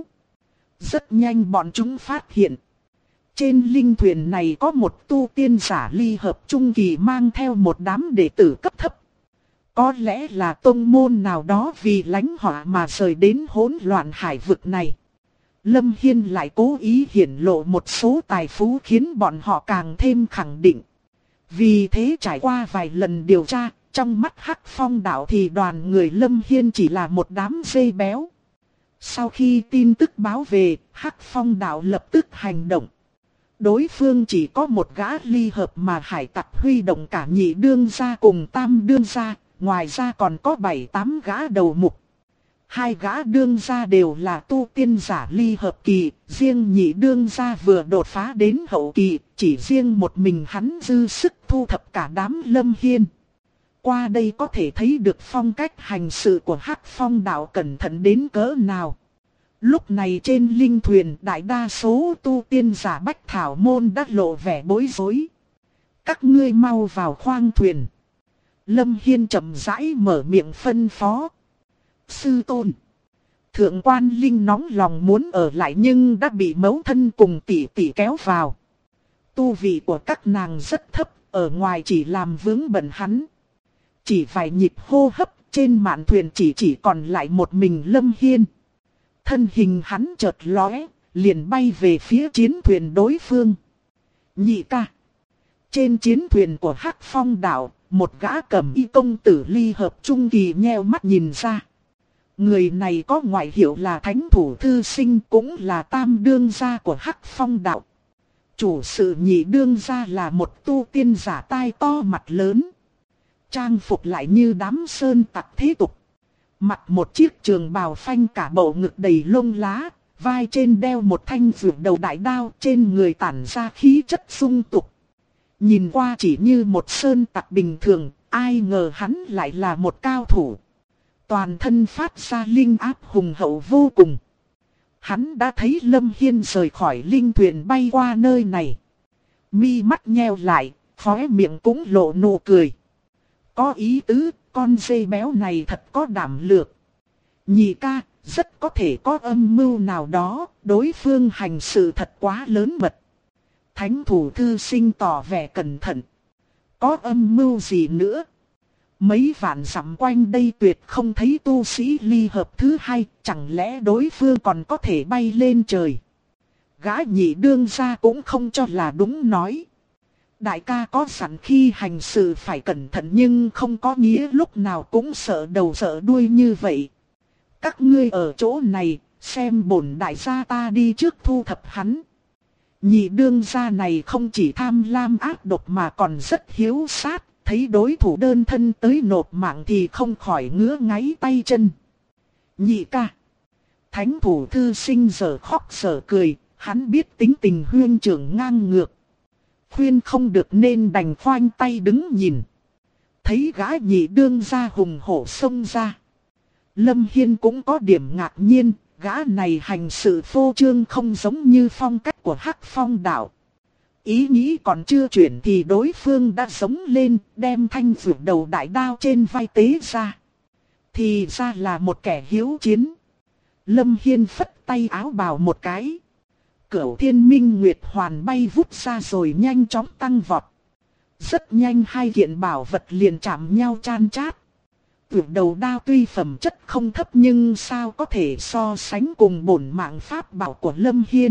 S1: Rất nhanh bọn chúng phát hiện. Trên linh thuyền này có một tu tiên giả ly hợp trung kỳ mang theo một đám đệ tử cấp thấp. Có lẽ là tông môn nào đó vì lánh họa mà rời đến hỗn loạn hải vực này. Lâm Hiên lại cố ý hiển lộ một số tài phú khiến bọn họ càng thêm khẳng định. Vì thế trải qua vài lần điều tra, trong mắt Hắc Phong đạo thì đoàn người Lâm Hiên chỉ là một đám dê béo. Sau khi tin tức báo về, Hắc Phong đạo lập tức hành động. Đối phương chỉ có một gã ly hợp mà hải tặc huy động cả nhị đương gia cùng tam đương gia, ngoài ra còn có 7-8 gã đầu mục. 2 gã đương gia đều là tu tiên giả ly hợp kỳ, riêng nhị đương gia vừa đột phá đến hậu kỳ, chỉ riêng một mình hắn dư sức thu thập cả đám Lâm Hiên. Qua đây có thể thấy được phong cách hành sự của Hắc Phong đạo cẩn thận đến cỡ nào. Lúc này trên linh thuyền đại đa số tu tiên giả Bách Thảo Môn đã lộ vẻ bối rối. Các ngươi mau vào khoang thuyền. Lâm Hiên chậm rãi mở miệng phân phó. Sư tôn. Thượng quan Linh nóng lòng muốn ở lại nhưng đã bị mẫu thân cùng tỷ tỷ kéo vào. Tu vị của các nàng rất thấp, ở ngoài chỉ làm vướng bận hắn. Chỉ vài nhịp hô hấp, trên mạn thuyền chỉ còn lại một mình Lâm Hiên. Thân hình hắn chợt lóe, liền bay về phía chiến thuyền đối phương. Nhị ca. Trên chiến thuyền của Hắc Phong đảo, một gã cầm y công tử ly hợp trung kỳ nheo mắt nhìn ra. Người này có ngoại hiệu là Thánh Thủ Thư Sinh, cũng là tam đương gia của Hắc Phong đạo. Chủ sự nhị đương gia là một tu tiên giả tai to mặt lớn. Trang phục lại như đám sơn tặc thế tục. Mặc một chiếc trường bào phanh cả bộ ngực đầy lông lá, vai trên đeo một thanh vượt đầu đại đao, trên người tản ra khí chất sung tục. Nhìn qua chỉ như một sơn tặc bình thường, ai ngờ hắn lại là một cao thủ. Toàn thân phát ra linh áp hùng hậu vô cùng. Hắn đã thấy Lâm Hiên rời khỏi linh thuyền bay qua nơi này. Mi mắt nheo lại, khóe miệng cũng lộ nụ cười. Có ý tứ, con dê béo này thật có đảm lược. Nhị ca, rất có thể có âm mưu nào đó, đối phương hành sự thật quá lớn mật. Thánh Thủ Thư Sinh tỏ vẻ cẩn thận. Có âm mưu gì nữa? Mấy vạn dặm quanh đây tuyệt không thấy tu sĩ ly hợp thứ hai, chẳng lẽ đối phương còn có thể bay lên trời? Gã nhị đương gia cũng không cho là đúng nói. Đại ca có sẵn khi hành sự phải cẩn thận nhưng không có nghĩa lúc nào cũng sợ đầu sợ đuôi như vậy. Các ngươi ở chỗ này, xem bổn đại gia ta đi trước thu thập hắn. Nhị đương gia này không chỉ tham lam ác độc mà còn rất hiếu sát, thấy đối thủ đơn thân tới nộp mạng thì không khỏi ngứa ngáy tay chân. Nhị ca. Thánh Thủ Thư Sinh giờ khóc giờ cười, hắn biết tính tình huyên trưởng ngang ngược. Khuyên không được nên đành khoanh tay đứng nhìn. Thấy gã nhị đương gia hùng hổ xông ra. Lâm Hiên cũng có điểm ngạc nhiên, gã này hành sự phô trương không giống như phong cách của Hắc Phong đạo. Ý nghĩ còn chưa chuyển thì đối phương đã sống lên, đem thanh vượt đầu đại đao trên vai tế ra. Thì ra là một kẻ hiếu chiến. Lâm Hiên phất tay áo bào một cái. Cửu Thiên Minh Nguyệt Hoàn bay vút ra rồi nhanh chóng tăng vọt. Rất nhanh hai kiện bảo vật liền chạm nhau chan chát. Vượt đầu đao tuy phẩm chất không thấp nhưng sao có thể so sánh cùng bổn mạng pháp bảo của Lâm Hiên.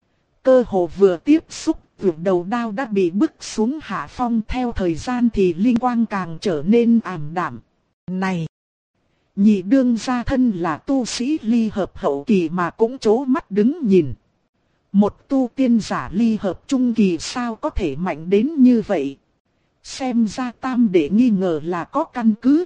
S1: Cơ hồ vừa tiếp xúc, vượt đầu đao đã bị bức xuống hạ phong, theo thời gian thì linh quang càng trở nên ảm đạm. Này! Nhị đương gia thân là tu sĩ ly hợp hậu kỳ mà cũng chố mắt đứng nhìn. Một tu tiên giả ly hợp trung kỳ sao có thể mạnh đến như vậy? Xem ra tam đệ nghi ngờ là có căn cứ.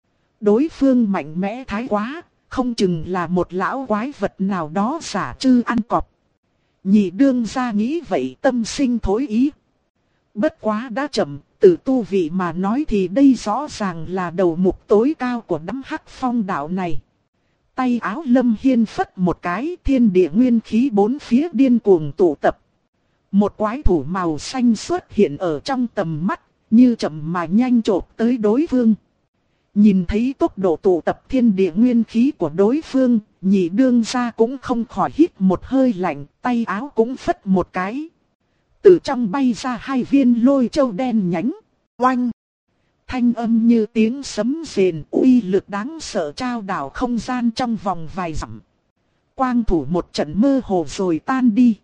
S1: Đối phương mạnh mẽ thái quá, không chừng là một lão quái vật nào đó giả trư ăn cọp. Nhị đương gia nghĩ vậy tâm sinh thối ý. Bất quá đã chậm, từ tu vị mà nói thì đây rõ ràng là đầu mục tối cao của đám Hắc Phong đạo này. Tay áo Lâm Hiên phất một cái, thiên địa nguyên khí bốn phía điên cuồng tụ tập. Một quái thủ màu xanh xuất hiện ở trong tầm mắt, như chậm mà nhanh chộp tới đối phương. Nhìn thấy tốc độ tụ tập thiên địa nguyên khí của đối phương, nhị đương gia cũng không khỏi hít một hơi lạnh, tay áo cũng phất một cái. Từ trong bay ra hai viên lôi châu đen nhánh, oanh. Thanh âm như tiếng sấm rền, uy lực đáng sợ trao đảo không gian trong vòng vài dặm. Quang thủ một trận mơ hồ rồi tan đi.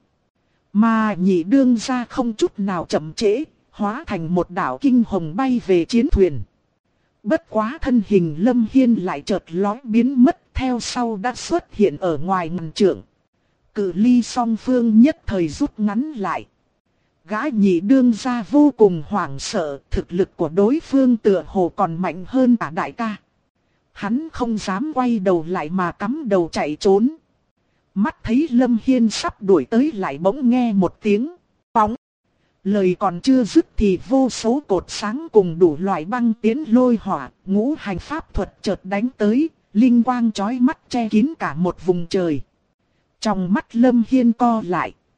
S1: Mà nhị đương gia không chút nào chậm trễ, hóa thành một đảo kinh hồng bay về chiến thuyền. Bất quá thân hình Lâm Hiên lại chợt lóe biến mất, theo sau đã xuất hiện ở ngoài ngàn trượng. Cự ly song phương nhất thời rút ngắn lại. Gã nhị đương gia vô cùng hoảng sợ, thực lực của đối phương tựa hồ còn mạnh hơn cả đại ca. Hắn không dám quay đầu lại mà cắm đầu chạy trốn. Mắt thấy Lâm Hiên sắp đuổi tới lại bỗng nghe một tiếng phóng. Lời còn chưa dứt thì vô số cột sáng cùng đủ loại băng tiến lôi hỏa, ngũ hành pháp thuật chợt đánh tới, linh quang chói mắt che kín cả một vùng trời. Trong mắt Lâm Hiên co lại.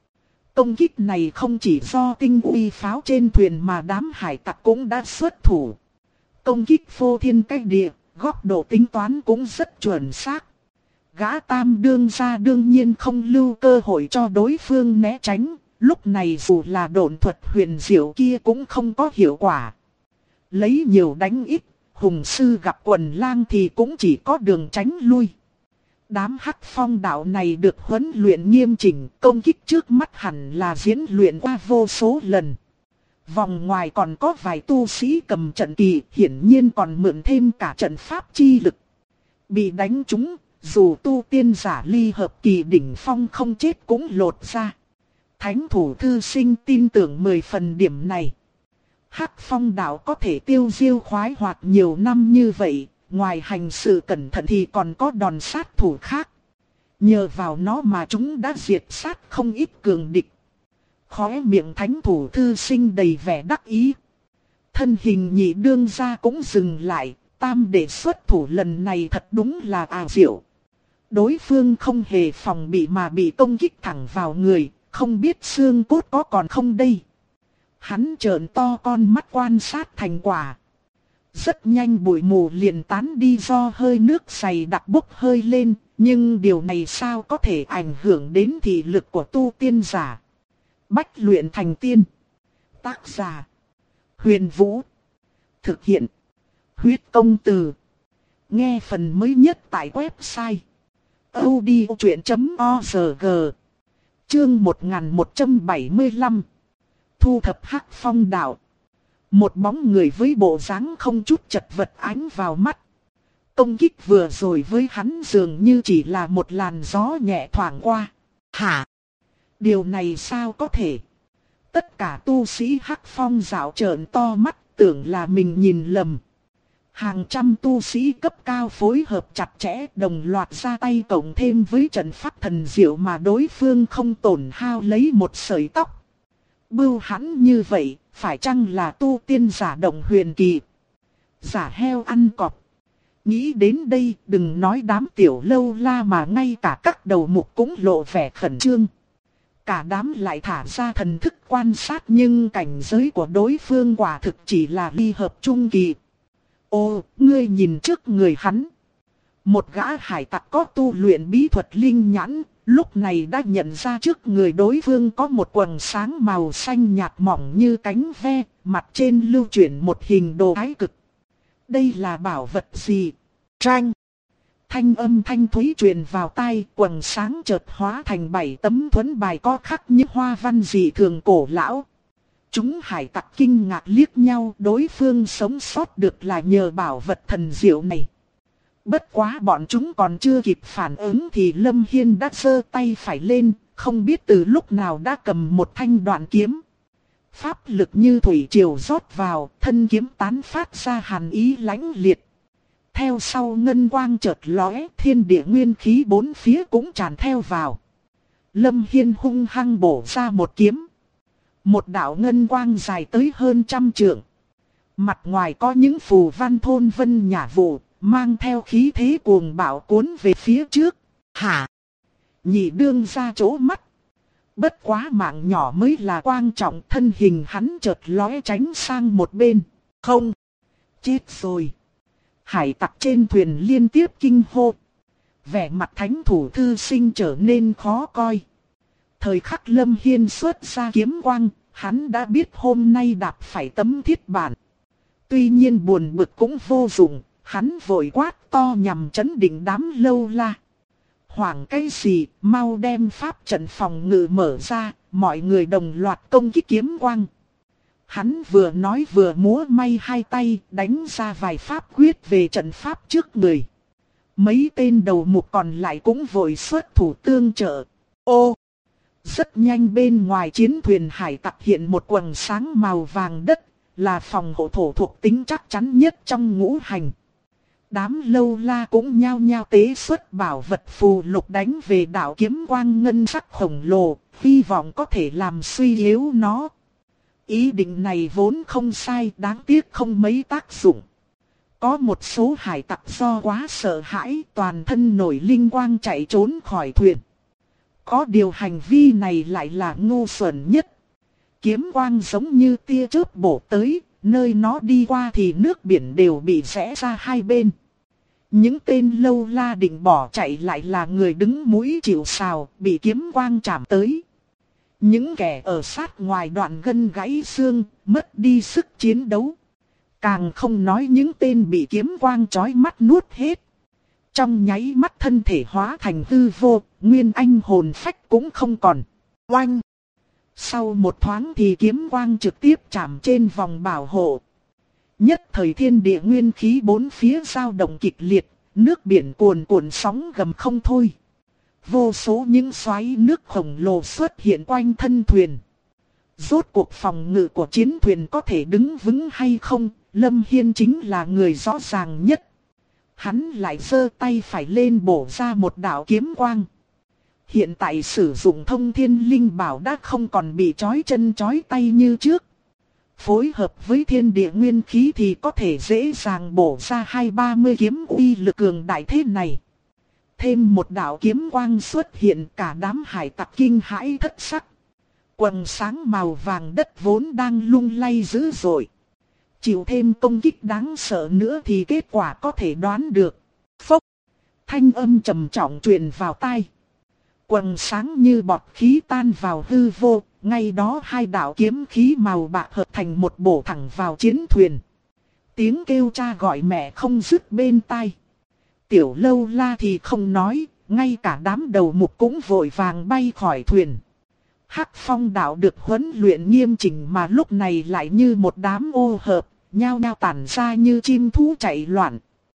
S1: Công kích này không chỉ do tinh uy pháo trên thuyền mà đám hải tặc cũng đã xuất thủ. Công kích phô thiên cách địa, góc độ tính toán cũng rất chuẩn xác. Gã Tam đương gia đương nhiên không lưu cơ hội cho đối phương né tránh, lúc này dù là độn thuật huyền diệu kia cũng không có hiệu quả. Lấy nhiều đánh ít, hùng sư gặp quần lang thì cũng chỉ có đường tránh lui. Đám Hắc Phong đạo này được huấn luyện nghiêm chỉnh, công kích trước mắt hẳn là diễn luyện qua vô số lần. Vòng ngoài còn có vài tu sĩ cầm trận kỳ, hiển nhiên còn mượn thêm cả trận pháp chi lực. Bị đánh trúng, dù tu tiên giả ly hợp kỳ đỉnh phong không chết cũng lột ra. Thánh thủ thư sinh tin tưởng 10 phần điểm này. Hắc Phong đạo có thể tiêu diêu khoái hoạt nhiều năm như vậy, ngoài hành sự cẩn thận thì còn có đòn sát thủ khác. Nhờ vào nó mà chúng đã diệt sát không ít cường địch. Khóe miệng thánh thủ thư sinh đầy vẻ đắc ý. Thân hình nhị đương gia cũng dừng lại, Tam đệ xuất thủ lần này thật đúng là ảo diệu. Đối phương không hề phòng bị mà bị công kích thẳng vào người, không biết xương cốt có còn không đây. Hắn trợn to con mắt quan sát thành quả. Rất nhanh bụi mù liền tán đi do hơi nước dày đặc bốc hơi lên, nhưng điều này sao có thể ảnh hưởng đến thị lực của tu tiên giả. Bách luyện thành tiên. Tác giả: Huyền Vũ. Thực hiện: Huyết Công Từ. Nghe phần mới nhất tại website audiochuyện.org. Chương 1175. Thu thập Hắc Phong đạo. Một bóng người với bộ dáng không chút chật vật ánh vào mắt. Công kích vừa rồi với hắn dường như chỉ là một làn gió nhẹ thoảng qua. Hả? Điều này sao có thể? Tất cả tu sĩ Hắc Phong dạo trợn to mắt, tưởng là mình nhìn lầm. Hàng trăm tu sĩ cấp cao phối hợp chặt chẽ đồng loạt ra tay cộng thêm với trận pháp thần diệu mà đối phương không tổn hao lấy một sợi tóc. Bưu hắn như vậy, phải chăng là tu tiên giả động huyền kỳ? Giả heo ăn cọp. Nghĩ đến đây, đừng nói đám tiểu lâu la mà ngay cả các đầu mục cũng lộ vẻ khẩn trương. Cả đám lại thả ra thần thức quan sát nhưng cảnh giới của đối phương quả thực chỉ là ly hợp trung kỳ. Ô, ngươi nhìn trước người hắn. Một gã hải tặc có tu luyện bí thuật linh nhãn, lúc này đã nhận ra trước người đối phương có một quầng sáng màu xanh nhạt mỏng như cánh ve, mặt trên lưu chuyển một hình đồ thái cực. Đây là bảo vật gì? Tranh. Thanh âm thanh thúy truyền vào tai, quầng sáng chợt hóa thành 7 tấm thuẫn bài có khắc những hoa văn dị thường cổ lão. Chúng hải tặc kinh ngạc liếc nhau, đối phương sống sót được là nhờ bảo vật thần diệu này. Bất quá bọn chúng còn chưa kịp phản ứng thì Lâm Hiên đã giơ tay phải lên, không biết từ lúc nào đã cầm một thanh đoạn kiếm. Pháp lực như thủy triều rót vào, thân kiếm tán phát ra hàn ý lãnh liệt. Theo sau ngân quang chợt lóe, thiên địa nguyên khí bốn phía cũng tràn theo vào. Lâm Hiên hung hăng bổ ra một kiếm. Một đạo ngân quang dài tới hơn 100 trượng. Mặt ngoài có những phù văn thôn vân nhả vụ, mang theo khí thế cuồng bạo cuốn về phía trước. Hả? Nhị đương ra chỗ mắt. Bất quá mạng nhỏ mới là quan trọng, thân hình hắn chợt lóe tránh sang một bên. Không. Chết rồi. Hải tặc trên thuyền liên tiếp kinh hô. Vẻ mặt thánh thủ thư sinh trở nên khó coi. Thời khắc Lâm Hiên xuất ra kiếm quang, hắn đã biết hôm nay đạp phải tấm thiết bản. Tuy nhiên buồn bực cũng vô dụng, hắn vội quát to nhằm trấn định đám lâu la. Hoảng cái gì, mau đem pháp trận phòng ngự mở ra, mọi người đồng loạt công kích kiếm quang. Hắn vừa nói vừa múa may hai tay, đánh ra vài pháp quyết về trận pháp trước người. Mấy tên đầu mục còn lại cũng vội xuất thủ tương trợ. Ô! Rất nhanh bên ngoài chiến thuyền hải tặc hiện một quầng sáng màu vàng đất, là phòng hộ thổ thuộc tính chắc chắn nhất trong ngũ hành. Đám lâu la cũng nhao nhao tế xuất bảo vật phù lục đánh về đạo kiếm quang ngân sắc khổng lồ, hy vọng có thể làm suy yếu nó. Ý định này vốn không sai, đáng tiếc không mấy tác dụng. Có một số hải tặc do quá sợ hãi, toàn thân nổi linh quang chạy trốn khỏi thuyền. Có điều hành vi này lại là ngu xuẩn nhất. Kiếm quang giống như tia chớp bổ tới, nơi nó đi qua thì nước biển đều bị rẽ ra hai bên. Những tên lâu la định bỏ chạy lại là người đứng mũi chịu sào, bị kiếm quang chạm tới. Những kẻ ở sát ngoài đoạn gân gãy xương, mất đi sức chiến đấu. Càng không nói những tên bị kiếm quang chói mắt nuốt hết. Trong nháy mắt thân thể hóa thành hư vô, nguyên anh hồn phách cũng không còn. Oanh! Sau một thoáng thì kiếm quang trực tiếp chạm trên vòng bảo hộ. Nhất thời thiên địa nguyên khí bốn phía dao động kịch liệt, nước biển cuồn cuộn sóng gầm không thôi. Vô số những xoáy nước khổng lồ xuất hiện quanh thân thuyền. Rốt cuộc phòng ngự của chiến thuyền có thể đứng vững hay không, Lâm Hiên chính là người rõ ràng nhất. Hắn lại giơ tay phải lên bổ ra một đạo kiếm quang. Hiện tại sử dụng thông thiên linh bảo đã không còn bị trói chân trói tay như trước. Phối hợp với thiên địa nguyên khí thì có thể dễ dàng bổ ra 20-30 kiếm uy lực cường đại thế này. Thêm một đạo kiếm quang xuất hiện, cả đám hải tặc kinh hãi thất sắc. Quần sáng màu vàng đất vốn đang lung lay dữ dội. Chịu thêm công kích đáng sợ nữa thì kết quả có thể đoán được. Phốc! Thanh âm trầm trọng truyền vào tai. Quần sáng như bọt khí tan vào hư vô, ngay đó hai đạo kiếm khí màu bạc hợp thành một bổ thẳng vào chiến thuyền. Tiếng kêu cha gọi mẹ không dứt bên tai. Tiểu lâu la thì không nói, ngay cả đám đầu mục cũng vội vàng bay khỏi thuyền. Hắc Phong đạo được huấn luyện nghiêm chỉnh mà lúc này lại như một đám ô hợp, nhao nhao tản ra như chim thú chạy loạn.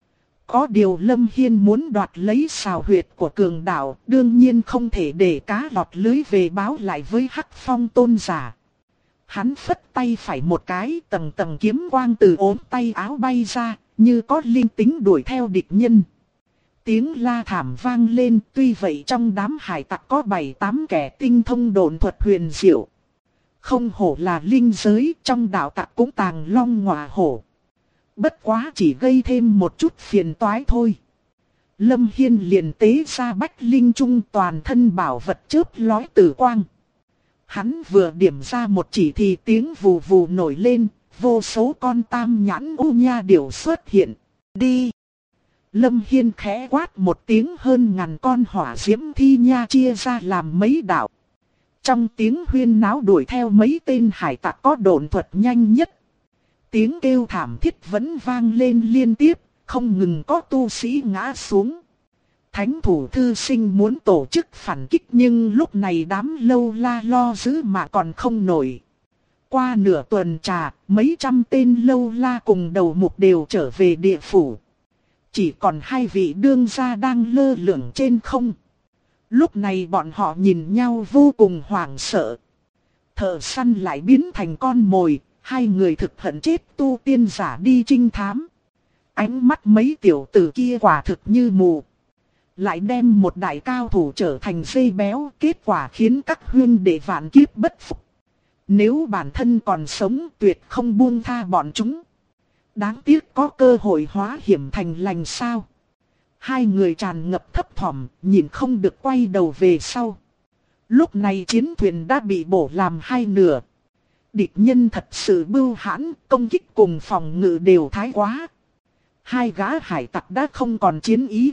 S1: Có điều Lâm Hiên muốn đoạt lấy sào huyệt của cường đạo, đương nhiên không thể để cá lọt lưới về báo lại với Hắc Phong tôn giả. Hắn phất tay phải một cái, tầng tầng kiếm quang từ ốm tay áo bay ra, như có linh tính đuổi theo địch nhân. Tiếng la thảm vang lên, tuy vậy trong đám hải tặc có 7-8 kẻ tinh thông độn thuật huyền diệu. Không hổ là linh giới, trong đạo tặc cũng tàng long ngọa hổ. Bất quá chỉ gây thêm một chút phiền toái thôi. Lâm Hiên liền tế ra bách linh trung, toàn thân bảo vật chớp lói tử quang. Hắn vừa điểm ra một chỉ thì tiếng vù vù nổi lên, vô số con tam nhãn u nha điểu xuất hiện. Đi! Lâm Hiên khẽ quát một tiếng, hơn ngàn con hỏa diễm thi nha chia ra làm mấy đạo. Trong tiếng huyên náo đuổi theo mấy tên hải tặc có độn thuật nhanh nhất. Tiếng kêu thảm thiết vẫn vang lên liên tiếp, không ngừng có tu sĩ ngã xuống. Thánh thủ thư sinh muốn tổ chức phản kích nhưng lúc này đám lâu la lo giữ mà còn không nổi. Qua nửa tuần trà, mấy trăm tên lâu la cùng đầu mục đều trở về địa phủ. Chỉ còn hai vị đương gia đang lơ lửng trên không. Lúc này bọn họ nhìn nhau vô cùng hoảng sợ. Thợ săn lại biến thành con mồi, hai người thực hận chết tu tiên giả đi trinh thám. Ánh mắt mấy tiểu tử kia quả thực như mù. Lại đem một đại cao thủ trở thành dây béo, kết quả khiến các huynh đệ vạn kiếp bất phục. Nếu bản thân còn sống tuyệt không buông tha bọn chúng. Đáng tiếc có cơ hội hóa hiểm thành lành sao. Hai người tràn ngập thấp thỏm, nhìn không được quay đầu về sau. Lúc này chiến thuyền đã bị bổ làm hai nửa. Địch nhân thật sự bưu hãn, công kích cùng phòng ngự đều thái quá. Hai gã hải tặc đã không còn chiến ý.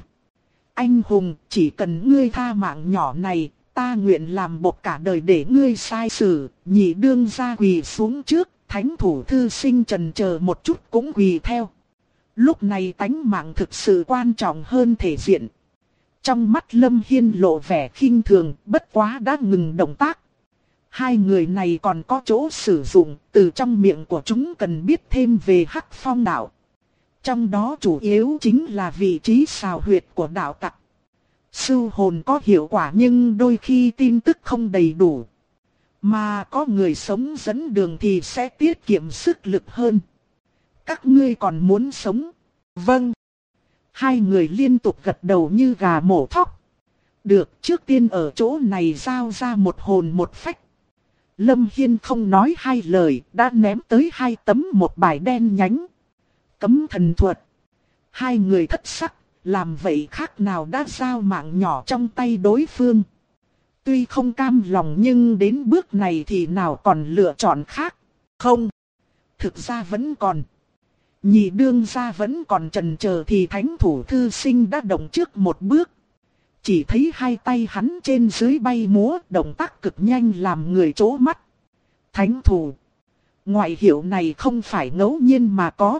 S1: Anh hùng, chỉ cần ngươi tha mạng nhỏ này, ta nguyện làm bột cả đời để ngươi sai xử. Nhị đương gia quỳ xuống trước, thánh thủ thư sinh chần chờ một chút cũng quỳ theo. Lúc này tánh mạng thực sự quan trọng hơn thể diện. Trong mắt Lâm Hiên lộ vẻ khinh thường, bất quá đã ngừng động tác. Hai người này còn có chỗ sử dụng, từ trong miệng của chúng cần biết thêm về Hắc Phong đạo. Trong đó chủ yếu chính là vị trí sào huyệt của đạo tặc. Sưu hồn có hiệu quả nhưng đôi khi tin tức không đầy đủ. Mà có người sống dẫn đường thì sẽ tiết kiệm sức lực hơn. Các ngươi còn muốn sống? Vâng. Hai người liên tục gật đầu như gà mổ thóc. Được, trước tiên ở chỗ này giao ra một hồn một phách. Lâm Hiên không nói hai lời, đã ném tới hai tấm một bài đen nhánh. Cấm thần thuật. Hai người thất sắc, làm vậy khác nào đã giao mạng nhỏ trong tay đối phương. Tuy không cam lòng nhưng đến bước này thì nào còn lựa chọn khác. Không. Thực ra vẫn còn. Nhị đương gia vẫn còn chần chờ thì thánh thủ thư sinh đã động trước một bước. Chỉ thấy hai tay hắn trên dưới bay múa, động tác cực nhanh làm người chố mắt. Thánh thủ. Ngoại hiệu này không phải ngẫu nhiên mà có.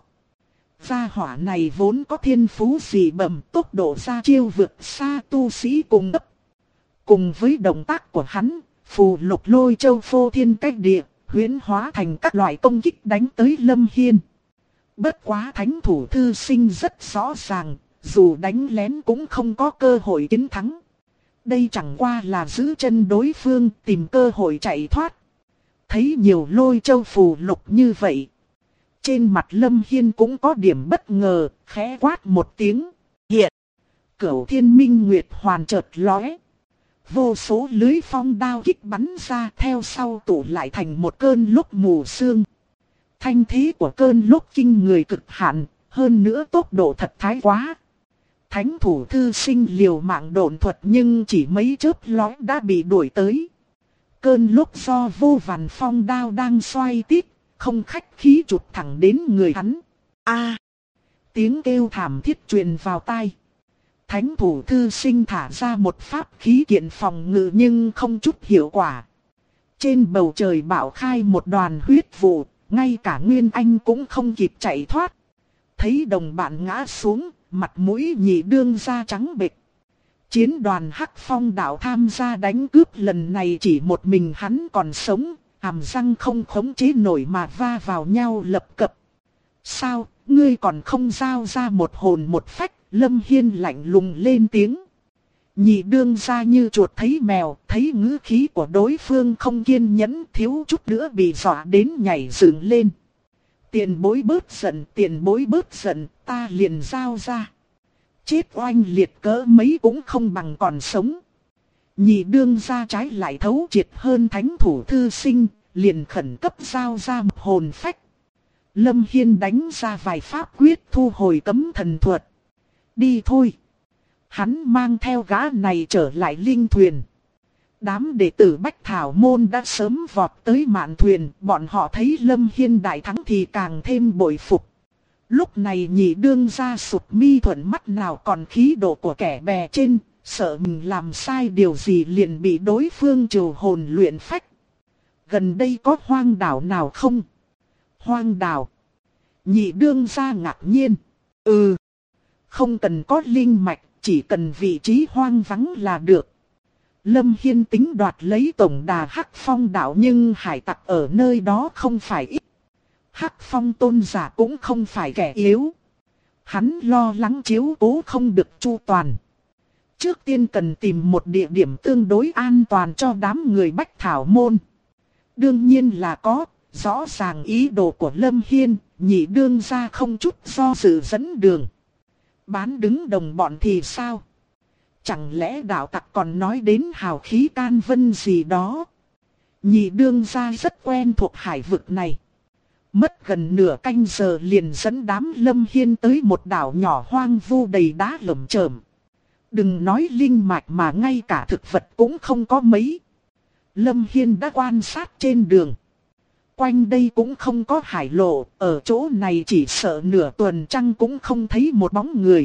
S1: Gia hỏa này vốn có thiên phú dị bẩm, tốc độ ra chiêu vượt xa tu sĩ cùng cấp. Cùng với động tác của hắn, phù lục lôi châu phô thiên cách địa, huyễn hóa thành các loại công kích đánh tới Lâm Hiên. Bất quá thánh thủ thư sinh rất rõ ràng, dù đánh lén cũng không có cơ hội chiến thắng. Đây chẳng qua là giữ chân đối phương, tìm cơ hội chạy thoát. Thấy nhiều lôi châu phù lục như vậy. Trên mặt Lâm Hiên cũng có điểm bất ngờ, khẽ quát một tiếng. Hiện! Cửu thiên minh nguyệt hoàn chợt lóe. Vô số lưới phong đao kích bắn ra, theo sau tụ lại thành một cơn lốc mù sương. Thanh thế của cơn lốc kinh người cực hạn, hơn nữa tốc độ thật thái quá. Thánh thủ thư sinh liều mạng độn thuật nhưng chỉ mấy chớp lóe đã bị đuổi tới. Cơn lốc do vô vàn phong đao đang xoay tít, không khách khí chụp thẳng đến người hắn. A! Tiếng kêu thảm thiết truyền vào tai. Thánh thủ thư sinh thả ra một pháp khí kiện phòng ngự nhưng không chút hiệu quả. Trên bầu trời bạo khai một đoàn huyết vụ, ngay cả Nguyên Anh cũng không kịp chạy thoát. Thấy đồng bạn ngã xuống, mặt mũi nhị đương gia trắng bệch. Chiến đoàn Hắc Phong đạo tham gia đánh cướp lần này chỉ một mình hắn còn sống, hàm răng không khống chế nổi mà va vào nhau lập cập. Sao, ngươi còn không giao ra một hồn một phách? Lâm Hiên lạnh lùng lên tiếng. Nhị đương gia như chuột thấy mèo, thấy ngữ khí của đối phương không kiên nhẫn, thiếu chút nữa bị dọa đến nhảy dựng lên. Tiền bối bớt giận, tiền bối bớt giận, ta liền giao ra. Chết oanh liệt cỡ mấy cũng không bằng còn sống. Nhị đương gia trái lại thấu triệt hơn thánh thủ thư sinh, liền khẩn cấp giao ra một hồn phách. Lâm Hiên đánh ra vài pháp quyết thu hồi cấm thần thuật. Đi thôi. Hắn mang theo gã này trở lại linh thuyền. Đám đệ tử Bách Thảo Môn đã sớm vọt tới mạn thuyền, bọn họ thấy Lâm Hiên đại thắng thì càng thêm bội phục. Lúc này nhị đương gia sụp mi thuận mắt nào còn khí độ của kẻ bè trên, sợ mình làm sai điều gì liền bị đối phương trừ hồn luyện phách. Gần đây có hoang đảo nào không? Hoang đảo. Nhị đương gia ngạc nhiên. Không cần có linh mạch, chỉ cần vị trí hoang vắng là được. Lâm Hiên tính đoạt lấy tổng đà Hắc Phong đảo nhưng hải tặc ở nơi đó không phải ít. Hắc Phong tôn giả cũng không phải kẻ yếu. Hắn lo lắng chiếu cố không được chu toàn. Trước tiên cần tìm một địa điểm tương đối an toàn cho đám người Bách Thảo Môn. Đương nhiên là có, rõ ràng ý đồ của Lâm Hiên, nhị đương gia không chút do dự dẫn đường. Bán đứng đồng bọn thì sao? Chẳng lẽ đạo tặc còn nói đến hào khí can vân gì đó? Nhị đương gia rất quen thuộc hải vực này. Mất gần nửa canh giờ liền dẫn đám Lâm Hiên tới một đảo nhỏ hoang vu đầy đá lởm chởm. Đừng nói linh mạch mà ngay cả thực vật cũng không có mấy. Lâm Hiên đã quan sát trên đường. Quanh đây cũng không có hải lộ, ở chỗ này chỉ sợ nửa tuần trăng cũng không thấy một bóng người.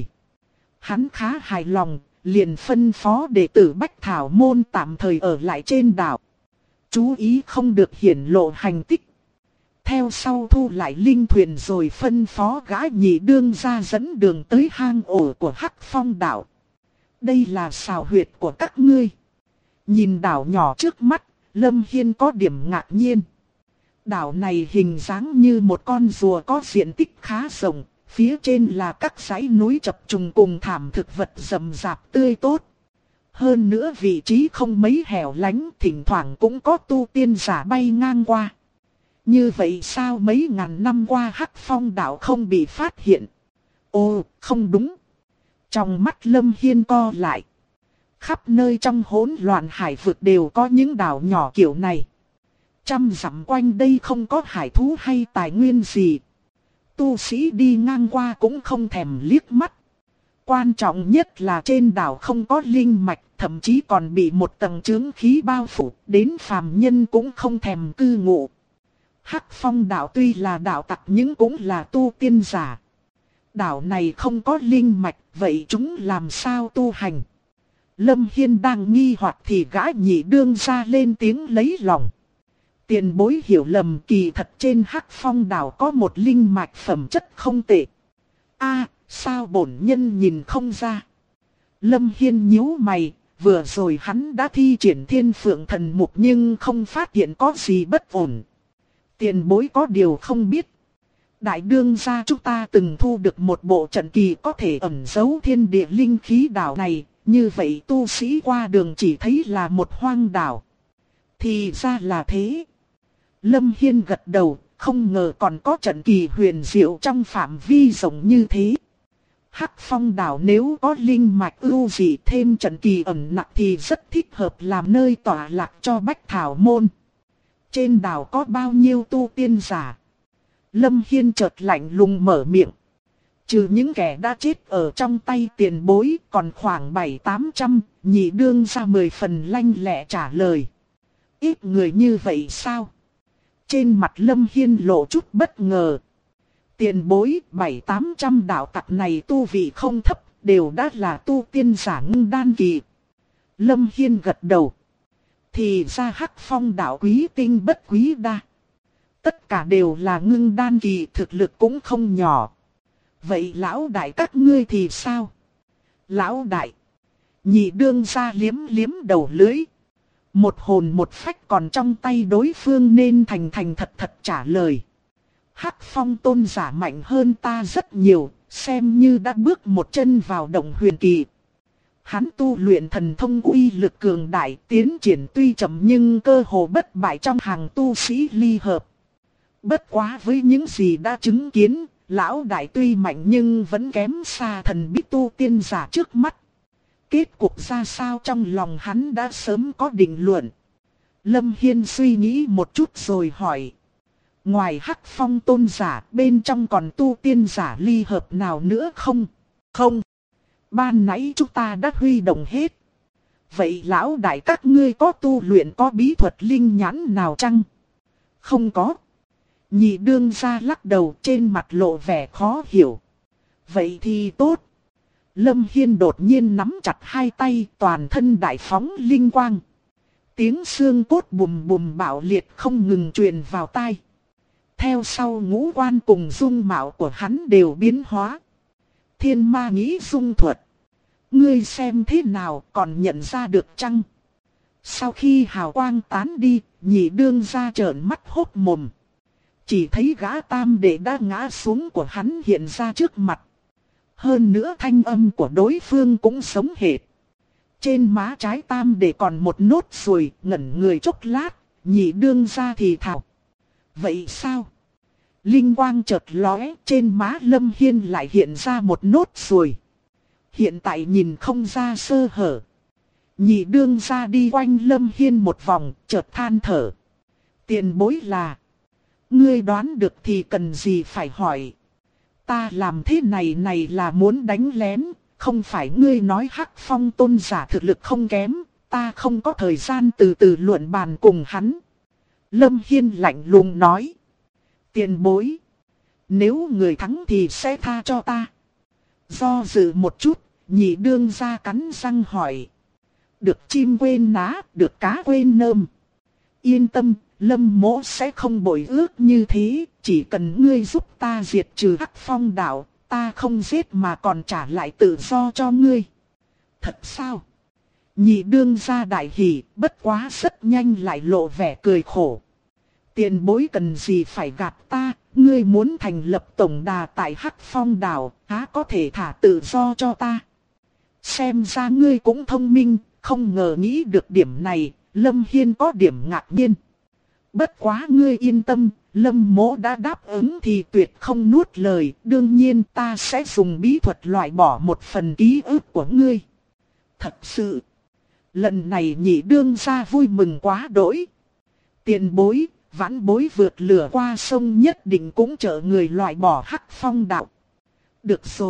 S1: Hắn khá hài lòng, liền phân phó đệ tử Bách Thảo Môn tạm thời ở lại trên đảo. Chú ý không được hiển lộ hành tích. Theo sau thu lại linh thuyền rồi phân phó gã nhị đương gia dẫn đường tới hang ổ của Hắc Phong đảo. Đây là xào huyệt của các ngươi. Nhìn đảo nhỏ trước mắt, Lâm Hiên có điểm ngạc nhiên. Đảo này hình dáng như một con rùa có diện tích khá rộng, phía trên là các dãy núi chập trùng cùng thảm thực vật rậm rạp tươi tốt. Hơn nữa vị trí không mấy hẻo lánh, thỉnh thoảng cũng có tu tiên giả bay ngang qua. Như vậy sao mấy ngàn năm qua Hắc Phong đảo không bị phát hiện? Ồ, không đúng. Trong mắt Lâm Hiên co lại. Khắp nơi trong hỗn loạn hải vực đều có những đảo nhỏ kiểu này. Trăm dặm quanh đây không có hải thú hay tài nguyên gì. Tu sĩ đi ngang qua cũng không thèm liếc mắt. Quan trọng nhất là trên đảo không có linh mạch, thậm chí còn bị một tầng chướng khí bao phủ, đến phàm nhân cũng không thèm cư ngụ. Hắc Phong đảo tuy là đảo tặc nhưng cũng là tu tiên giả. Đảo này không có linh mạch, vậy chúng làm sao tu hành? Lâm Hiên đang nghi hoặc thì gã nhị đương ra lên tiếng lấy lòng. Tiền bối hiểu lầm, kỳ thật trên Hắc Phong đảo có một linh mạch phẩm chất không tệ. Sao bổn nhân nhìn không ra? Lâm Hiên nhíu mày, vừa rồi hắn đã thi triển Thiên Phượng Thần Mục nhưng không phát hiện có gì bất ổn. Tiền bối có điều không biết. Đại đương gia chúng ta từng thu được một bộ trận kỳ có thể ẩn giấu thiên địa linh khí đảo này, như vậy tu sĩ qua đường chỉ thấy là một hoang đảo. Thì ra là thế. Lâm Hiên gật đầu, không ngờ còn có trận kỳ huyền diệu trong phạm vi rộng như thế. Hắc Phong đảo nếu có linh mạch ưu dị thêm trận kỳ ẩn nặc thì rất thích hợp làm nơi tọa lạc cho Bách Thảo Môn. Trên đảo có bao nhiêu tu tiên giả? Lâm Hiên chợt lạnh lùng mở miệng. Trừ những kẻ đã chết ở trong tay tiền bối còn khoảng 700-800, nhị đương ra 10 phần lanh lẹ trả lời. Ít người như vậy sao? Trên mặt Lâm Hiên lộ chút bất ngờ. Tiền bối 700-800 đạo tặc này tu vị không thấp, đều đã là tu tiên giả ngưng đan kỳ. Lâm Hiên gật đầu. Thì ra Hắc Phong đạo quý tinh bất quý đa. Tất cả đều là ngưng đan kỳ, thực lực cũng không nhỏ. Vậy lão đại các ngươi thì sao? Lão đại. Nhị đương ra liếm liếm đầu lưới. Một hồn một phách còn trong tay đối phương nên thành thành thật thật trả lời. Hắc Phong tôn giả mạnh hơn ta rất nhiều, xem như đã bước một chân vào động huyền kỳ. Hắn tu luyện thần thông uy lực cường đại, tiến triển tuy chậm nhưng cơ hồ bất bại trong hàng tu sĩ ly hợp. Bất quá với những gì đã chứng kiến, lão đại tuy mạnh nhưng vẫn kém xa thần bí tu tiên giả trước mắt. Kết cục ra sao trong lòng hắn đã sớm có định luận. Lâm Hiên suy nghĩ một chút rồi hỏi. Ngoài Hắc Phong tôn giả, bên trong còn tu tiên giả ly hợp nào nữa không? Không. Ban nãy chúng ta đã huy động hết. Vậy lão đại các ngươi có tu luyện có bí thuật linh nhãn nào chăng? Không có. Nhị đương ra lắc đầu, trên mặt lộ vẻ khó hiểu. Vậy thì tốt. Lâm Hiên đột nhiên nắm chặt hai tay, toàn thân đại phóng linh quang. Tiếng xương cốt bùm bùm bạo liệt không ngừng truyền vào tai. Theo sau ngũ quan cùng dung mạo của hắn đều biến hóa. Thiên ma nghĩ dung thuật. Ngươi xem thế nào còn nhận ra được chăng? Sau khi hào quang tán đi, nhị đương ra trợn mắt hốt mồm. Chỉ thấy gã tam đệ đã ngã xuống của hắn hiện ra trước mặt. Hơn nữa thanh âm của đối phương cũng sống hệt. Trên má trái tam đệ còn một nốt ruồi, ngẩn người chốc lát, nhị đương ra thì thào. Vậy sao? Linh quang chợt lóe, trên má Lâm Hiên lại hiện ra một nốt ruồi. Hiện tại nhìn không ra sơ hở. Nhị đương ra đi quanh Lâm Hiên một vòng, chợt than thở. Tiền bối là... Ngươi đoán được thì cần gì phải hỏi. Ta làm thế này là muốn đánh lén, không phải ngươi nói Hắc Phong tôn giả thực lực không kém, ta không có thời gian từ từ luận bàn cùng hắn. Lâm Hiên lạnh lùng nói. Tiền bối. Nếu người thắng thì sẽ tha cho ta. Do dự một chút, nhị đương ra cắn răng hỏi. Được chim quên ná, được cá quên nơm. Yên tâm, Lâm mỗ sẽ không bội ước như thế, chỉ cần ngươi giúp ta diệt trừ Hắc Phong đảo, ta không giết mà còn trả lại tự do cho ngươi. Thật sao? Nhị đương ra đại hỉ, bất quá rất nhanh lại lộ vẻ cười khổ. Tiền bối cần gì phải gạt ta, ngươi muốn thành lập tổng đà tại Hắc Phong đảo, há có thể thả tự do cho ta. Xem ra ngươi cũng thông minh, không ngờ nghĩ được điểm này, Lâm Hiên có điểm ngạc nhiên. Bất quá ngươi yên tâm, Lâm mỗ đã đáp ứng thì tuyệt không nuốt lời, đương nhiên ta sẽ dùng bí thuật loại bỏ một phần ký ức của ngươi. Thật sự, lần này nhị đương ra vui mừng quá đỗi. Tiền bối, vãn bối vượt lửa qua sông nhất định cũng trợ người loại bỏ Hắc Phong đạo. Được rồi,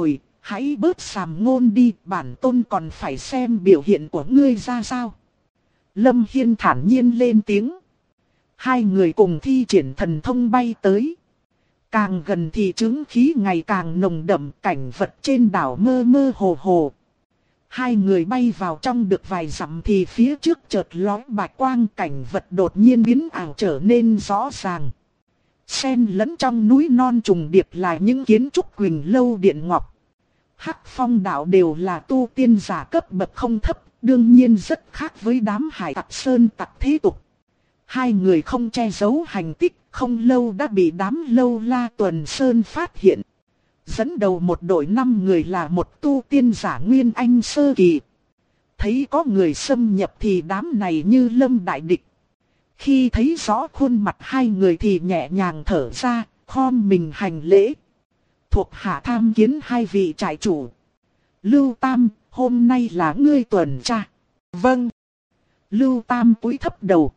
S1: Hãy bớt sàm ngôn đi, bản tôn còn phải xem biểu hiện của ngươi ra sao. Lâm Hiên thản nhiên lên tiếng. Hai người cùng thi triển thần thông bay tới. Càng gần thì chứng khí ngày càng nồng đậm, cảnh vật trên đảo mơ mơ hồ hồ. Hai người bay vào trong được vài dặm thì phía trước chợt lóe bạch quang, cảnh vật đột nhiên biến ảo trở nên rõ ràng. Xen lẫn trong núi non trùng điệp là những kiến trúc Quỳnh Lâu Điện Ngọc. Hắc Phong đạo đều là tu tiên giả cấp bậc không thấp, đương nhiên rất khác với đám hải tặc sơn tặc thế tục. Hai người không che giấu hành tích, không lâu đã bị đám Lâu La Tuần Sơn phát hiện. Dẫn đầu một đội 5 người là một tu tiên giả Nguyên Anh sơ kỳ. Thấy có người xâm nhập thì đám này như lâm đại địch. Khi thấy rõ khuôn mặt hai người thì nhẹ nhàng thở ra, khom mình hành lễ. Thuộc hạ tham kiến hai vị trại chủ. Lưu Tam, hôm nay là ngươi tuần tra. Vâng. Lưu Tam cúi thấp đầu.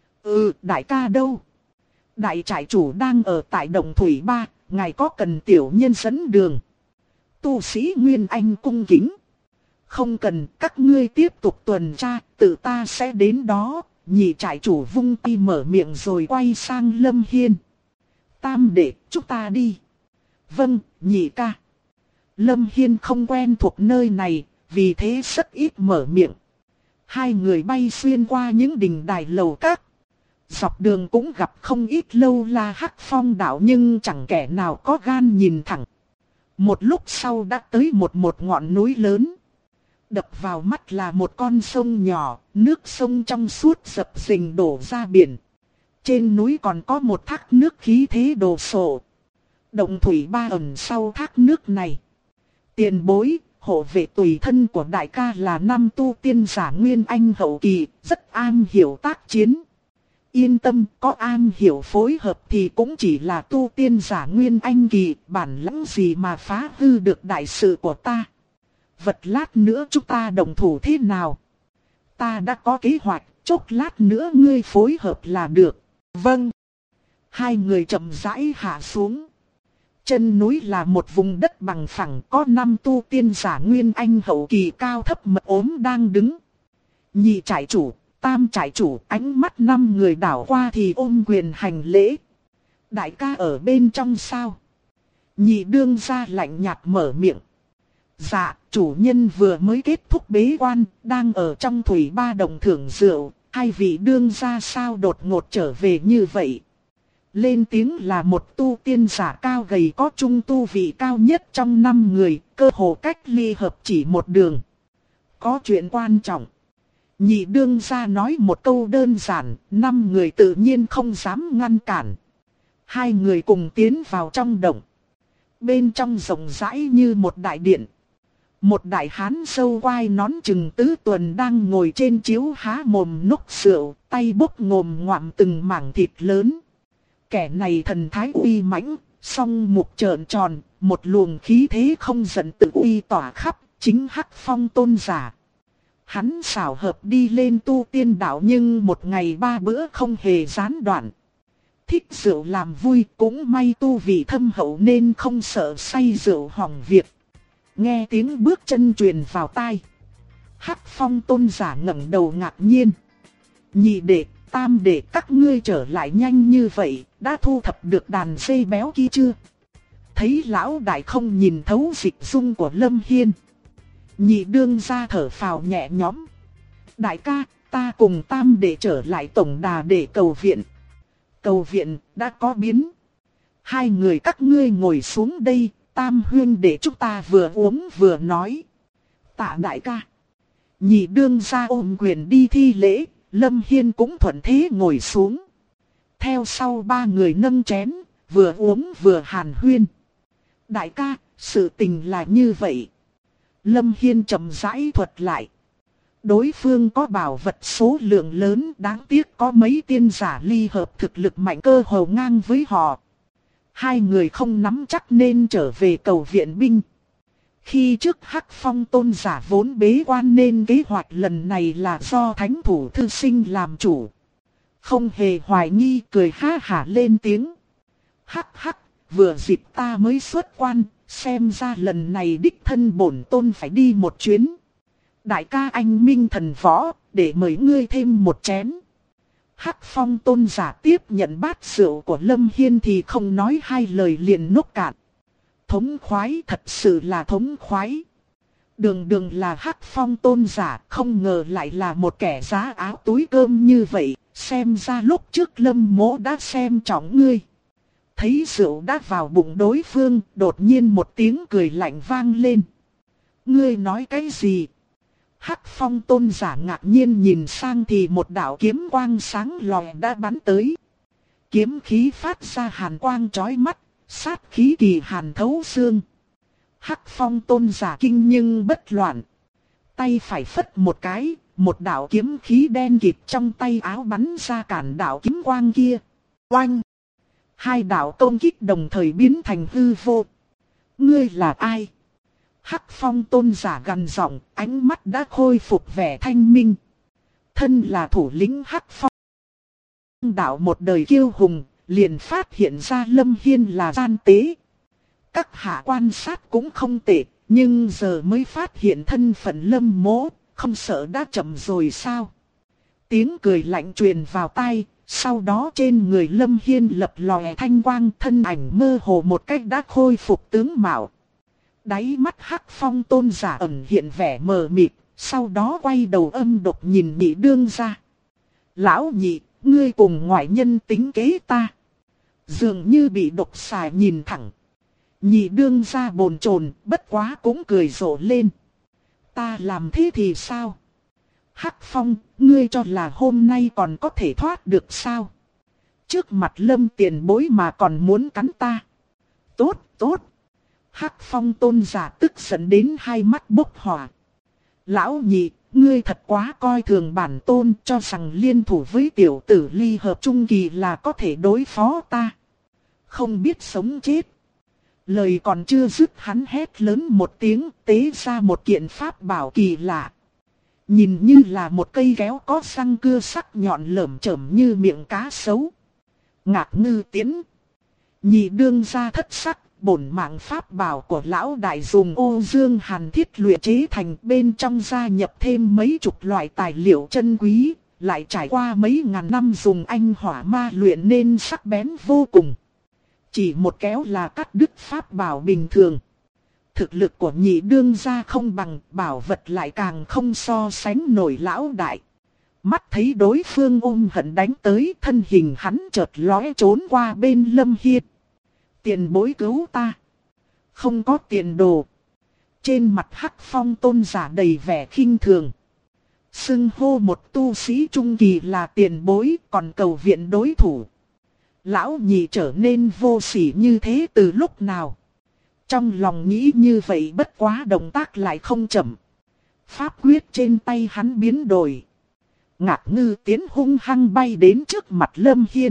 S1: Đại ca đâu? Đại trại chủ đang ở tại Đồng Thủy Ba, ngài có cần tiểu nhân dẫn đường? Tu sĩ Nguyên Anh cung kính. Không cần, các ngươi tiếp tục tuần tra, tự ta sẽ đến đó. Nhị trại chủ vung tay mở miệng rồi quay sang Lâm Hiên. Tam đệ, chúng ta đi. Vâng, nhị ca. Lâm Hiên không quen thuộc nơi này, vì thế rất ít mở miệng. Hai người bay xuyên qua những đình đài lầu các. Dọc đường cũng gặp không ít Lâu La Hắc Phong đạo nhưng chẳng kẻ nào có gan nhìn thẳng. Một lúc sau đã tới một ngọn núi lớn. Đập vào mắt là một con sông nhỏ, nước sông trong suốt dập dềnh đổ ra biển. Trên núi còn có một thác nước khí thế đồ sộ. Động Thủy Ba ẩn sau thác nước này. Tiền bối, hộ vệ tùy thân của đại ca là năm tu tiên giả Nguyên Anh hậu kỳ, rất am hiểu tác chiến. Yên tâm, có am hiểu phối hợp thì cũng chỉ là tu tiên giả Nguyên Anh kỳ, bản lĩnh gì mà phá hư được đại sự của ta. Vật lát nữa chúng ta đồng thủ thế nào? Ta đã có kế hoạch, chốc lát nữa ngươi phối hợp là được. Vâng. Hai người chậm rãi hạ xuống. Chân núi là một vùng đất bằng phẳng, có 5 tu tiên giả Nguyên Anh hậu kỳ cao thấp mập ốm đang đứng. Nhị trại chủ, tam trại chủ, ánh mắt 5 người đảo qua thì ôm quyền hành lễ. Đại ca ở bên trong sao? Nhị đương gia lạnh nhạt mở miệng. Dạ, chủ nhân vừa mới kết thúc bế quan, đang ở trong Thủy Ba đồng thưởng rượu. Hai vị đương gia sao đột ngột trở về như vậy? Lên tiếng là một tu tiên giả cao gầy có trung tu vị cao nhất trong 5 người, cơ hồ cách ly hợp chỉ một đường. Có chuyện quan trọng. Nhị đương gia nói một câu đơn giản, 5 người tự nhiên không dám ngăn cản. Hai người cùng tiến vào trong động. Bên trong rộng rãi như một đại điện. Một đại hán sâu quai nón chừng tứ tuần đang ngồi trên chiếu há mồm nốc rượu, tay bốc ngồm ngoạm từng mảng thịt lớn. Kẻ này thần thái uy mãnh, song mục trợn tròn, một luồng khí thế không giận tự uy tỏa khắp, chính Hắc Phong tôn giả. Hắn xảo hợp đi lên tu tiên đạo nhưng một ngày 3 bữa không hề gián đoạn. Thích rượu làm vui, cũng may tu vị thâm hậu nên không sợ say rượu hỏng việc. Nghe tiếng bước chân truyền vào tai. Hắc Phong tôn giả ngẩng đầu ngạc nhiên. Nhị đệ, tam đệ, các ngươi trở lại nhanh như vậy, đã thu thập được đàn dê béo kia chưa? Thấy lão đại không nhìn thấu dịch dung của Lâm Hiên. Nhị đương ra thở phào nhẹ nhõm. Đại ca, ta cùng tam đệ trở lại tổng đà để cầu viện. Cầu viện đã có biến. Hai người các ngươi ngồi xuống đây, tam huyên để chúng ta vừa uống vừa nói. Tạ đại ca. Nhị đương ra ôm quyền đi thi lễ, Lâm Hiên cũng thuận thế ngồi xuống. Theo sau 3 người nâng chén, vừa uống vừa hàn huyên. Đại ca, sự tình là như vậy. Lâm Hiên chậm rãi thuật lại. Đối phương có bảo vật số lượng lớn, đáng tiếc có mấy tiên giả ly hợp thực lực mạnh cơ hồ ngang với họ. Hai người không nắm chắc nên trở về cầu viện binh. Khi trước Hắc Phong tôn giả vốn bế quan nên kế hoạch lần này là do thánh thủ thư sinh làm chủ. Không hề hoài nghi, cười ha hả lên tiếng. Hắc hắc, vừa dịp ta mới xuất quan, xem ra lần này đích thân bổn tôn phải đi một chuyến. Đại ca anh minh thần võ, để mời ngươi thêm một chén. Hắc Phong tôn giả tiếp nhận bát rượu của Lâm Hiên thì không nói hai lời liền nốc cạn. Thống khoái, thật sự là thống khoái. Đường đường là Hắc Phong tôn giả, không ngờ lại là một kẻ giá áo túi cơm như vậy. Xem ra lúc trước Lâm Mỗ đã xem trọng ngươi. Thấy rượu đã vào bụng đối phương, đột nhiên một tiếng cười lạnh vang lên. Ngươi nói cái gì? Hắc Phong tôn giả ngạc nhiên nhìn sang thì một đạo kiếm quang sáng lòe đã bắn tới. Kiếm khí phát ra hàn quang chói mắt, sát khí kỳ hàn thấu xương. Hắc Phong tôn giả kinh nhưng bất loạn. Tay phải phất một cái, một đạo kiếm khí đen kịt trong tay áo bắn ra cản đạo kiếm quang kia. Oanh! Hai đạo công kích đồng thời biến thành hư vô. Ngươi là ai? Hắc Phong tôn giả gằn giọng, ánh mắt đã khôi phục vẻ thanh minh. Thân là thủ lĩnh Hắc Phong đạo một đời kiêu hùng, liền phát hiện ra Lâm Hiên là gian tế. Các hạ quan sát cũng không tệ, nhưng giờ mới phát hiện thân phận Lâm Mỗ, không sợ đã chậm rồi sao? Tiếng cười lạnh truyền vào tai, sau đó trên người Lâm Hiên lập lòe thanh quang, thân ảnh mơ hồ một cách đã khôi phục tướng mạo. Đáy mắt Hắc Phong tôn giả ẩn hiện vẻ mờ mịt, sau đó quay đầu âm độc nhìn Nhị đương gia. Lão Nhị, ngươi cùng ngoại nhân tính kế ta. Dường như bị độc xà nhìn thẳng. Nhị đương gia bồn chồn, bất quá cũng cười rộ lên. Ta làm thế thì sao? Hắc Phong, ngươi cho là hôm nay còn có thể thoát được sao? Trước mặt Lâm tiền bối mà còn muốn cắn ta. Tốt, tốt. Hắc Phong tôn giả tức giận đến hai mắt bốc hỏa. Lão Nhị, ngươi thật quá coi thường bản tôn, cho rằng liên thủ với tiểu tử ly hợp trung kỳ là có thể đối phó ta. Không biết sống chết. Lời còn chưa dứt hắn hét lớn một tiếng, tế ra một kiện pháp bảo kỳ lạ. Nhìn như là một cây kéo có răng cưa sắc nhọn lởm chởm như miệng cá sấu. Ngạc Ngư Tiễn. Nhị đương gia thất sắc, bổn mạng pháp bảo của lão đại dùng ô dương hàn thiết luyện chế thành, bên trong gia nhập thêm mấy chục loại tài liệu chân quý, lại trải qua mấy ngàn năm dùng anh hỏa ma luyện nên sắc bén vô cùng. Chỉ một kéo là cắt đứt pháp bảo bình thường. Thực lực của nhị đương gia không bằng, bảo vật lại càng không so sánh nổi lão đại. Mắt thấy đối phương ôm hận đánh tới, thân hình hắn chợt lóe trốn qua bên Lâm Hiên. Tiền bối cứu ta. Không có tiền đồ. Trên mặt Hắc Phong tôn giả đầy vẻ khinh thường. Xưng hô một tu sĩ trung kỳ là tiền bối, còn cầu viện đối thủ. Lão Nhị trở nên vô sỉ như thế từ lúc nào? Trong lòng nghĩ như vậy, bất quá động tác lại không chậm. Pháp quyết trên tay hắn biến đổi. Ngạc Ngư Tiễn hung hăng bay đến trước mặt Lâm Hiên.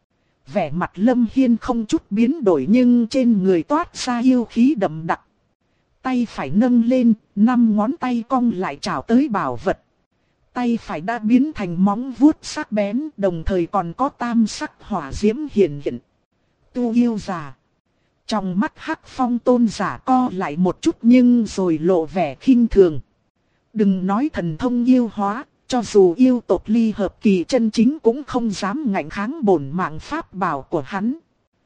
S1: Vẻ mặt Lâm Hiên không chút biến đổi nhưng trên người toát ra yêu khí đậm đặc. Tay phải nâng lên, 5 ngón tay cong lại chảo tới bảo vật. Tay phải đã biến thành móng vuốt sắc bén, đồng thời còn có tam sắc hỏa diễm hiện hiện. Tu yêu già. Trong mắt Hắc Phong tôn giả co lại một chút nhưng rồi lộ vẻ khinh thường. Đừng nói thần thông yêu hóa, cho dù yêu tộc ly hợp kỳ chân chính cũng không dám ngạnh kháng bổn mạng pháp bảo của hắn.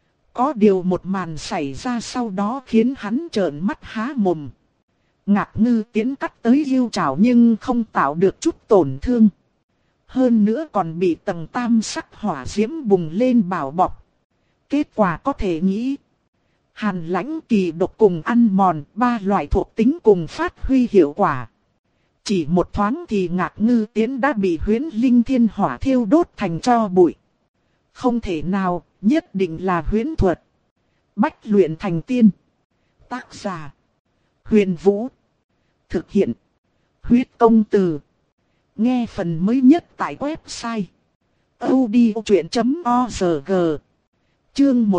S1: Có điều một màn xảy ra sau đó khiến hắn trợn mắt há mồm. Ngạc Ngư Tiễn cắt tới yêu trảo nhưng không tạo được chút tổn thương. Hơn nữa còn bị tầng tam sắc hỏa diễm bùng lên bảo bọc. Kết quả có thể nghĩ. Hàn lãnh kỳ độc cùng ăn mòn, 3 loại thuộc tính cùng phát huy hiệu quả. Chỉ một thoáng thì Ngạc Ngư Tiễn đã bị huyễn linh thiên hỏa thiêu đốt thành tro bụi. Không thể nào, nhất định là huyễn thuật. Bách luyện thành tiên. Tác giả: Huyền Vũ. Thực hiện: Huyết Công Từ. Nghe phần mới nhất tại website audiochuyện.org. Chương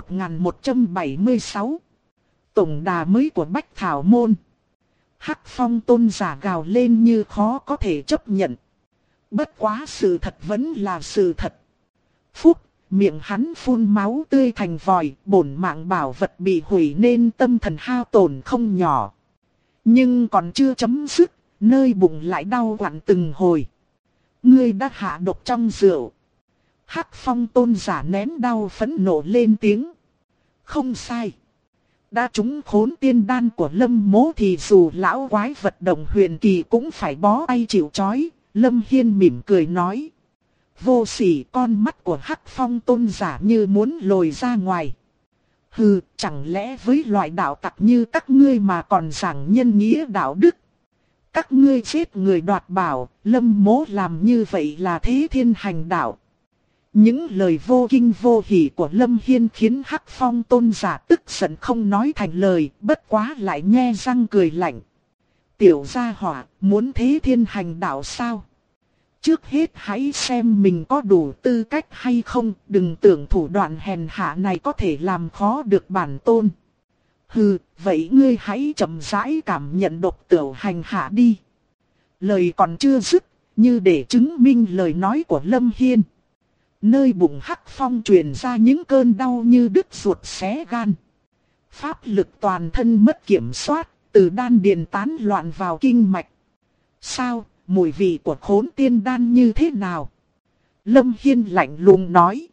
S1: 1176. Tổng đà mới của Bách Thảo Môn. Hắc Phong tôn giả gào lên như khó có thể chấp nhận. Bất quá sự thật vẫn là sự thật. Phúc, miệng hắn phun máu tươi thành vòi, bổn mạng bảo vật bị hủy nên tâm thần hao tổn không nhỏ. Nhưng còn chưa chấm dứt, nơi bụng lại đau quặn từng hồi. Ngươi đã hạ độc trong rượu. Hắc Phong tôn giả nén đau phẫn nộ lên tiếng. Không sai. Đã trúng khốn tiên đan của Lâm Mỗ thì dù lão quái vật đồng huyền kỳ cũng phải bó tay chịu trói. Lâm Hiên mỉm cười nói. Vô sỉ, con mắt của Hắc Phong tôn giả như muốn lồi ra ngoài. Hừ, chẳng lẽ với loại đạo tặc như các ngươi mà còn giảng nhân nghĩa đạo đức? Các ngươi giết người đoạt bảo, Lâm Mỗ làm như vậy là thế thiên hành đạo. Những lời vô kinh vô hỉ của Lâm Hiên khiến Hắc Phong tôn giả tức giận không nói thành lời, bất quá lại nhe răng cười lạnh. Tiểu gia hỏa, muốn thế thiên hành đạo sao? Trước hết hãy xem mình có đủ tư cách hay không, đừng tưởng thủ đoạn hèn hạ này có thể làm khó được bản tôn. Hừ, vậy ngươi hãy chậm rãi cảm nhận độc tửu hành hạ đi. Lời còn chưa dứt, như để chứng minh lời nói của Lâm Hiên. Nơi bụng Hắc Phong truyền ra những cơn đau như đứt ruột xé gan. Pháp lực toàn thân mất kiểm soát, từ đan điền tán loạn vào kinh mạch. Sao, mùi vị của khốn tiên đan như thế nào? Lâm Hiên lạnh lùng nói.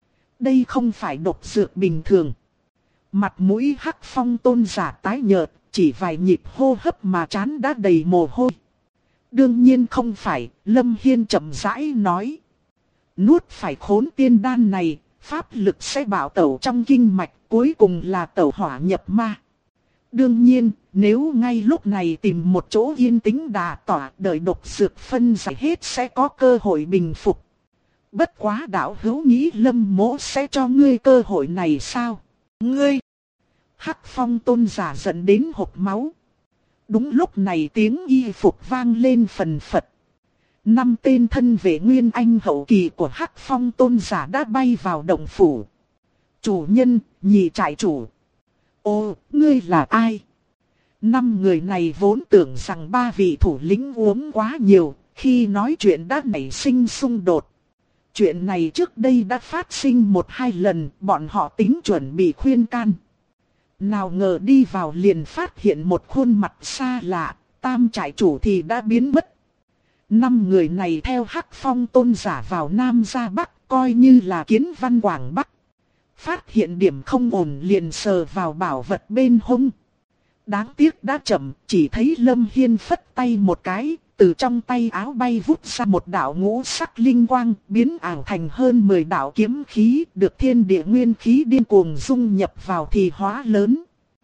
S1: Đây không phải độc dược bình thường. Mặt mũi Hắc Phong tôn giả tái nhợt, chỉ vài nhịp hô hấp mà trán đã đầy mồ hôi. Đương nhiên không phải, Lâm Hiên chậm rãi nói. Nuốt phải khốn tiên đan này, pháp lực sẽ bạo tẩu trong kinh mạch, cuối cùng là tẩu hỏa nhập ma. Đương nhiên, nếu ngay lúc này tìm một chỗ yên tĩnh đà tỏa, đợi độc dược phân giải hết sẽ có cơ hội bình phục. Bất quá đạo hữu nghĩ Lâm Mỗ sẽ cho ngươi cơ hội này sao? Ngươi! Hắc Phong tôn giả giận đến hộc máu. Đúng lúc này tiếng y phục vang lên phần phật. 5 tên thân vệ nguyên anh hậu kỳ của Hắc Phong tôn giả đã bay vào động phủ. Chủ nhân, nhị trại chủ. Ô, ngươi là ai? 5 người này vốn tưởng rằng 3 vị thủ lĩnh uống quá nhiều, khi nói chuyện đã nảy sinh xung đột. Chuyện này trước đây đã phát sinh 1-2 lần, bọn họ tính chuẩn bị khuyên can. Nào ngờ đi vào liền phát hiện một khuôn mặt xa lạ, Tam trại chủ thì đã biến mất. 5 người này theo Hắc Phong tôn giả vào Nam ra Bắc, coi như là kiến văn quảng Bắc. Phát hiện điểm không ổn liền sờ vào bảo vật bên hông. Đáng tiếc đã chậm, chỉ thấy Lâm Hiên phất tay một cái, từ trong tay áo bay vút ra một đạo ngũ sắc linh quang, biến ảo thành hơn 10 đạo kiếm khí, được thiên địa nguyên khí điên cuồng dung nhập vào thì hóa lớn.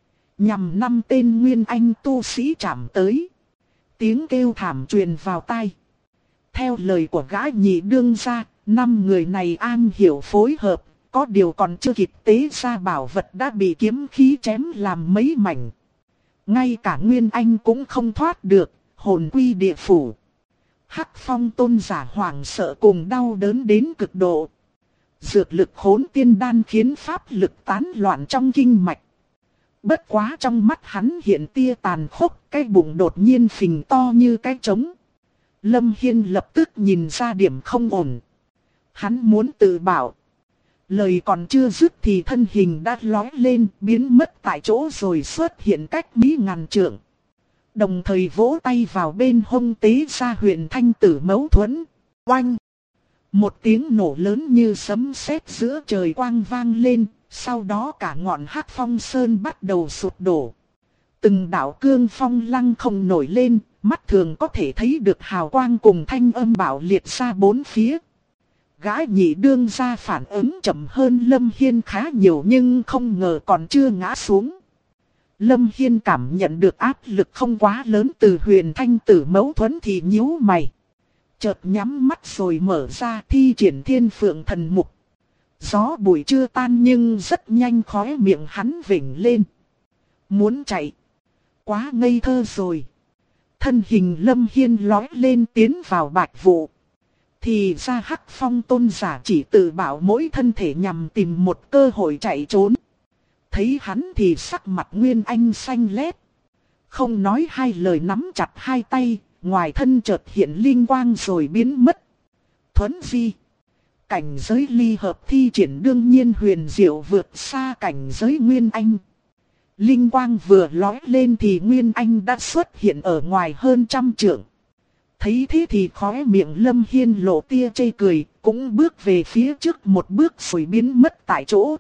S1: Nhằm 5 tên nguyên anh tu sĩ chạm tới. Tiếng kêu thảm truyền vào tai. Theo lời của gã nhị đương gia, 5 người này an hiểu phối hợp, có điều còn chưa kịp tế ra bảo vật đã bị kiếm khí chém làm mấy mảnh. Ngay cả nguyên anh cũng không thoát được, hồn quy địa phủ. Hắc Phong tôn giả hoảng sợ cùng đau đớn đến cực độ. Dược lực khốn tiên đan khiến pháp lực tán loạn trong kinh mạch. Bất quá trong mắt hắn hiện tia tàn khốc, cái bụng đột nhiên phình to như cái trống. Lâm Hiên lập tức nhìn ra điểm không ổn. Hắn muốn tự bảo. Lời còn chưa dứt thì thân hình đã lói lên, biến mất tại chỗ rồi xuất hiện cách mấy ngàn trượng. Đồng thời vỗ tay vào bên hông tế ra huyền thanh tử mấu thuẫn. Oanh! Một tiếng nổ lớn như sấm sét giữa trời quang vang lên, sau đó cả ngọn Hắc Phong Sơn bắt đầu sụp đổ. Từng đạo cương phong lăng không nổi lên, mắt thường có thể thấy được hào quang cùng thanh âm bạo liệt ra bốn phía. Gã nhị đương gia phản ứng chậm hơn Lâm Hiên khá nhiều nhưng không ngờ còn chưa ngã xuống. Lâm Hiên cảm nhận được áp lực không quá lớn từ huyền thanh tử mấu thuẫn thì nhíu mày. Chợt nhắm mắt rồi mở ra thi triển thiên phượng thần mục. Gió bụi chưa tan nhưng rất nhanh khóe miệng hắn vểnh lên. Muốn chạy. Quá ngây thơ rồi. Thân hình Lâm Hiên lói lên tiến vào bạch vụ. Thì ra Hắc Phong tôn giả chỉ tự bảo mỗi thân thể nhằm tìm một cơ hội chạy trốn. Thấy hắn thì sắc mặt Nguyên Anh xanh lét. Không nói hai lời nắm chặt hai tay, ngoài thân chợt hiện linh quang rồi biến mất. Thuấn di. cảnh giới ly hợp thi triển đương nhiên huyền diệu vượt xa cảnh giới Nguyên Anh. Linh quang vừa lói lên thì Nguyên Anh đã xuất hiện ở ngoài hơn 100 trượng. Thấy thế thì khóe miệng Lâm Hiên lộ tia chê cười, cũng bước về phía trước một bước rồi biến mất tại chỗ.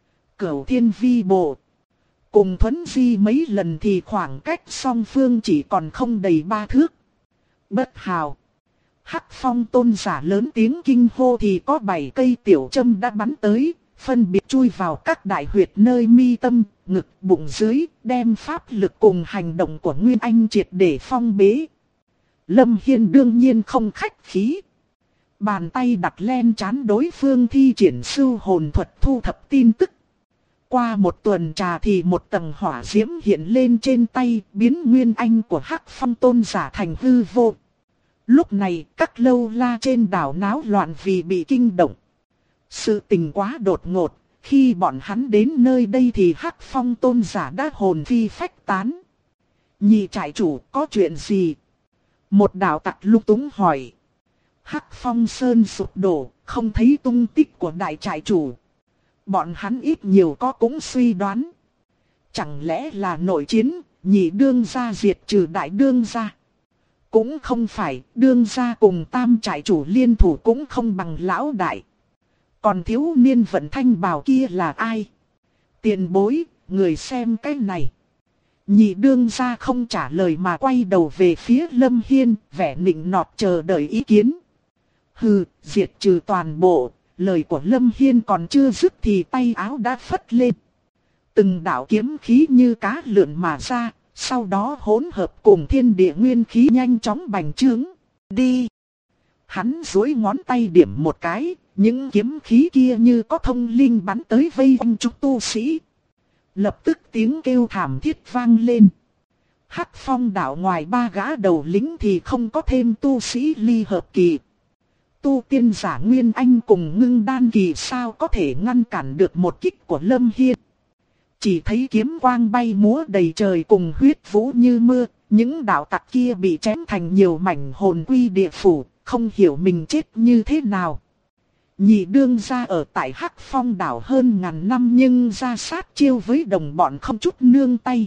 S1: Cửu Thiên Vi Bộ cùng Thuấn Di mấy lần thì khoảng cách song phương chỉ còn không đầy 3 thước. Bất hào. Hắc Phong tôn giả lớn tiếng kinh hô thì có 7 cây tiểu châm đã bắn tới, phân biệt chui vào các đại huyệt nơi mi tâm, ngực, bụng dưới, đem pháp lực cùng hành động của Nguyên Anh triệt để phong bế. Lâm Hiên đương nhiên không khách khí. Bàn tay đặt len trán đối phương thi triển sưu hồn thuật thu thập tin tức. Qua một tuần trà thì một tầng hỏa diễm hiện lên trên tay, biến Nguyên Anh của Hắc Phong tôn giả thành hư vô. Lúc này các lâu la trên đảo náo loạn vì bị kinh động. Sự tình quá đột ngột, khi bọn hắn đến nơi đây thì Hắc Phong tôn giả đã hồn phi phách tán. Nhị trại chủ có chuyện gì? Một đạo tặc lung túng hỏi. Hắc Phong sơn sụp đổ, không thấy tung tích của đại trại chủ. Bọn hắn ít nhiều có cũng suy đoán. Chẳng lẽ là nội chiến, nhị đương gia diệt trừ đại đương gia? Cũng không phải, đương gia cùng tam trại chủ liên thủ cũng không bằng lão đại. Còn thiếu niên vận thanh bào kia là ai? Tiền bối, người xem cái này. Nhị đương gia không trả lời mà quay đầu về phía Lâm Hiên, vẻ nịnh nọt chờ đợi ý kiến. Hừ, diệt trừ toàn bộ, lời của Lâm Hiên còn chưa dứt thì tay áo đã phất lên. Từng đạo kiếm khí như cá lượn mà ra, sau đó hỗn hợp cùng thiên địa nguyên khí nhanh chóng bành trướng. Đi! Hắn duỗi ngón tay điểm một cái, những kiếm khí kia như có thông linh bắn tới vây quanh chúng tu sĩ. Lập tức tiếng kêu thảm thiết vang lên. Hắc Phong đảo ngoài 3 gã đầu lính thì không có thêm tu sĩ ly hợp kỳ. Tu tiên giả Nguyên Anh cùng ngưng đan kỳ sao có thể ngăn cản được một kích của Lâm Hiên. Chỉ thấy kiếm quang bay múa đầy trời cùng huyết vũ như mưa, những đạo tặc kia bị chém thành nhiều mảnh hồn quy địa phủ, không hiểu mình chết như thế nào. Nhị đương gia ở tại Hắc Phong đảo hơn ngàn năm nhưng ra sát chiêu với đồng bọn không chút nương tay.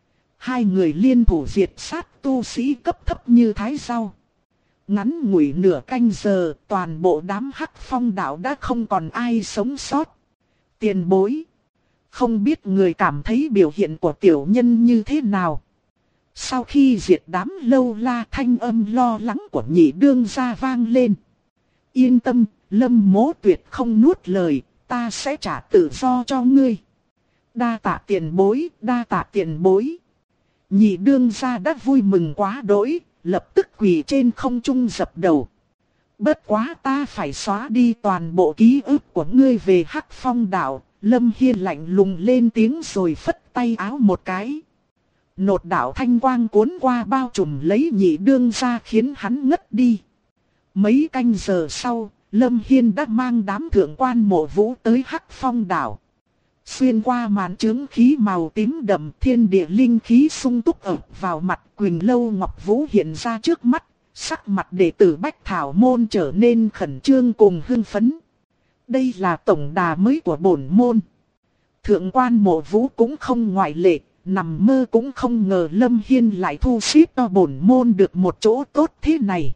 S1: Hai người liên thủ diệt sát tu sĩ cấp thấp như thái rau. Ngắn ngủi nửa canh giờ, toàn bộ đám Hắc Phong đảo đã không còn ai sống sót. Tiền bối. Không biết người cảm thấy biểu hiện của tiểu nhân như thế nào. Sau khi diệt đám lâu la, thanh âm lo lắng của nhị đương gia vang lên. Yên tâm, Lâm Mỗ tuyệt không nuốt lời, ta sẽ trả tự do cho ngươi. Đa tạ tiền bối, đa tạ tiền bối. Nhị đương gia đã vui mừng quá đỗi, lập tức quỳ trên không trung dập đầu. Bất quá ta phải xóa đi toàn bộ ký ức của ngươi về Hắc Phong đảo. Lâm Hiên lạnh lùng lên tiếng rồi phất tay áo một cái. Nột đạo thanh quang cuốn qua bao trùm lấy nhị đương gia khiến hắn ngất đi. Mấy canh giờ sau, Lâm Hiên đã mang đám thượng quan Mộ Vũ tới Hắc Phong đảo. Xuyên qua màn chướng khí màu tím đậm, thiên địa linh khí sung túc ập vào mặt, Quỳnh Lâu Ngọc Vũ hiện ra trước mắt, sắc mặt đệ tử Bách Thảo môn trở nên khẩn trương cùng hưng phấn. Đây là tổng đà mới của bổn môn. Thượng quan Mộ Vũ cũng không ngoại lệ, nằm mơ cũng không ngờ Lâm Hiên lại thu xếp cho bổn môn được một chỗ tốt thế này.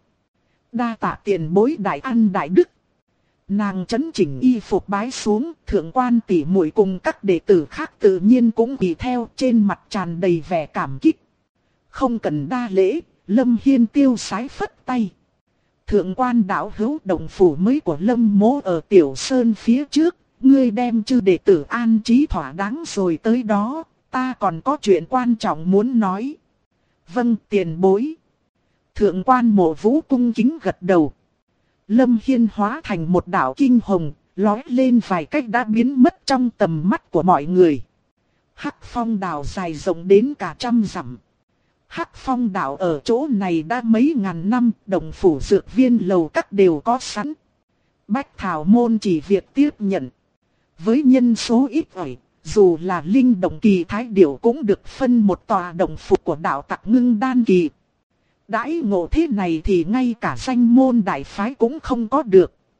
S1: Đa tạ tiền bối đại ăn đại đức. Nàng chấn chỉnh y phục bái xuống, thượng quan tỷ muội cùng các đệ tử khác tự nhiên cũng quỳ theo, trên mặt tràn đầy vẻ cảm kích. Không cần đa lễ, Lâm Hiên tiêu sái phất tay. Thượng quan đạo hữu động phủ mới của Lâm Mỗ ở Tiểu Sơn phía trước, ngươi đem chư đệ tử an trí thỏa đáng rồi tới đó, ta còn có chuyện quan trọng muốn nói. Vâng tiền bối. Thượng quan Mộ Vũ cung kính gật đầu. Lâm Hiên hóa thành một đạo kinh hồng, lói lên vài cách đã biến mất trong tầm mắt của mọi người. Hắc Phong đảo dài rộng đến cả 100 dặm. Hắc Phong đảo ở chỗ này đã mấy ngàn năm, động phủ dược viên lầu các đều có sẵn. Bách Thảo môn chỉ việc tiếp nhận. Với nhân số ít ỏi, dù là linh động kỳ thái điểu cũng được phân một tòa động phủ của đạo tặc ngưng đan kỳ. Đãi ngộ thế này thì ngay cả danh môn đại phái cũng không có được.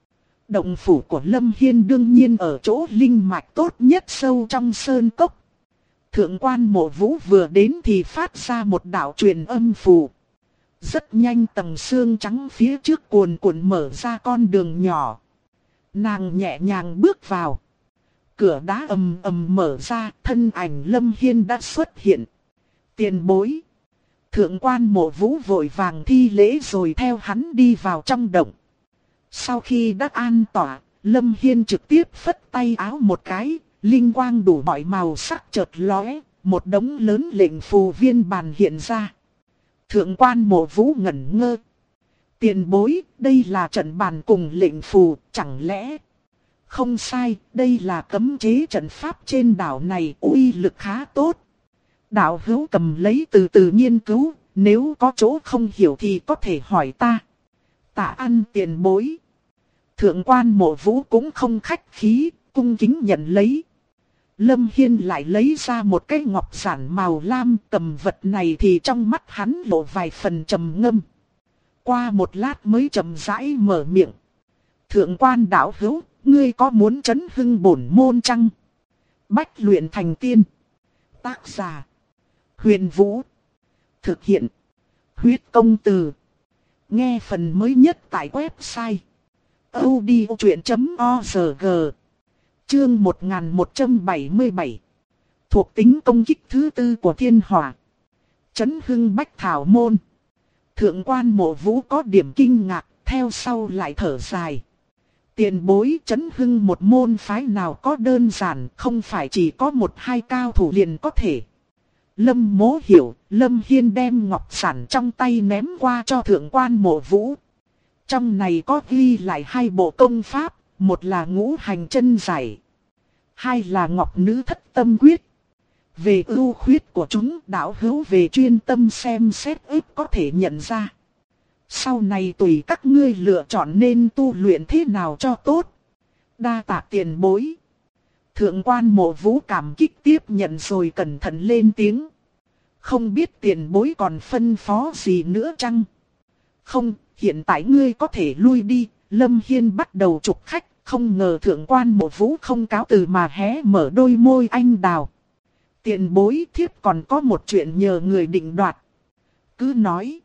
S1: Động phủ của Lâm Hiên đương nhiên ở chỗ linh mạch tốt nhất sâu trong sơn cốc. Thượng quan Mộ Vũ vừa đến thì phát ra một đạo truyền âm phù. Rất nhanh tầng xương trắng phía trước cuồn cuộn mở ra con đường nhỏ. Nàng nhẹ nhàng bước vào. Cửa đá ầm ầm mở ra, thân ảnh Lâm Hiên đã xuất hiện. Tiền bối. Thượng quan Mộ Vũ vội vàng thi lễ rồi theo hắn đi vào trong động. Sau khi đã an tọa, Lâm Hiên trực tiếp phất tay áo một cái, linh quang đủ mọi màu sắc chợt lóe, một đống lớn lệnh phù viên bàn hiện ra. Thượng quan Mộ Vũ ngẩn ngơ. Tiền bối, đây là trận bàn cùng lệnh phù, chẳng lẽ... Không sai, đây là cấm chế trận pháp trên đảo này, uy lực khá tốt. Đạo hữu cầm lấy từ từ nghiên cứu, nếu có chỗ không hiểu thì có thể hỏi ta. Tạ ăn tiền bối. Thượng quan Mộ Vũ cũng không khách khí, cung kính nhận lấy. Lâm Hiên lại lấy ra một cái ngọc giản màu lam, cầm vật này thì trong mắt hắn lộ vài phần trầm ngâm. Qua một lát mới chậm rãi mở miệng. Thượng quan đạo hữu, ngươi có muốn chấn hưng bổn môn chăng? Bách luyện thành tiên. Tác giả. Huyền Vũ. Thực hiện. Huyết công từ. Nghe phần mới nhất tại website. audiochuyện.org. Chương 1177. Thuộc tính công kích thứ tư của thiên hỏa. Chấn hưng bách thảo môn. Thượng quan Mộ Vũ có điểm kinh ngạc, theo sau lại thở dài. Tiền bối chấn hưng một môn phái nào có đơn giản, không phải chỉ có một hai cao thủ liền có thể. Lâm Mỗ hiểu, Lâm Hiên đem ngọc giản trong tay ném qua cho thượng quan Mộ Vũ. Trong này có ghi lại hai bộ công pháp, một là ngũ hành chân giải, hai là ngọc nữ thất tâm quyết. Về ưu khuyết của chúng, đạo hữu về chuyên tâm xem xét ít có thể nhận ra. Sau này tùy các ngươi lựa chọn nên tu luyện thế nào cho tốt. Đa tạ tiền bối. Thượng quan Mộ Vũ cảm kích tiếp nhận rồi cẩn thận lên tiếng. Không biết tiền bối còn phân phó gì nữa chăng? Không, hiện tại ngươi có thể lui đi. Lâm Hiên bắt đầu trục khách, không ngờ thượng quan Mộ Vũ không cáo từ mà hé mở đôi môi anh đào. Tiền bối thiếp còn có một chuyện nhờ người định đoạt. Cứ nói.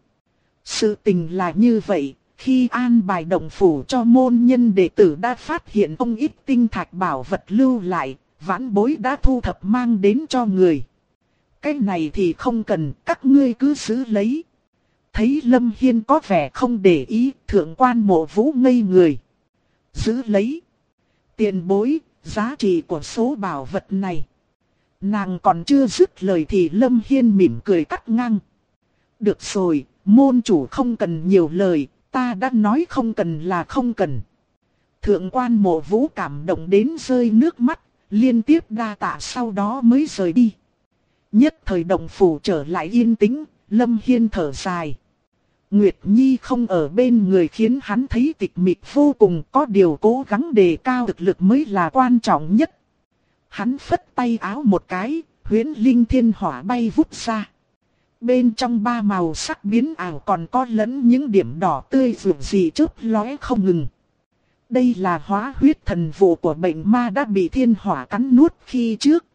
S1: Sự tình là như vậy, khi an bài động phủ cho môn nhân đệ tử đã phát hiện không ít tinh thạch bảo vật lưu lại, vãn bối đã thu thập mang đến cho người. Cái này thì không cần, các ngươi cứ giữ lấy. Thấy Lâm Hiên có vẻ không để ý, thượng quan Mộ Vũ ngây người. Giữ lấy. Tiền bối, giá trị của số bảo vật này. Nàng còn chưa dứt lời thì Lâm Hiên mỉm cười cắt ngang. Được rồi, môn chủ không cần nhiều lời, ta đã nói không cần là không cần. Thượng quan Mộ Vũ cảm động đến rơi nước mắt, liên tiếp đa tạ sau đó mới rời đi. Nhất thời động phủ trở lại yên tĩnh, Lâm Hiên thở dài. Nguyệt Nhi không ở bên người khiến hắn thấy tịch mịch vô cùng, có điều cố gắng đề cao thực lực mới là quan trọng nhất. Hắn phất tay áo một cái, huyễn linh thiên hỏa bay vút ra. Bên trong ba màu sắc biến ảo còn có lẫn những điểm đỏ tươi rực rì chớp lóe không ngừng. Đây là hóa huyết thần vụ của bệnh ma đã bị thiên hỏa cắn nuốt khi trước.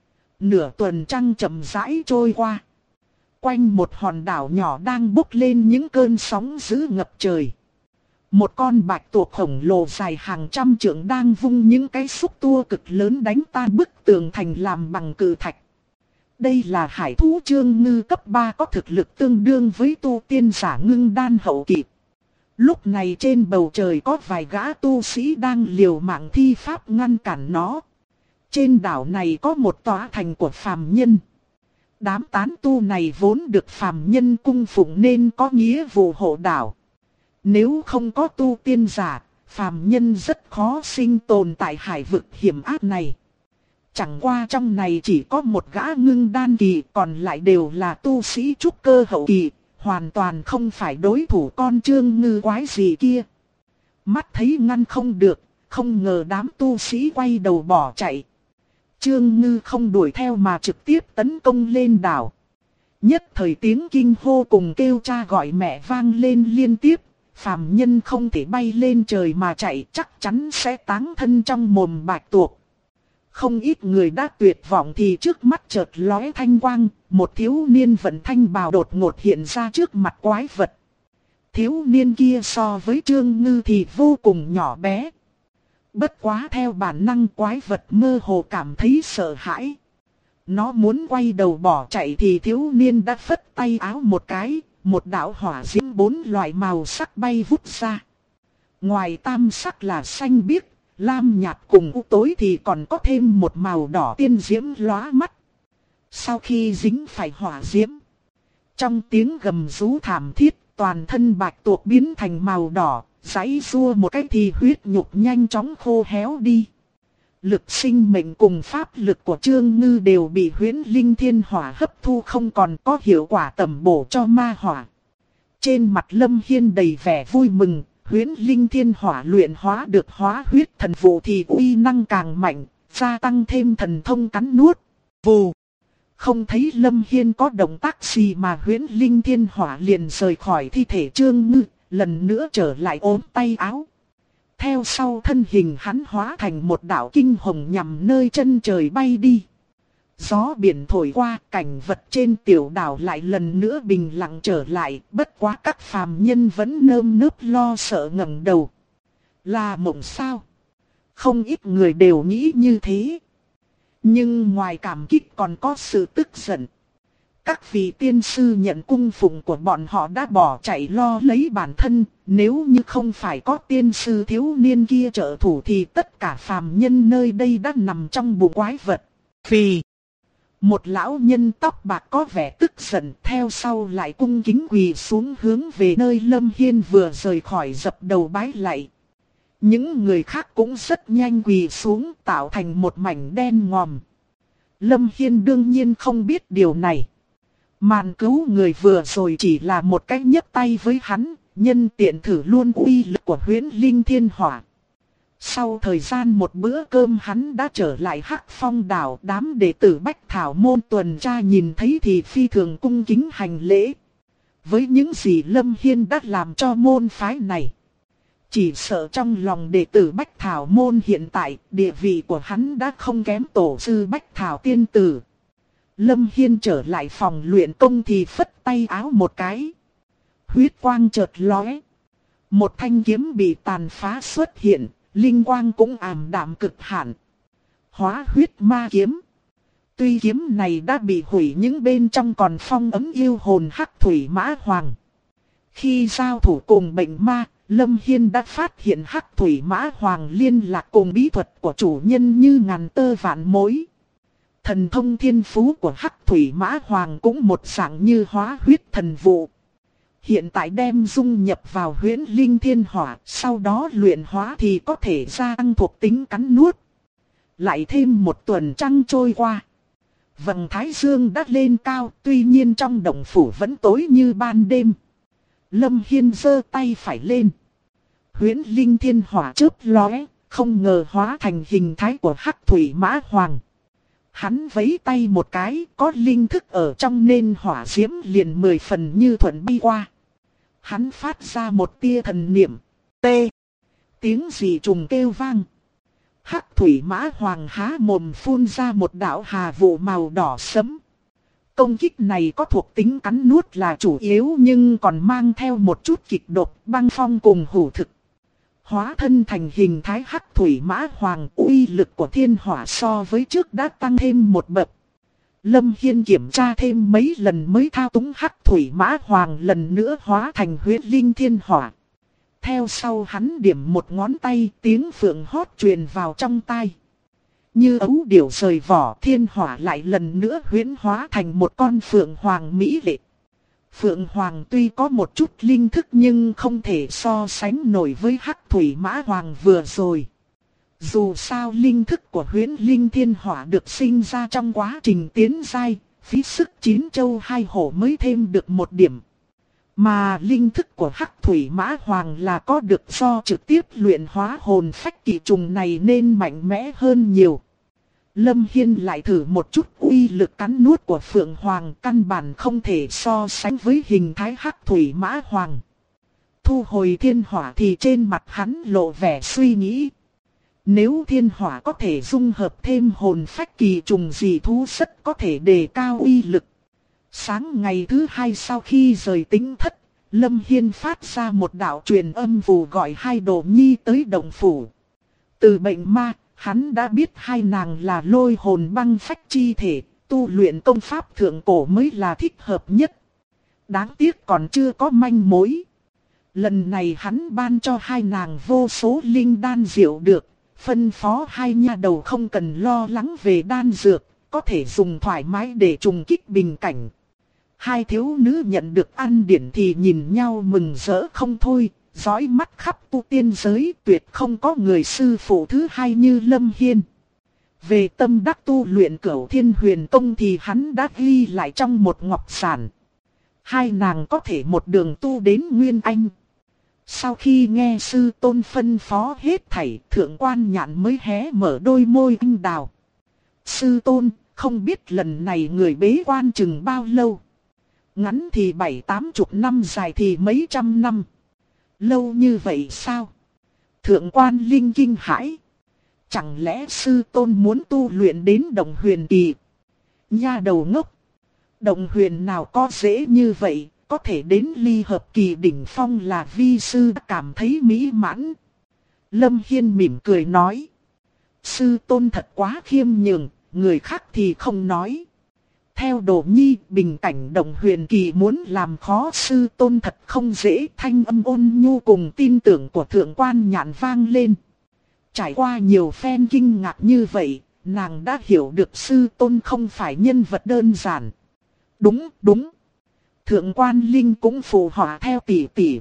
S1: Nửa tuần trăng chậm rãi trôi qua. Quanh một hòn đảo nhỏ đang bốc lên những cơn sóng dữ ngập trời. Một con bạch tuộc khổng lồ dài hàng trăm trượng đang vung những cái xúc tua cực lớn đánh tan bức tường thành làm bằng cự thạch. Đây là hải thú Trương Ngư cấp 3 có thực lực tương đương với tu tiên giả ngưng đan hậu kỳ. Lúc này trên bầu trời có vài gã tu sĩ đang liều mạng thi pháp ngăn cản nó. Trên đảo này có một tòa thành của phàm nhân. Đám tán tu này vốn được phàm nhân cung phụng nên có nghĩa vụ hộ đảo. Nếu không có tu tiên giả, phàm nhân rất khó sinh tồn tại hải vực hiểm ác này. Chẳng qua trong này chỉ có một gã ngưng đan kỳ, còn lại đều là tu sĩ trúc cơ hậu kỳ, hoàn toàn không phải đối thủ con Trương Ngư quái gì kia. Mắt thấy ngăn không được, không ngờ đám tu sĩ quay đầu bỏ chạy. Trương Ngư không đuổi theo mà trực tiếp tấn công lên đảo. Nhất thời tiếng kinh hô cùng kêu cha gọi mẹ vang lên liên tiếp, phàm nhân không thể bay lên trời mà chạy, chắc chắn sẽ táng thân trong mồm bạch tuộc. Không ít người đã tuyệt vọng thì trước mắt chợt lóe thanh quang, một thiếu niên vận thanh bào đột ngột hiện ra trước mặt quái vật. Thiếu niên kia so với Trương Ngư thì vô cùng nhỏ bé. Bất quá theo bản năng quái vật mơ hồ cảm thấy sợ hãi. Nó muốn quay đầu bỏ chạy thì thiếu niên đã phất tay áo một cái, một đạo hỏa diễm 4 loại màu sắc bay vút ra. Ngoài tam sắc là xanh biếc, lam nhạt cùng u tối thì còn có thêm một màu đỏ tiên diễm lóa mắt. Sau khi dính phải hỏa diễm, trong tiếng gầm rú thảm thiết, toàn thân bạch tuộc biến thành màu đỏ, giãy giụa một cái thì huyết nhục nhanh chóng khô héo đi. Lực sinh mệnh cùng pháp lực của Trương Ngư đều bị huyễn linh thiên hỏa hấp thu, không còn có hiệu quả tẩm bổ cho ma hỏa. Trên mặt Lâm Hiên đầy vẻ vui mừng, huyễn linh thiên hỏa luyện hóa được hóa huyết thần vụ thì uy năng càng mạnh, gia tăng thêm thần thông cắn nuốt. Vù! Không thấy Lâm Hiên có động tác gì mà huyễn linh thiên hỏa liền rời khỏi thi thể Trương Ngư, lần nữa trở lại ốm tay áo. Theo sau thân hình hắn hóa thành một đạo kinh hồng nhằm nơi chân trời bay đi. Gió biển thổi qua, cảnh vật trên tiểu đảo lại lần nữa bình lặng trở lại, bất quá các phàm nhân vẫn nơm nớp lo sợ ngẩng đầu. Là mộng sao? Không ít người đều nghĩ như thế. Nhưng ngoài cảm kích còn có sự tức giận. Các vị tiên sư nhận cung phụng của bọn họ đã bỏ chạy lo lấy bản thân, nếu như không phải có tiên sư thiếu niên kia trợ thủ thì tất cả phàm nhân nơi đây đã nằm trong bụng quái vật. Phì! Một lão nhân tóc bạc có vẻ tức giận, theo sau lại cung kính quỳ xuống hướng về nơi Lâm Hiên vừa rời khỏi, dập đầu bái lạy. Những người khác cũng rất nhanh quỳ xuống, tạo thành một mảnh đen ngòm. Lâm Hiên đương nhiên không biết điều này. Màn cứu người vừa rồi chỉ là một cách nhấc tay với hắn, nhân tiện thử luôn uy lực của huyễn linh thiên hỏa. Sau thời gian một bữa cơm hắn đã trở lại Hắc Phong đảo, đám đệ tử Bách Thảo môn tuần tra nhìn thấy thì phi thường cung kính hành lễ. Với những gì Lâm Hiên đã làm cho môn phái này, chỉ sợ trong lòng đệ tử Bách Thảo môn hiện tại, địa vị của hắn đã không kém tổ sư Bách Thảo tiên tử. Lâm Hiên trở lại phòng luyện công thì phất tay áo một cái. Huyết quang chợt lóe. Một thanh kiếm bị tàn phá xuất hiện, linh quang cũng ảm đạm cực hạn. Hóa huyết ma kiếm. Tuy kiếm này đã bị hủy nhưng bên trong còn phong ấm yêu hồn Hắc Thủy Mã Hoàng. Khi giao thủ cùng bệnh ma, Lâm Hiên đã phát hiện Hắc Thủy Mã Hoàng liên lạc cùng bí thuật của chủ nhân như ngàn tơ vạn mối. Thần thông thiên phú của Hắc Thủy Mã Hoàng cũng một dạng như hóa huyết thần vụ. Hiện tại đem dung nhập vào huyễn linh thiên hỏa, sau đó luyện hóa thì có thể gia tăng thuộc tính cắn nuốt. Lại thêm một tuần trăng trôi qua. Vầng thái dương đã lên cao, tuy nhiên trong động phủ vẫn tối như ban đêm. Lâm Hiên giơ tay phải lên. Huyễn linh thiên hỏa chớp lóe, không ngờ hóa thành hình thái của Hắc Thủy Mã Hoàng. Hắn vẫy tay một cái, có linh thức ở trong nên hỏa diễm liền 10 phần như thuận bay qua. Hắn phát ra một tia thần niệm. T. Tiếng dị trùng kêu vang. Hắc Thủy Mã Hoàng há mồm phun ra một đạo hà vụ màu đỏ sẫm. Công kích này có thuộc tính cắn nuốt là chủ yếu nhưng còn mang theo một chút kịch độc, băng phong cùng hủ thực. Hóa thân thành hình thái Hắc Thủy Mã Hoàng, uy lực của thiên hỏa so với trước đã tăng thêm một bậc. Lâm Hiên kiểm tra thêm mấy lần mới thao túng Hắc Thủy Mã Hoàng lần nữa hóa thành huyết linh thiên hỏa. Theo sau hắn điểm một ngón tay, tiếng phượng hót truyền vào trong tai. Như ấu điểu rời vỏ, thiên hỏa lại lần nữa huyễn hóa thành một con phượng hoàng mỹ lệ. Phượng Hoàng tuy có một chút linh thức nhưng không thể so sánh nổi với Hắc Thủy Mã Hoàng vừa rồi. Dù sao linh thức của huyễn linh thiên hỏa được sinh ra trong quá trình tiến giai, phí sức 9 châu 2 hổ mới thêm được một điểm. Mà linh thức của Hắc Thủy Mã Hoàng là có được do trực tiếp luyện hóa hồn phách kỳ trùng này nên mạnh mẽ hơn nhiều. Lâm Hiên lại thử một chút uy lực cắn nuốt của Phượng Hoàng, căn bản không thể so sánh với hình thái Hắc Thủy Mã Hoàng. thu hồi thiên hỏa thì trên mặt hắn lộ vẻ suy nghĩ. Nếu thiên hỏa có thể dung hợp thêm hồn phách kỳ trùng dị thú rất có thể đề cao uy lực. Sáng ngày thứ hai sau khi rời Tĩnh Thất, Lâm Hiên phát ra một đạo truyền âm phù gọi hai Đồ Nhi tới động phủ. Từ bệnh ma, hắn đã biết hai nàng là lôi hồn băng phách chi thể, tu luyện công pháp thượng cổ mới là thích hợp nhất. Đáng tiếc còn chưa có manh mối. Lần này hắn ban cho hai nàng vô số linh đan diệu được, phân phó hai nha đầu không cần lo lắng về đan dược, có thể dùng thoải mái để trùng kích bình cảnh. Hai thiếu nữ nhận được ăn điển thì nhìn nhau mừng rỡ không thôi, dõi mắt khắp tu tiên giới tuyệt không có người sư phụ thứ hai như Lâm Hiên. Về tâm đắc tu luyện Cửu Thiên Huyền Tông thì hắn đã ghi lại trong một ngọc giản. Hai nàng có thể một đường tu đến Nguyên Anh. Sau khi nghe sư tôn phân phó hết thảy, Thượng Quan Nhạn mới hé mở đôi môi anh đào. Sư tôn, không biết lần này người bế quan chừng bao lâu? Ngắn thì 7-80 năm, dài thì mấy trăm năm. Lâu như vậy sao? Thượng Quan Linh kinh hãi. Chẳng lẽ sư tôn muốn tu luyện đến Động Huyền Kỳ? Nha đầu ngốc. Động Huyền nào có dễ như vậy, có thể đến ly hợp kỳ đỉnh phong là vi sư cảm thấy mỹ mãn. Lâm Hiên mỉm cười nói. Sư tôn thật quá khiêm nhường, người khác thì không nói. Theo Đồ Nhi, bình cảnh Động Huyền Kỳ muốn làm khó sư tôn thật không dễ. Thanh âm ôn nhu cùng tin tưởng của Thượng Quan Nhạn vang lên. Trải qua nhiều phen kinh ngạc như vậy, nàng đã hiểu được sư tôn không phải nhân vật đơn giản. Đúng, đúng. Thượng Quan Linh cũng phụ họa theo tỷ tỷ.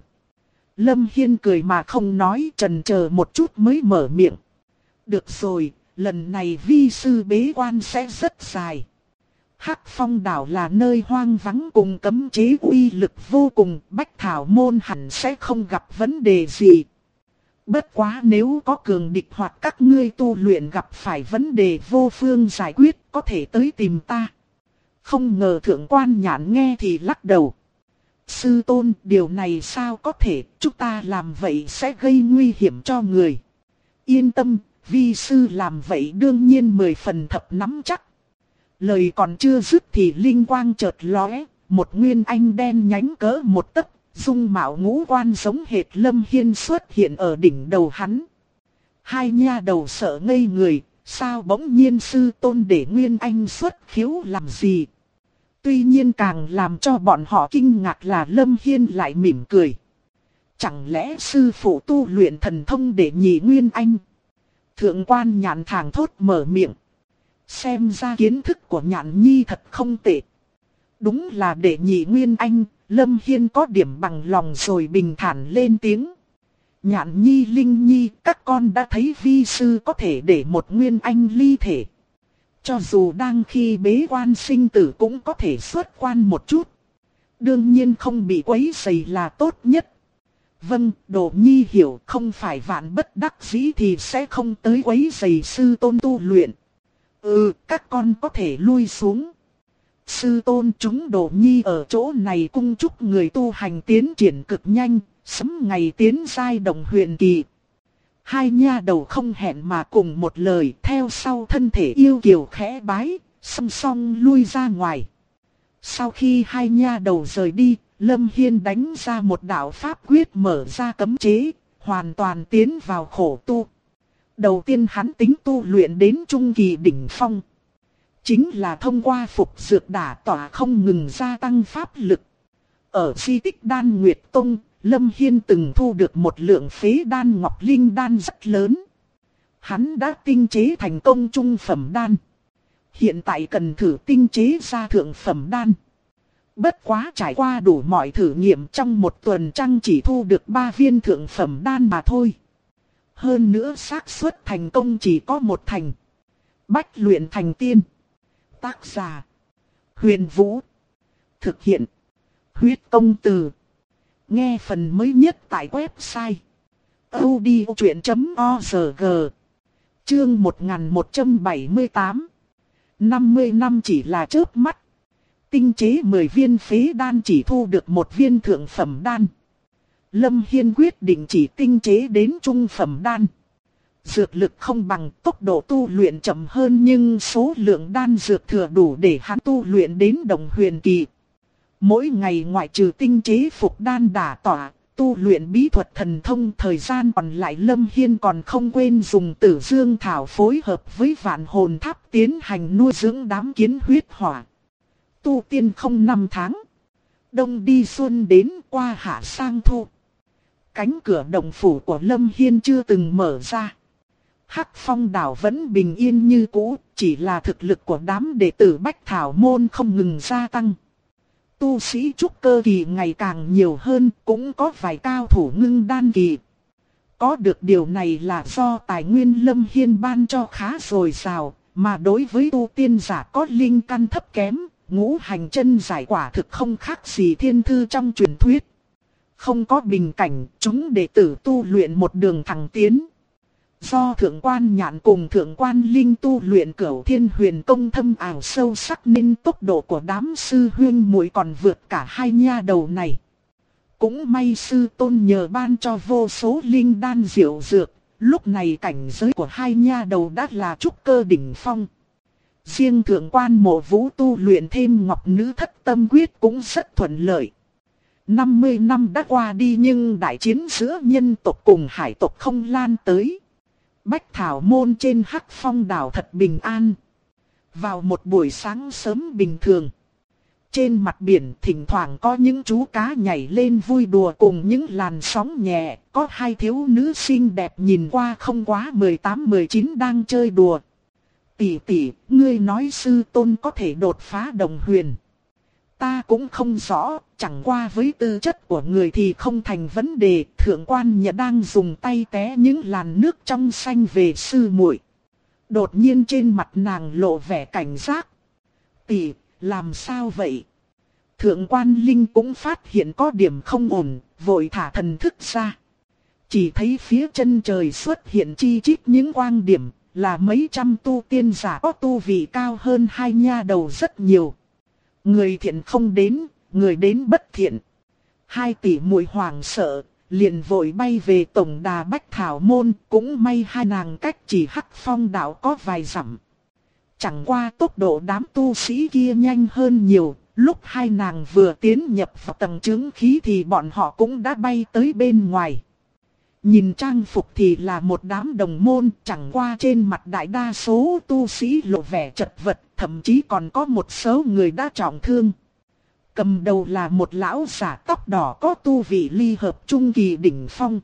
S1: Lâm Hiên cười mà không nói, chần chờ một chút mới mở miệng. Được rồi, lần này vi sư bế quan sẽ rất dài. Hắc Phong đảo là nơi hoang vắng cùng cấm chế uy lực vô cùng, Bách Thảo môn hẳn sẽ không gặp vấn đề gì. Bất quá nếu có cường địch hoặc các ngươi tu luyện gặp phải vấn đề vô phương giải quyết, có thể tới tìm ta. Không ngờ Thượng Quan Nhạn nghe thì lắc đầu. Sư tôn, điều này sao có thể, chúng ta làm vậy sẽ gây nguy hiểm cho người. Yên tâm, vi sư làm vậy đương nhiên 10 phần thập nắm chắc. Lời còn chưa dứt thì linh quang chợt lóe, một nguyên anh đen nhánh cỡ một tấc, dung mạo ngũ quan giống hệt Lâm Hiên xuất hiện ở đỉnh đầu hắn. Hai nha đầu sợ ngây người, sao bỗng nhiên sư tôn để nguyên anh xuất khiếu làm gì? Tuy nhiên càng làm cho bọn họ kinh ngạc là Lâm Hiên lại mỉm cười. Chẳng lẽ sư phụ tu luyện thần thông để nhị nguyên anh? Thượng Quan Nhạn thảng thốt mở miệng. Xem ra kiến thức của Nhạn Nhi thật không tệ. Đúng là để nhị nguyên anh, Lâm Hiên có điểm bằng lòng rồi bình thản lên tiếng. Nhạn Nhi, Linh Nhi, các con đã thấy vi sư có thể để một nguyên anh ly thể. Cho dù đang khi bế quan sinh tử cũng có thể xuất quan một chút. Đương nhiên không bị quấy rầy là tốt nhất. Vâng, Đồ Nhi hiểu, không phải vạn bất đắc dĩ thì sẽ không tới quấy rầy sư tôn tu luyện. Các con có thể lui xuống. Sư tôn, chúng Đồ Nhi ở chỗ này cung chúc người tu hành tiến triển cực nhanh, sớm ngày tiến giai Động Huyền Kỳ. Hai nha đầu không hẹn mà cùng một lời, theo sau thân thể yêu kiều khẽ bái, song song lui ra ngoài. Sau khi hai nha đầu rời đi, Lâm Hiên đánh ra một đạo pháp quyết mở ra cấm chế, hoàn toàn tiến vào khổ tu. Đầu tiên hắn tính tu luyện đến trung kỳ đỉnh phong. Chính là thông qua phục dược đả tỏa không ngừng gia tăng pháp lực. Ở di tích Đan Nguyệt Tông, Lâm Hiên từng thu được một lượng phế đan ngọc linh đan rất lớn. Hắn đã tinh chế thành công trung phẩm đan. Hiện tại cần thử tinh chế ra thượng phẩm đan. Bất quá trải qua đủ mọi thử nghiệm, trong một tuần trăng chỉ thu được 3 viên thượng phẩm đan mà thôi. Hơn nữa xác suất thành công chỉ có 1 thành. Bách luyện thành tiên. Tác giả: Huyền Vũ. Thực hiện: Huyết Công Từ. Nghe phần mới nhất tại website audiochuyen.org. Chương 1178. 50 năm chỉ là chớp mắt. Tinh chế 10 viên phế đan chỉ thu được 1 viên thượng phẩm đan. Lâm Hiên quyết định chỉ tinh chế đến trung phẩm đan. Dược lực không bằng, tốc độ tu luyện chậm hơn nhưng số lượng đan dược thừa đủ để hắn tu luyện đến đồng huyền kỳ. Mỗi ngày ngoại trừ tinh chế phục đan đả tỏa, tu luyện bí thuật thần thông, thời gian còn lại Lâm Hiên còn không quên dùng Tử Dương Thảo phối hợp với Vạn Hồn Tháp tiến hành nuôi dưỡng đám kiến huyết hỏa. Tu tiên không 5 tháng. Đông đi xuân đến, qua hạ sang thu. Cánh cửa động phủ của Lâm Hiên chưa từng mở ra. Hắc Phong đảo vẫn bình yên như cũ, chỉ là thực lực của đám đệ tử Bách Thảo môn không ngừng gia tăng. Tu sĩ trúc cơ kỳ ngày càng nhiều hơn, cũng có vài cao thủ ngưng đan kỳ. Có được điều này là do tài nguyên Lâm Hiên ban cho khá dồi dào, mà đối với tu tiên giả có linh căn thấp kém, ngũ hành chân giải quả thực không khác gì thiên thư trong truyền thuyết. Không có bình cảnh, chúng đệ tử tu luyện một đường thẳng tiến. Do thượng quan nhạn cùng thượng quan linh tu luyện Cửu Thiên Huyền Công thâm ảo sâu sắc nên tốc độ của đám sư huyên muội còn vượt cả hai nha đầu này. Cũng may sư tôn nhờ ban cho vô số linh đan diệu dược, lúc này cảnh giới của hai nha đầu đã là trúc cơ đỉnh phong. Riêng thượng quan Mộ Vũ tu luyện thêm Ngọc Nữ Thất Tâm Quyết cũng rất thuận lợi. 50 năm đã qua đi nhưng đại chiến giữa nhân tộc cùng hải tộc không lan tới. Bách Thảo môn trên Hắc Phong đảo thật bình an. Vào một buổi sáng sớm bình thường, trên mặt biển thỉnh thoảng có những chú cá nhảy lên vui đùa cùng những làn sóng nhẹ. Có hai thiếu nữ xinh đẹp nhìn qua không quá 18-19 đang chơi đùa. Tỷ tỷ, ngươi nói sư tôn có thể đột phá đồng huyền. Ta cũng không rõ, chẳng qua với tư chất của người thì không thành vấn đề. Thượng quan Nhã đang dùng tay té những làn nước trong xanh về sư muội. Đột nhiên trên mặt nàng lộ vẻ cảnh giác. Tỷ, làm sao vậy? Thượng quan Linh cũng phát hiện có điểm không ổn, vội thả thần thức ra. Chỉ thấy phía chân trời xuất hiện chi chít những quang điểm, là mấy trăm tu tiên giả có tu vị cao hơn hai nha đầu rất nhiều. Người thiện không đến, người đến bất thiện. Hai tỷ muội hoảng sợ, liền vội bay về tổng đà Bách Thảo môn, cũng may hai nàng cách chỉ Hắc Phong đảo có vài dặm. Chẳng qua tốc độ đám tu sĩ kia nhanh hơn nhiều, lúc hai nàng vừa tiến nhập vào tầng chứng khí thì bọn họ cũng đã bay tới bên ngoài. Nhìn trang phục thì là một đám đồng môn, chẳng qua trên mặt đại đa số tu sĩ lộ vẻ chật vật, thậm chí còn có một số người đã trọng thương. Cầm đầu là một lão giả tóc đỏ có tu vị ly hợp trung kỳ đỉnh phong.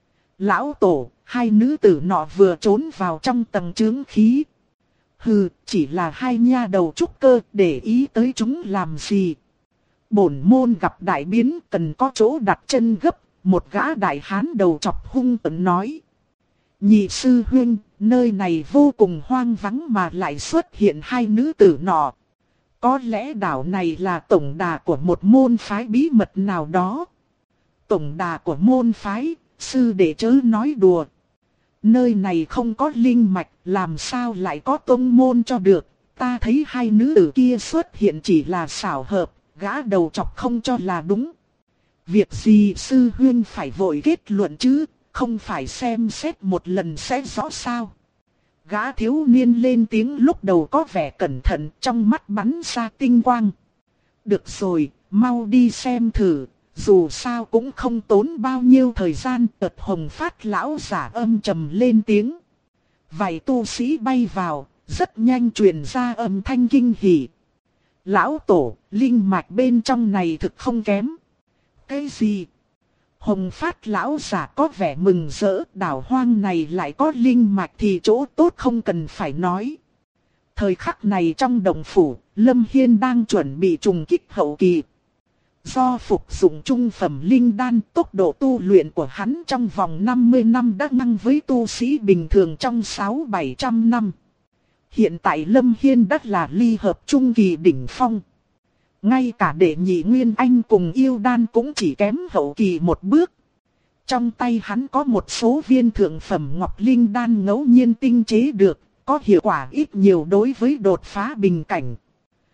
S1: Lão tổ, hai nữ tử nọ vừa trốn vào trong tầng chướng khí. Hừ, chỉ là hai nha đầu trúc cơ, để ý tới chúng làm gì? Bổn môn gặp đại biến, cần có chỗ đặt chân gấp. Một gã đại hán đầu chọc hung tợn nói. Nhị sư huynh, nơi này vô cùng hoang vắng mà lại xuất hiện hai nữ tử nọ. Có lẽ đảo này là tổng đà của một môn phái bí mật nào đó. Tổng đà của môn phái, sư đệ chớ nói đùa. Nơi này không có linh mạch, làm sao lại có tông môn cho được. Ta thấy hai nữ tử kia xuất hiện chỉ là xảo hợp, gã đầu chọc không cho là đúng. Việc gì sư huynh phải vội kết luận chứ, không phải xem xét một lần sẽ rõ sao. Gã thiếu niên lên tiếng lúc đầu có vẻ cẩn thận, trong mắt bắn ra tinh quang. Được rồi, mau đi xem thử, dù sao cũng không tốn bao nhiêu thời gian. Tật Hồng Phát lão giả âm trầm lên tiếng. Vài tu sĩ bay vào, rất nhanh truyền ra âm thanh kinh hỉ. Lão tổ, linh mạch bên trong này thực không kém. Cái gì? Hồng Phát lão giả có vẻ mừng rỡ, đảo hoang này lại có linh mạch thì chỗ tốt không cần phải nói. Thời khắc này trong động phủ, Lâm Hiên đang chuẩn bị trùng kích hậu kỳ. Do phục dụng trung phẩm linh đan, tốc độ tu luyện của hắn trong vòng 50 năm đã ngang với tu sĩ bình thường trong 600-700 năm. Hiện tại Lâm Hiên đã là ly hợp trung kỳ đỉnh phong. Ngay cả đệ nhị Nguyên Anh cùng yêu đan cũng chỉ kém hậu kỳ một bước. Trong tay hắn có một số viên thượng phẩm ngọc linh đan ngẫu nhiên tinh chế được, có hiệu quả ít nhiều đối với đột phá bình cảnh.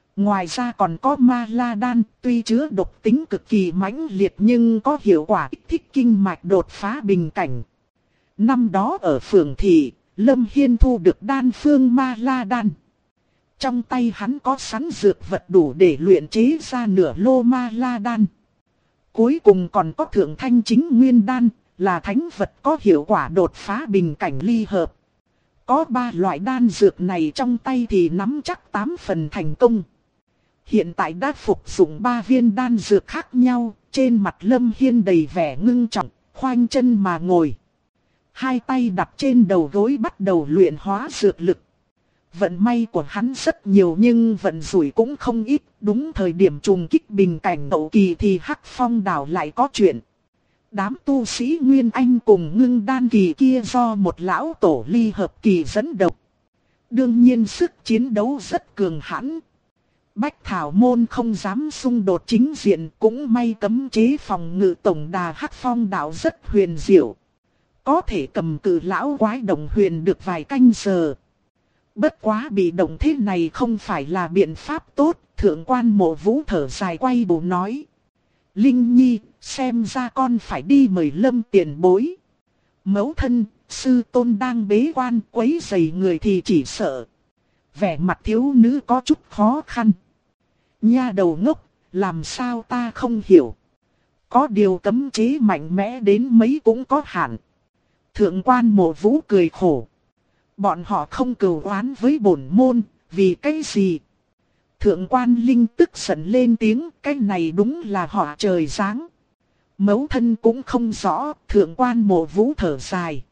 S1: Ngoài ra còn có ma la đan, tuy chứa độc tính cực kỳ mãnh liệt nhưng có hiệu quả kích thích kinh mạch đột phá bình cảnh. Năm đó ở phường thị, Lâm Hiên thu được đan phương ma la đan. Trong tay hắn có sẵn dược vật đủ để luyện chế ra nửa lô ma la đan. Cuối cùng còn có thượng thanh chính nguyên đan, là thánh vật có hiệu quả đột phá bình cảnh ly hợp. Có 3 loại đan dược này trong tay thì nắm chắc 8 phần thành công. Hiện tại đã phục dụng 3 viên đan dược khác nhau, trên mặt Lâm Hiên đầy vẻ ngưng trọng, khoanh chân mà ngồi. Hai tay đặt trên đầu gối bắt đầu luyện hóa dược lực. Vận may của hắn rất nhiều nhưng vận rủi cũng không ít. Đúng thời điểm trùng kích bình cảnh hậu kỳ thì Hắc Phong đảo lại có chuyện. Đám tu sĩ Nguyên Anh cùng Ngưng Đan kỳ kia do một lão tổ ly hợp kỳ dẫn đầu. Đương nhiên sức chiến đấu rất cường hãn. Bách Thảo Môn không dám xung đột chính diện, cũng may cấm chế phòng ngự tổng đà Hắc Phong đảo rất huyền diệu. Có thể cầm cự lão quái đồng huyền được vài canh giờ. Bất quá bị động thế này không phải là biện pháp tốt, Thượng quan Mộ Vũ thở dài quay đầu nói. Linh Nhi, xem ra con phải đi mời Lâm tiền bối. Mẫu thân, sư tôn đang bế quan quấy rầy người thì chỉ sợ. Vẻ mặt thiếu nữ có chút khó khăn. Nha đầu ngốc, làm sao ta không hiểu. Có điều cấm chế mạnh mẽ đến mấy cũng có hạn. Thượng quan Mộ Vũ cười khổ. Bọn họ không cừu oán với bổn môn, vì cái gì? Thượng quan Linh tức giận lên tiếng, cái này đúng là họ trời giáng. Mẫu thân cũng không rõ, Thượng quan Mộ Vũ thở dài.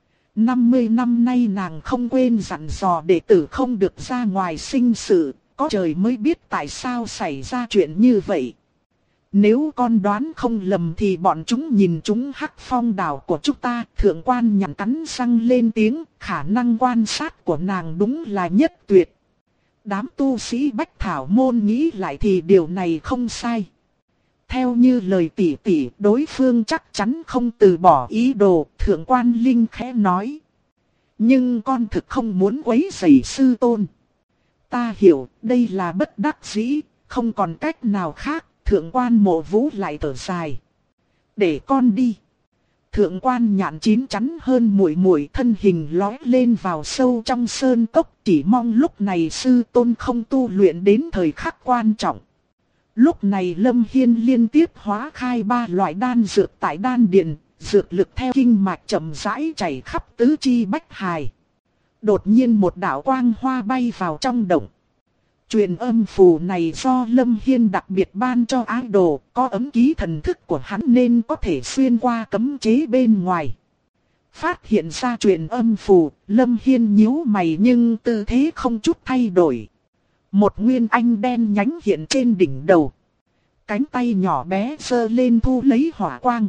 S1: 50 năm nay nàng không quên dặn dò đệ tử không được ra ngoài sinh sự, có trời mới biết tại sao xảy ra chuyện như vậy. Nếu con đoán không lầm thì bọn chúng nhìn chúng Hắc Phong đảo của chúng ta. Thượng quan nhằn cắn răng lên tiếng, khả năng quan sát của nàng đúng là nhất tuyệt. Đám tu sĩ Bách Thảo Môn nghĩ lại thì điều này không sai. Theo như lời tỷ tỷ, đối phương chắc chắn không từ bỏ ý đồ, Thượng quan Linh khẽ nói. Nhưng con thực không muốn quấy rầy sư tôn. Ta hiểu, đây là bất đắc dĩ, không còn cách nào khác. Thượng quan Mộ Vũ lại thở dài. Để con đi. Thượng quan nhạn chín chắn hơn muội muội, thân hình lói lên vào sâu trong sơn cốc, chỉ mong lúc này sư tôn không tu luyện đến thời khắc quan trọng. Lúc này Lâm Hiên liên tiếp hóa khai 3 loại đan dược tại đan điện, dược lực theo kinh mạch chậm rãi chảy khắp tứ chi bách hài. Đột nhiên một đạo quang hoa bay vào trong động. Truyền âm phù này do Lâm Hiên đặc biệt ban cho idol, có ấm ký thần thức của hắn nên có thể xuyên qua cấm chế bên ngoài. Phát hiện ra truyền âm phù, Lâm Hiên nhíu mày nhưng tư thế không chút thay đổi. Một nguyên anh đen nhánh hiện trên đỉnh đầu. Cánh tay nhỏ bé giơ lên thu lấy hỏa quang.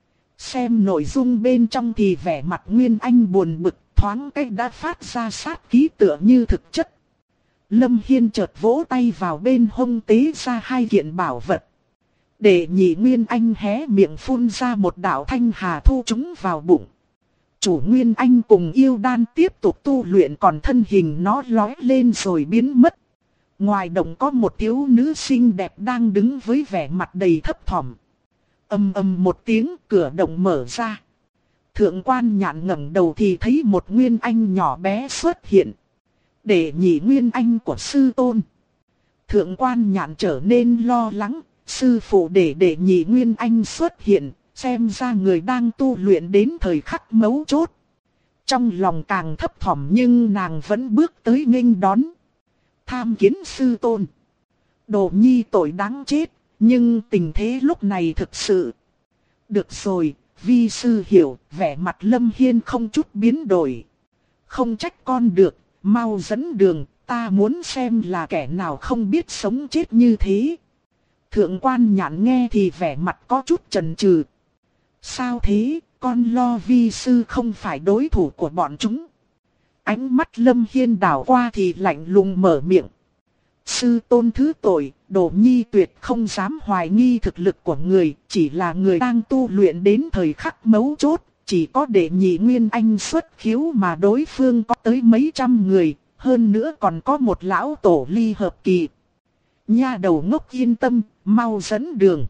S1: Xem nội dung bên trong thì vẻ mặt nguyên anh buồn bực, thoáng cách đã phát ra sát khí tựa như thực chất. Lâm Hiên chợt vỗ tay vào bên hông tế ra 2 kiện bảo vật. Để nhị nguyên anh hé miệng phun ra một đạo thanh hà thu chúng vào bụng. Chủ nguyên anh cùng yêu đan tiếp tục tu luyện, còn thân hình nó lói lên rồi biến mất. Ngoài động có một thiếu nữ xinh đẹp đang đứng với vẻ mặt đầy thấp thỏm. Ầm ầm một tiếng, cửa động mở ra. Thượng quan nhạn ngẩng đầu thì thấy một nguyên anh nhỏ bé xuất hiện. Để nhị nguyên anh của sư tôn. Thượng quan nhạn trở nên lo lắng, sư phụ để nhị nguyên anh xuất hiện, xem ra người đang tu luyện đến thời khắc mấu chốt. Trong lòng càng thấp thỏm nhưng nàng vẫn bước tới nghênh đón. Tham kiến sư tôn. Đồ nhi tội đáng chết, nhưng tình thế lúc này thực sự. Được rồi, vi sư hiểu, vẻ mặt Lâm Hiên không chút biến đổi. Không trách con được. Mau dẫn đường, ta muốn xem là kẻ nào không biết sống chết như thế. Thượng quan nhạn nghe thì vẻ mặt có chút chần chừ. Sao thế, con lo vi sư không phải đối thủ của bọn chúng. Ánh mắt Lâm Hiên đảo qua thì lạnh lùng mở miệng. Sư tôn thứ tội, Đồ nhi tuyệt không dám hoài nghi thực lực của người, chỉ là người đang tu luyện đến thời khắc mấu chốt. Chỉ có để nhị nguyên anh xuất khiếu mà đối phương có tới mấy trăm người, hơn nữa còn có một lão tổ ly hợp kỳ. Nha đầu ngốc yên tâm, mau dẫn đường.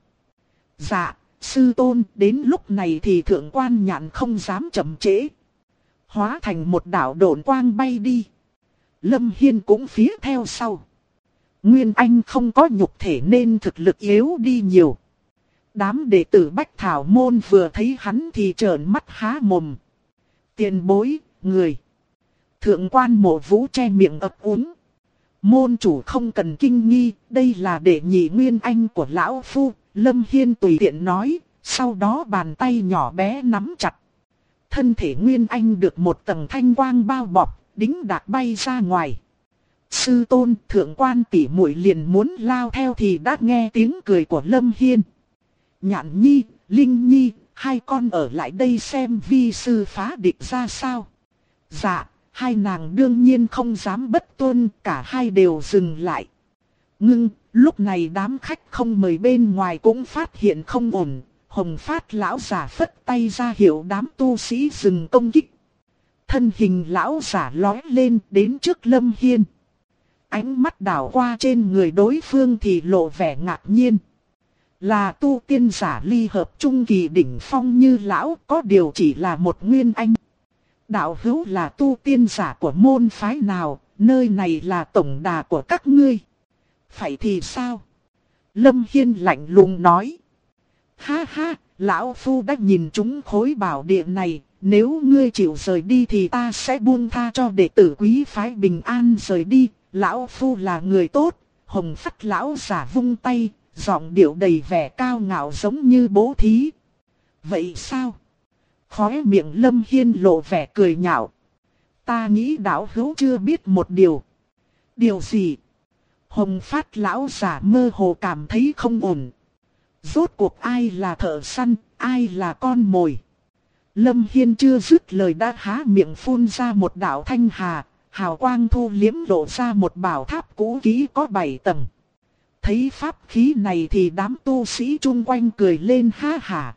S1: Dạ, sư tôn, đến lúc này thì thượng quan Nhạn không dám chậm trễ. Hóa thành một đạo độn quang bay đi. Lâm Hiên cũng phía theo sau. Nguyên Anh không có nhục thể nên thực lực yếu đi nhiều. Đám đệ tử Bách Thảo Môn vừa thấy hắn thì trợn mắt há mồm. Tiền bối, người. Thượng quan Mộ Vũ che miệng ấp úng. Môn chủ không cần kinh nghi, đây là đệ nhị Nguyên Anh của lão phu. Lâm Hiên tùy tiện nói, sau đó bàn tay nhỏ bé nắm chặt. Thân thể Nguyên Anh được một tầng thanh quang bao bọc, đính đạc bay ra ngoài. Sư tôn, thượng quan tỷ muội liền muốn lao theo thì đã nghe tiếng cười của Lâm Hiên. Nhạn Nhi, Linh Nhi, hai con ở lại đây xem vi sư phá địch ra sao. Dạ, hai nàng đương nhiên không dám bất tuân, cả hai đều dừng lại. Ngưng, lúc này đám khách không mời bên ngoài cũng phát hiện không ổn. Hồng Phát lão giả phất tay ra hiệu đám tu sĩ dừng công kích. Thân hình lão giả lói lên đến trước Lâm Hiên. Ánh mắt đảo qua trên người đối phương thì lộ vẻ ngạc nhiên. Là tu tiên giả ly hợp trung kỳ đỉnh phong như lão, có điều chỉ là một Nguyên Anh. Đạo hữu là tu tiên giả của môn phái nào, nơi này là tổng đà của các ngươi. Phải thì sao? Lâm Hiên lạnh lùng nói. Ha ha, lão phu đã nhìn chúng khối bảo địa này, nếu ngươi chịu rời đi thì ta sẽ buông tha cho đệ tử quý phái bình an rời đi. Lão phu là người tốt. Hồng Phất lão giả vung tay, giọng điệu đầy vẻ cao ngạo giống như bố thí. Vậy sao? Khóe miệng Lâm Hiên lộ vẻ cười nhạo. Ta nghĩ đạo hữu chưa biết một điều. Điều gì? Hồng Phát lão giả mơ hồ cảm thấy không ổn. Rốt cuộc ai là thợ săn, ai là con mồi? Lâm Hiên chưa dứt lời đã há miệng phun ra một đạo thanh hà, hào quang thu liếm lộ ra một bảo tháp cũ kỹ có 7 tầng. Thấy pháp khí này thì đám tu sĩ chung quanh cười lên ha hả.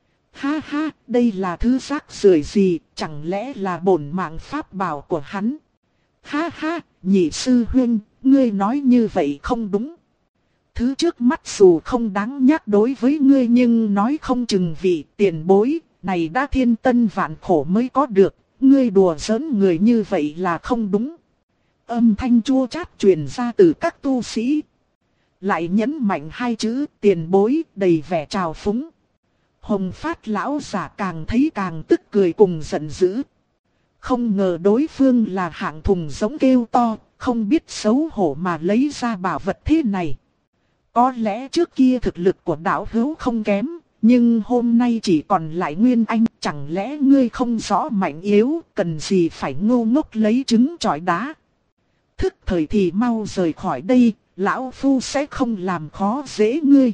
S1: Ha ha, đây là thứ rác rưởi gì, chẳng lẽ là bổn mạng pháp bảo của hắn? Ha ha, nhị sư huynh, ngươi nói như vậy không đúng. Thứ trước mắt dù không đáng nhắc đối với ngươi nhưng nói không chừng vị tiền bối, này đã thiên tân vạn khổ mới có được, ngươi đùa giỡn người như vậy là không đúng. Âm thanh chua chát truyền ra từ các tu sĩ. Lại nhấn mạnh hai chữ tiền bối đầy vẻ trào phúng. Hồng Phát lão giả càng thấy càng tức cười cùng giận dữ. Không ngờ đối phương là hạng thùng giống kêu to, không biết xấu hổ mà lấy ra bảo vật thế này. Có lẽ trước kia thực lực của đạo hữu không kém, nhưng hôm nay chỉ còn lại Nguyên Anh, chẳng lẽ ngươi không rõ mạnh yếu, cần gì phải ngu ngốc lấy trứng chọi đá. Thức thời thì mau rời khỏi đây, lão phu sẽ không làm khó dễ ngươi.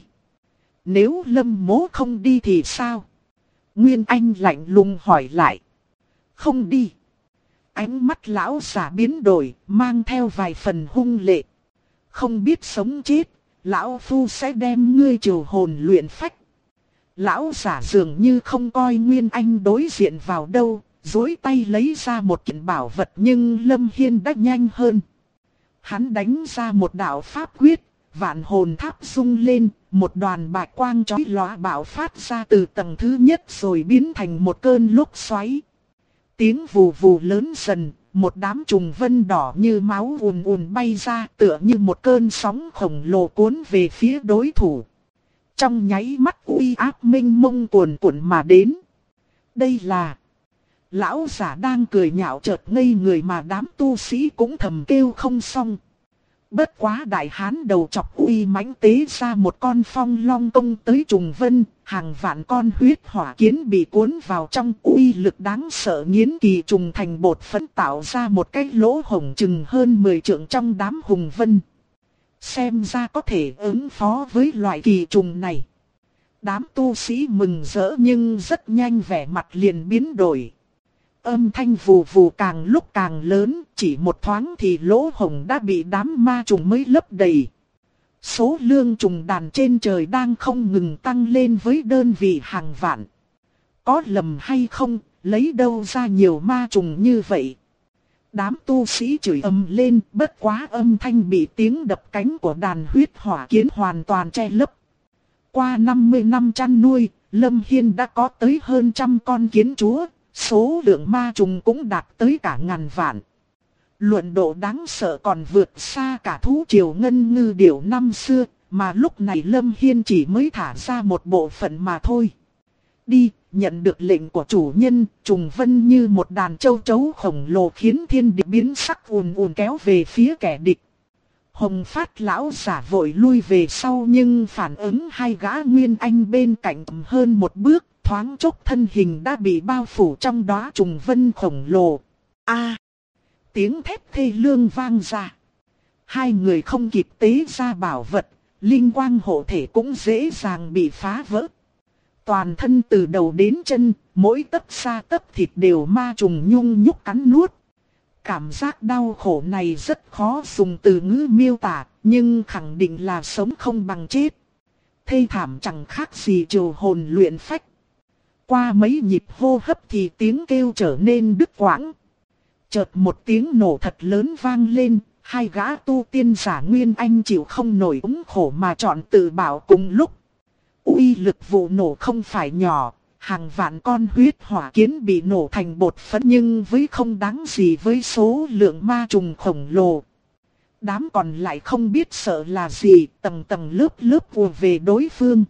S1: Nếu Lâm Mỗ không đi thì sao? Nguyên Anh lạnh lùng hỏi lại. Không đi. Ánh mắt lão giả biến đổi, mang theo vài phần hung lệ. Không biết sống chết, lão phu sẽ đem ngươi trừ hồn luyện phách. Lão giả dường như không coi Nguyên Anh đối diện vào đâu, duỗi tay lấy ra một kiện bảo vật nhưng Lâm Hiên đã nhanh hơn. Hắn đánh ra một đạo pháp quyết, vạn hồn tháp rung lên, một đoàn bạch quang chói lóa bạo phát ra từ tầng thứ nhất rồi biến thành một cơn lốc xoáy. Tiếng vù vù lớn dần, một đám trùng vân đỏ như máu ùn ùn bay ra tựa như một cơn sóng khổng lồ cuốn về phía đối thủ. Trong nháy mắt uy áp mênh mông cuồn cuộn mà đến. Đây là... Lão giả đang cười nhạo chợt ngây người mà đám tu sĩ cũng thầm kêu không xong. Bất quá đại hán đầu chọc uy mãnh tế ra một con phong long công tới trùng vân, hàng vạn con huyết hỏa kiến bị cuốn vào trong uy lực đáng sợ nghiến kỳ trùng thành bột phấn tạo ra một cái lỗ hổng chừng hơn 10 trượng trong đám hùng vân. Xem ra có thể ứng phó với loại kỳ trùng này. Đám tu sĩ mừng rỡ nhưng rất nhanh vẻ mặt liền biến đổi. Âm thanh vù vù càng lúc càng lớn, chỉ một thoáng thì lỗ hổng đã bị đám ma trùng mới lấp đầy. Số lượng trùng đàn trên trời đang không ngừng tăng lên với đơn vị hàng vạn. Có lầm hay không, lấy đâu ra nhiều ma trùng như vậy? Đám tu sĩ chửi ầm lên, bất quá âm thanh bị tiếng đập cánh của đàn huyết hỏa kiến hoàn toàn che lấp. Qua 50 năm chăn nuôi, Lâm Hiên đã có tới hơn 100 con kiến chúa, số lượng ma trùng cũng đạt tới cả ngàn vạn. Luận độ đáng sợ còn vượt xa cả thú triều ngân ngư điểu năm xưa, mà lúc này Lâm Hiên chỉ mới thả ra một bộ phận mà thôi. Đi, nhận được lệnh của chủ nhân, trùng vân như một đàn châu chấu khổng lồ khiến thiên địa biến sắc ùn ùn kéo về phía kẻ địch. Hồng Phát lão giả vội lui về sau nhưng phản ứng hai gã Nguyên Anh bên cạnh hơn một bước, thoáng chốc thân hình đã bị bao phủ trong đóa trùng vân khổng lồ. A! Tiếng thét thê lương vang ra. Hai người không kịp tế ra bảo vật, linh quang hộ thể cũng dễ dàng bị phá vỡ. Toàn thân từ đầu đến chân, mỗi tấc da tấc thịt đều ma trùng nhung nhúc cắn nuốt. Cảm giác đau khổ này rất khó dùng từ ngữ miêu tả, nhưng khẳng định là sống không bằng chết. Thê thảm chẳng khác gì trừ hồn luyện phách. Qua mấy nhịp hô hấp thì tiếng kêu trở nên đứt quãng. Chợt một tiếng nổ thật lớn vang lên, hai gã tu tiên giả Nguyên Anh chịu không nổi úng khổ mà chọn tự bảo cùng lúc. Uy lực vụ nổ không phải nhỏ, hàng vạn con huyết hỏa kiến bị nổ thành bột phấn nhưng với không đáng gì với số lượng ma trùng khổng lồ. Đám còn lại không biết sợ là gì, tầng tầng lớp lớp ùa về đối phương.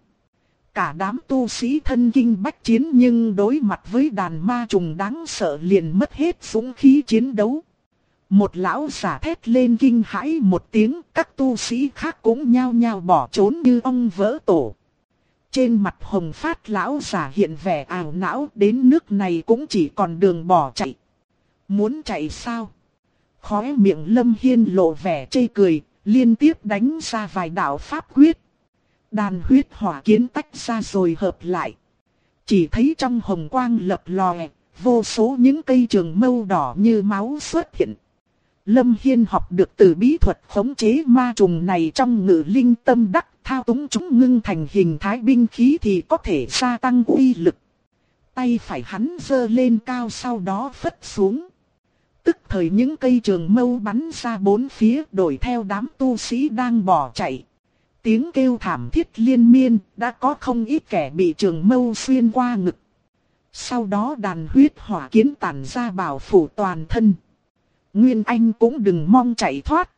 S1: Cả đám tu sĩ thân kinh bách chiến nhưng đối mặt với đàn ma trùng đáng sợ liền mất hết dũng khí chiến đấu. Một lão giả thét lên kinh hãi một tiếng, các tu sĩ khác cũng nhao nhao bỏ trốn như ong vỡ tổ. Trên mặt Hồng Phát lão giả hiện vẻ ảo não, đến nước này cũng chỉ còn đường bỏ chạy. Muốn chạy sao? Khóe miệng Lâm Hiên lộ vẻ chê cười, liên tiếp đánh ra vài đạo pháp quyết. Đàn huyết hỏa kiến tách ra rồi hợp lại. Chỉ thấy trong hồng quang lập lòe, vô số những cây trường mâu đỏ như máu xuất hiện. Lâm Hiên học được từ bí thuật khống chế ma trùng này trong Ngự Linh Tâm Đắc, thao túng chúng ngưng thành hình thái binh khí thì có thể gia tăng uy lực. Tay phải hắn giơ lên cao sau đó phất xuống. Tức thời những cây trường mâu bắn ra bốn phía đuổi theo đám tu sĩ đang bỏ chạy. Tiếng kêu thảm thiết liên miên, đã có không ít kẻ bị trường mâu xuyên qua ngực. Sau đó đàn huyết hỏa kiến tản ra bảo phủ toàn thân. Nguyên Anh cũng đừng mong chạy thoát.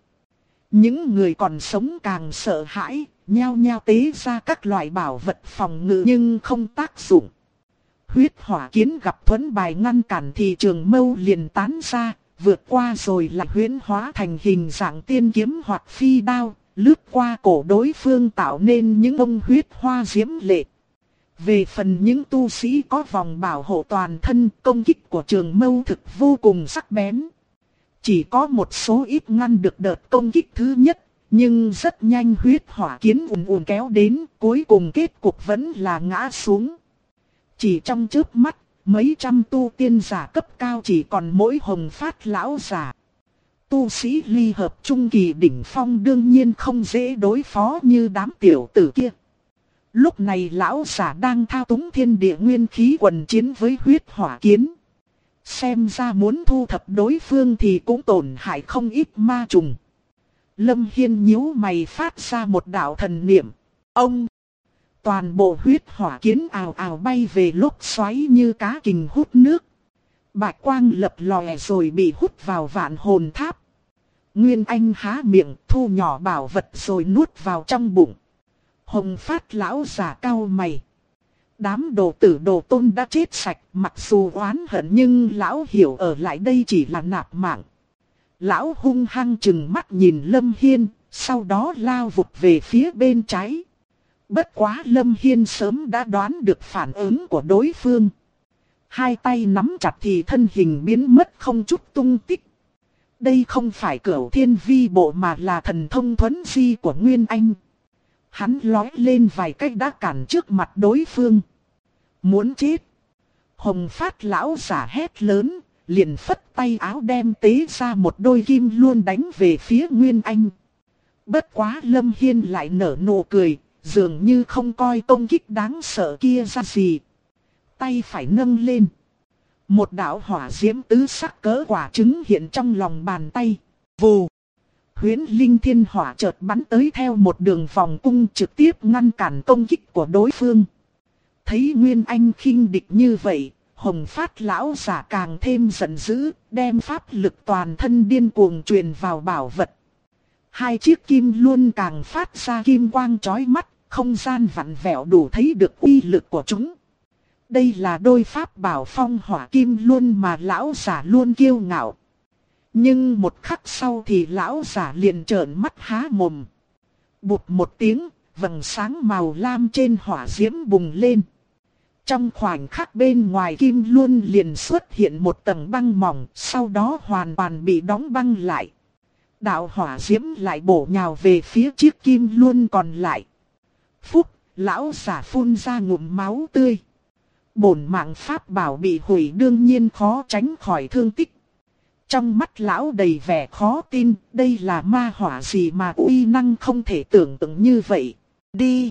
S1: Những người còn sống càng sợ hãi, nhao nhao tế ra các loại bảo vật phòng ngự nhưng không tác dụng. Huyết hỏa kiến gặp thuẫn bài ngăn cản thì trường mâu liền tán ra, vượt qua rồi lại huyễn hóa thành hình dạng tiên kiếm hoặc phi đao, lướt qua cổ đối phương tạo nên những bông huyết hoa diễm lệ. Về phần những tu sĩ có vòng bảo hộ toàn thân, công kích của trường mâu thực vô cùng sắc bén. Chỉ có một số ít ngăn được đợt công kích thứ nhất, nhưng rất nhanh huyết hỏa kiến ùn ùn kéo đến, cuối cùng kết cục vẫn là ngã xuống. Chỉ trong chớp mắt, mấy trăm tu tiên giả cấp cao chỉ còn mỗi Hồng Phát lão giả. Tu sĩ ly hợp trung kỳ đỉnh phong đương nhiên không dễ đối phó như đám tiểu tử kia. Lúc này lão giả đang thao túng thiên địa nguyên khí quần chiến với huyết hỏa kiến. Xem ra muốn thu thập đối phương thì cũng tổn hại không ít ma trùng. Lâm Hiên nhíu mày phát ra một đạo thần niệm. Ông! Toàn bộ huyết hỏa kiến ào ào bay về lúc xoáy như cá kình hút nước. Bạch quang lập lòe rồi bị hút vào vạn hồn tháp. Nguyên Anh há miệng thu nhỏ bảo vật rồi nuốt vào trong bụng. Hồng Phát lão giả cau mày. Đám đồ tử đồ tôn đã chết sạch, mặc dù oán hận nhưng lão hiểu ở lại đây chỉ là nạp mạng. Lão hung hăng chừng mắt nhìn Lâm Hiên, sau đó lao vụt về phía bên trái. Bất quá Lâm Hiên sớm đã đoán được phản ứng của đối phương. Hai tay nắm chặt thì thân hình biến mất không chút tung tích. Đây không phải Cửu Thiên Vi Bộ mà là thần thông thuấn di của Nguyên Anh. Hắn lói lên vài cách đã cản trước mặt đối phương. Muốn chết. Hồng Phát lão giả hét lớn, liền phất tay áo đem tế ra một đôi kim luôn đánh về phía Nguyên Anh. Bất quá Lâm Hiên lại nở nụ cười, dường như không coi công kích đáng sợ kia ra gì. Tay phải nâng lên. Một đạo hỏa diễm tứ sắc cỡ quả trứng hiện trong lòng bàn tay. Vù. Huyễn linh thiên hỏa chợt bắn tới theo một đường vòng cung trực tiếp ngăn cản công kích của đối phương. Thấy Nguyên Anh khinh địch như vậy, Hồng Phát lão giả càng thêm giận dữ, đem pháp lực toàn thân điên cuồng truyền vào bảo vật. Hai chiếc kim luôn càng phát ra kim quang chói mắt, không gian vặn vẹo đủ thấy được uy lực của chúng. Đây là đôi pháp bảo phong hỏa kim luôn mà lão giả luôn kiêu ngạo. Nhưng một khắc sau thì lão giả liền trợn mắt há mồm. Bụt một tiếng, vầng sáng màu lam trên hỏa diễm bùng lên. Trong khoảnh khắc bên ngoài kim luôn liền xuất hiện một tầng băng mỏng, sau đó hoàn toàn bị đóng băng lại. Đạo hỏa diễm lại bổ nhào về phía chiếc kim luôn còn lại. Phúc, lão giả phun ra ngụm máu tươi. Bổn mạng pháp bảo bị hủy đương nhiên khó tránh khỏi thương tích. Trong mắt lão đầy vẻ khó tin, đây là ma hỏa gì mà uy năng không thể tưởng tượng như vậy. Đi!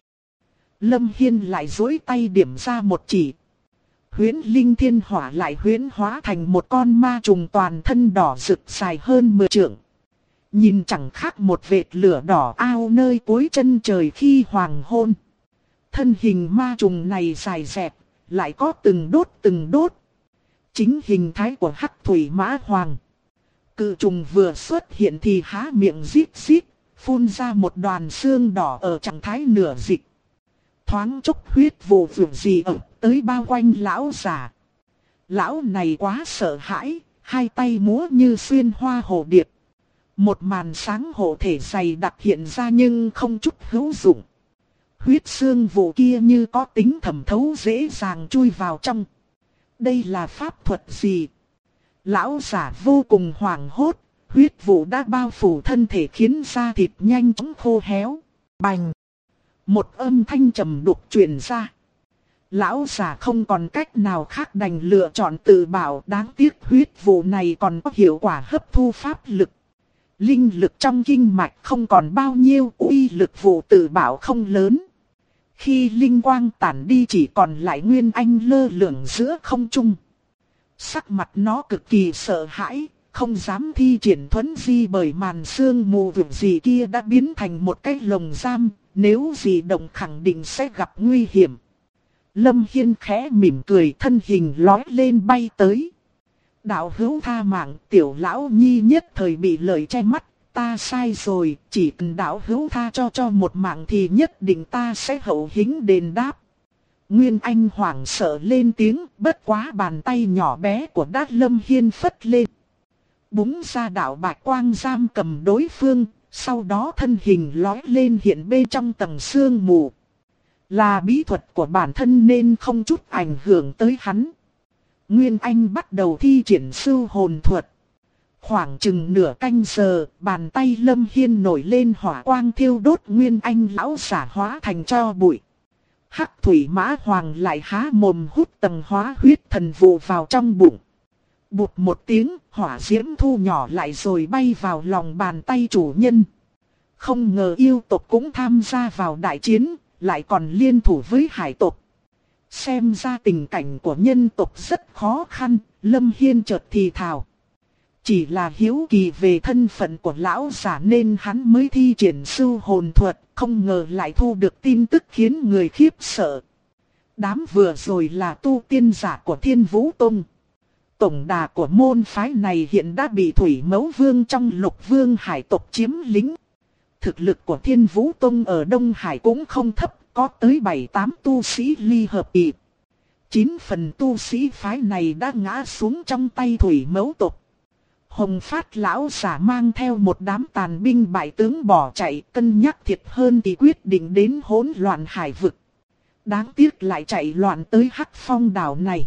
S1: Lâm Hiên lại duỗi tay điểm ra một chỉ. Huyễn linh thiên hỏa lại huyễn hóa thành một con ma trùng toàn thân đỏ rực dài hơn 10 trượng. Nhìn chẳng khác một vệt lửa đỏ ao nơi cuối chân trời khi hoàng hôn. Thân hình ma trùng này dài dẹp, lại có từng đốt. Chính hình thái của Hắc Thủy Mã Hoàng. Cự trùng vừa xuất hiện thì há miệng rít rít, phun ra một đoàn xương đỏ ở trạng thái nửa dịch. Thoáng chốc huyết vụ vượng gì ập tới bao quanh lão già. Lão này quá sợ hãi, hai tay múa như xuyên hoa hồ điệp. Một màn sáng hộ thể dày đặc hiện ra nhưng không chút hữu dụng. Huyết xương vụ kia như có tính thẩm thấu dễ dàng chui vào trong. Đây là pháp thuật gì? Lão giả vô cùng hoảng hốt, huyết vụ đã bao phủ thân thể khiến da thịt nhanh chóng khô héo. Bành! Một âm thanh trầm đục truyền ra. Lão giả không còn cách nào khác đành lựa chọn tự bảo, đáng tiếc huyết vụ này còn có hiệu quả hấp thu pháp lực. Linh lực trong kinh mạch không còn bao nhiêu, uy lực vụ tự bảo không lớn. Khi linh quang tản đi chỉ còn lại Nguyên Anh lơ lửng giữa không trung. Sắc mặt nó cực kỳ sợ hãi, không dám thi triển thuấn di bởi màn sương mù vượng gì kia đã biến thành một cái lồng giam, nếu gì động khẳng định sẽ gặp nguy hiểm. Lâm Hiên khẽ mỉm cười, thân hình lói lên bay tới. Đạo hữu tha mạng, tiểu lão nhi nhất thời bị lời che mắt, ta sai rồi, chỉ cần đạo hữu tha cho một mạng thì nhất định ta sẽ hậu hĩnh đền đáp. Nguyên Anh hoảng sợ lên tiếng, bất quá bàn tay nhỏ bé của Đát Lâm Hiên phất lên. Búng ra đạo bạch quang giam cầm đối phương, sau đó thân hình lói lên hiện bên trong tầng sương mù. Là bí thuật của bản thân nên không chút ảnh hưởng tới hắn. Nguyên Anh bắt đầu thi triển sưu hồn thuật. Khoảng chừng nửa canh giờ, bàn tay Lâm Hiên nổi lên hỏa quang thiêu đốt Nguyên Anh lão giả hóa thành tro bụi. Hắc Thủy Mã Hoàng lại há mồm hút tầng hóa huyết thần vụ vào trong bụng. Bụt một tiếng, hỏa diễm thu nhỏ lại rồi bay vào lòng bàn tay chủ nhân. Không ngờ yêu tộc cũng tham gia vào đại chiến, lại còn liên thủ với hải tộc. Xem ra tình cảnh của nhân tộc rất khó khăn, Lâm Hiên chợt thì thào. Chỉ là hiếu kỳ về thân phận của lão giả nên hắn mới thi triển sưu hồn thuật, không ngờ lại thu được tin tức khiến người khiếp sợ. Đám vừa rồi là tu tiên giả của Thiên Vũ Tông. Tổng đà của môn phái này hiện đã bị Thủy Mẫu Vương trong Lục Vương hải tộc chiếm lĩnh. Thực lực của Thiên Vũ Tông ở Đông Hải cũng không thấp, có tới 7-8 tu sĩ ly hợp kỳ. 9 phần tu sĩ phái này đã ngã xuống trong tay Thủy Mẫu tộc. Hồng Phát lão giả mang theo một đám tàn binh bại tướng bỏ chạy, cân nhắc thiệt hơn thì quyết định đến hỗn loạn hải vực. Đáng tiếc lại chạy loạn tới Hắc Phong đảo này.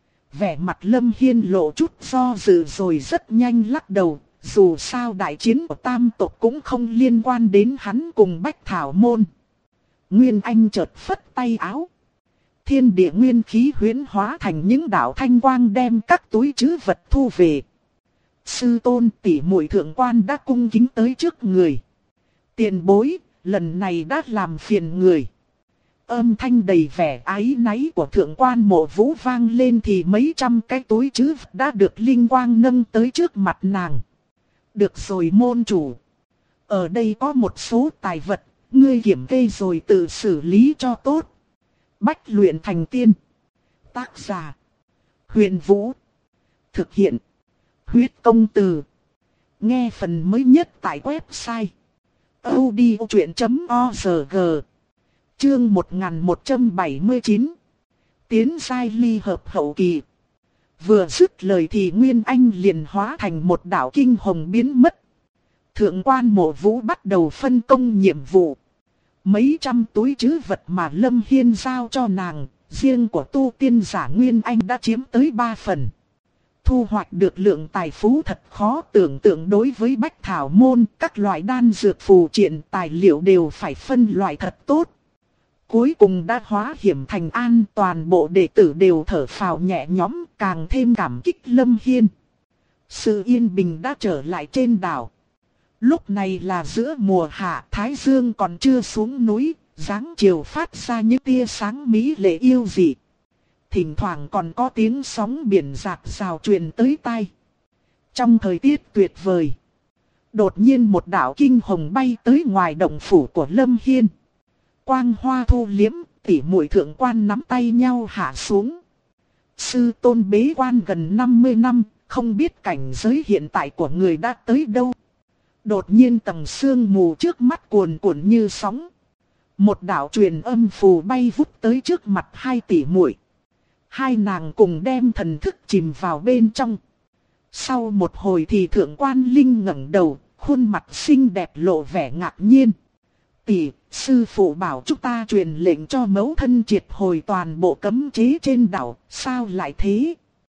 S1: Vẻ mặt Lâm Hiên lộ chút do dự rồi rất nhanh lắc đầu, dù sao đại chiến của tam tộc cũng không liên quan đến hắn cùng Bách Thảo Môn. Nguyên Anh chợt phất tay áo. Thiên địa nguyên khí huyễn hóa thành những đạo thanh quang đem các túi trữ vật thu về. Sư tôn tỷ muội thượng quan đã cung kính tới trước người. Tiền bối, lần này đã làm phiền người. Âm thanh đầy vẻ áy náy của thượng quan Mộ Vũ vang lên thì mấy trăm cái túi trữ vật đã được linh quang nâng tới trước mặt nàng. Được rồi môn chủ. Ở đây có một số tài vật, ngươi kiểm kê rồi tự xử lý cho tốt. Bách luyện thành tiên. Tác giả. Huyền Vũ. Thực hiện. Huyết công từ. Nghe phần mới nhất tại website audiochuyện.org. Chương 1179. Tiến giai ly hợp hậu kỳ. Vừa dứt lời thì Nguyên Anh liền hóa thành một đạo kinh hồng biến mất. Thượng quan Mộ Vũ bắt đầu phân công nhiệm vụ. Mấy trăm túi trữ vật mà Lâm Hiên giao cho nàng, riêng của tu tiên giả Nguyên Anh đã chiếm tới 3 phần. Thu hoạch được lượng tài phú thật khó tưởng tượng. Đối với bách thảo môn, các loại đan dược phù triện tài liệu đều phải phân loại thật tốt. Cuối cùng đã hóa hiểm thành an, toàn bộ đệ tử đều thở phào nhẹ nhõm, càng thêm cảm kích Lâm Hiên. Sự yên bình đã trở lại trên đảo. Lúc này là giữa mùa hạ, Thái Dương còn chưa xuống núi, dáng chiều phát ra những tia sáng mỹ lệ yêu dị. Thỉnh thoảng còn có tiếng sóng biển rạc rào truyền tới tai. Trong thời tiết tuyệt vời, đột nhiên một đạo kinh hồng bay tới ngoài động phủ của Lâm Hiên. Quang hoa thu liếm, tỷ muội thượng quan nắm tay nhau hạ xuống. Sư tôn bế quan gần 50 năm, không biết cảnh giới hiện tại của người đã tới đâu. Đột nhiên tầng sương mù trước mắt cuồn cuộn như sóng. Một đạo truyền âm phù bay vút tới trước mặt hai tỷ muội. Hai nàng cùng đem thần thức chìm vào bên trong. Sau một hồi thì thượng quan Linh ngẩng đầu, khuôn mặt xinh đẹp lộ vẻ ngạc nhiên. Tỷ, sư phụ bảo chúng ta truyền lệnh cho mẫu thân triệt hồi toàn bộ cấm chế trên đảo, sao lại thế?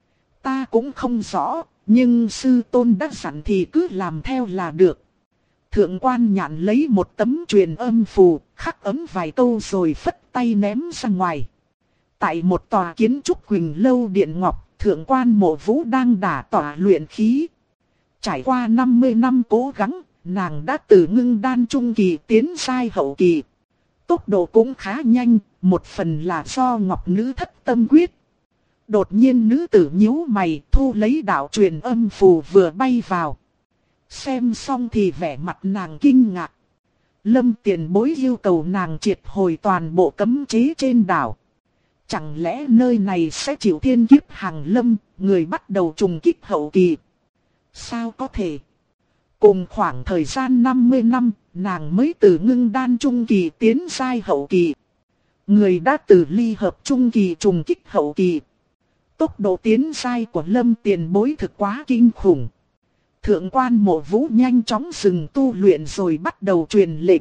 S1: Ta cũng không rõ, nhưng sư tôn đã dặn thì cứ làm theo là được. Thượng quan Nhạn lấy một tấm truyền âm phù, khắc ấn vài câu rồi phất tay ném ra ngoài. Tại một tòa kiến trúc Quỳnh Lâu Điện Ngọc, thượng quan Mộ Vũ đang đả tỏa luyện khí. Trải qua 50 năm cố gắng, nàng đã từ ngưng đan trung kỳ tiến giai hậu kỳ. Tốc độ cũng khá nhanh, một phần là do Ngọc Nữ thất tâm quyết. Đột nhiên nữ tử nhíu mày, thu lấy đạo truyền âm phù vừa bay vào. Xem xong thì vẻ mặt nàng kinh ngạc. Lâm Tiền Bối yêu cầu nàng triệt hồi toàn bộ cấm chế trên đảo. Chẳng lẽ nơi này sẽ chịu thiên kiếp hàng lâm, người bắt đầu trùng kích hậu kỳ? Sao có thể? Cùng khoảng thời gian 50 năm, nàng mới từ ngưng đan trung kỳ tiến giai hậu kỳ. Người đã từ ly hợp trung kỳ trùng kích hậu kỳ. Tốc độ tiến giai của Lâm Tiền Bối thực quá kinh khủng. Thượng quan Mộ Vũ nhanh chóng dừng tu luyện rồi bắt đầu truyền lệnh.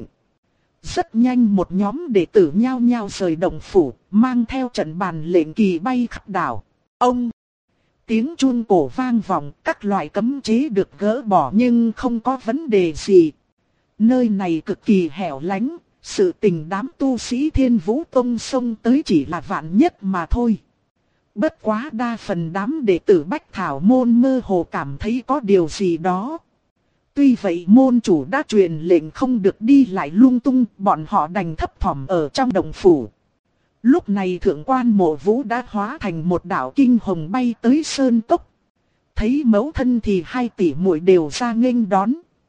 S1: Rất nhanh một nhóm đệ tử nhao nhao rời động phủ, mang theo trận bàn lệnh kỳ bay khắp đảo. Ông! Tiếng chuông cổ vang vọng, các loại cấm chế được gỡ bỏ nhưng không có vấn đề gì. Nơi này cực kỳ hẻo lánh, sự tình đám tu sĩ Thiên Vũ Tông xông tới chỉ là vạn nhất mà thôi. Bất quá đa phần đám đệ tử Bách Thảo môn mơ hồ cảm thấy có điều gì đó. Tuy vậy môn chủ đã truyền lệnh không được đi lại lung tung, bọn họ đành thấp thỏm ở trong động phủ. Lúc này thượng quan Mộ Vũ đã hóa thành một đạo kinh hồng bay tới sơn cốc. Thấy mẫu thân thì hai tỷ muội đều ra nghênh đón.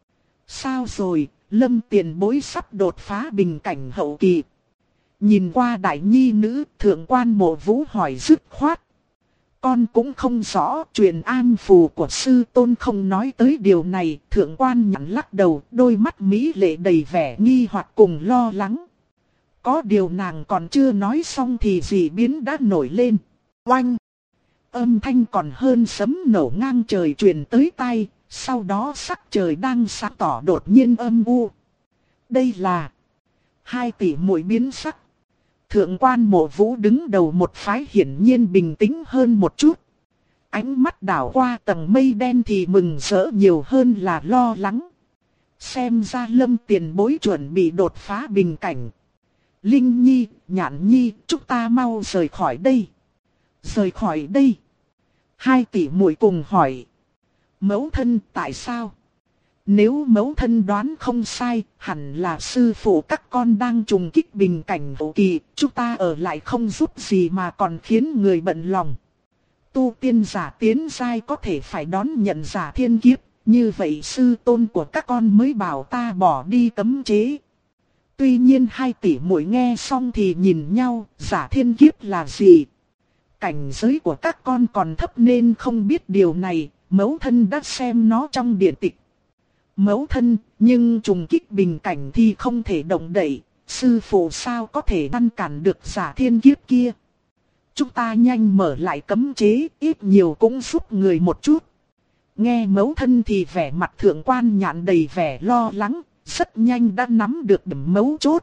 S1: Sao rồi, Lâm Tiền Bối sắp đột phá bình cảnh hậu kỳ. Nhìn qua đại nhi nữ, thượng quan Mộ Vũ hỏi dứt khoát. Con cũng không rõ, truyền an phù của sư tôn không nói tới điều này. Thượng quan Nhạn lắc đầu, đôi mắt mỹ lệ đầy vẻ nghi hoặc cùng lo lắng. Có điều nàng còn chưa nói xong thì dị biến đã nổi lên. Oanh! Âm thanh còn hơn sấm nổ ngang trời truyền tới tai, sau đó sắc trời đang sáng tỏ đột nhiên âm u. Đây là... Hai tỷ muội biến sắc. Thượng quan Mộ Vũ đứng đầu một phái hiển nhiên bình tĩnh hơn một chút. Ánh mắt đảo qua tầng mây đen thì mừng rỡ nhiều hơn là lo lắng. Xem ra Lâm Tiền Bối chuẩn bị đột phá bình cảnh. Linh Nhi, Nhạn Nhi, chúng ta mau rời khỏi đây. Rời khỏi đây. Hai tỷ muội cùng hỏi. Mẫu thân tại sao? Nếu mẫu thân đoán không sai, hẳn là sư phụ các con đang trùng kích bình cảnh hậu kỳ, chúng ta ở lại không giúp gì mà còn khiến người bận lòng. Tu tiên giả tiến giai có thể phải đón nhận giả thiên kiếp, như vậy sư tôn của các con mới bảo ta bỏ đi cấm chế. Tuy nhiên hai tỷ muội nghe xong thì nhìn nhau, giả thiên kiếp là gì? Cảnh giới của các con còn thấp nên không biết điều này, mẫu thân đã xem nó trong điển tịch. Mẫu thân, nhưng trùng kích bình cảnh thì không thể động đậy, sư phụ sao có thể ngăn cản được giả thiên kiếp kia? Chúng ta nhanh mở lại cấm chế, ít nhiều cũng giúp người một chút. Nghe mẫu thân thì vẻ mặt Thượng Quan Nhạn đầy vẻ lo lắng, rất nhanh đã nắm được điểm mấu chốt.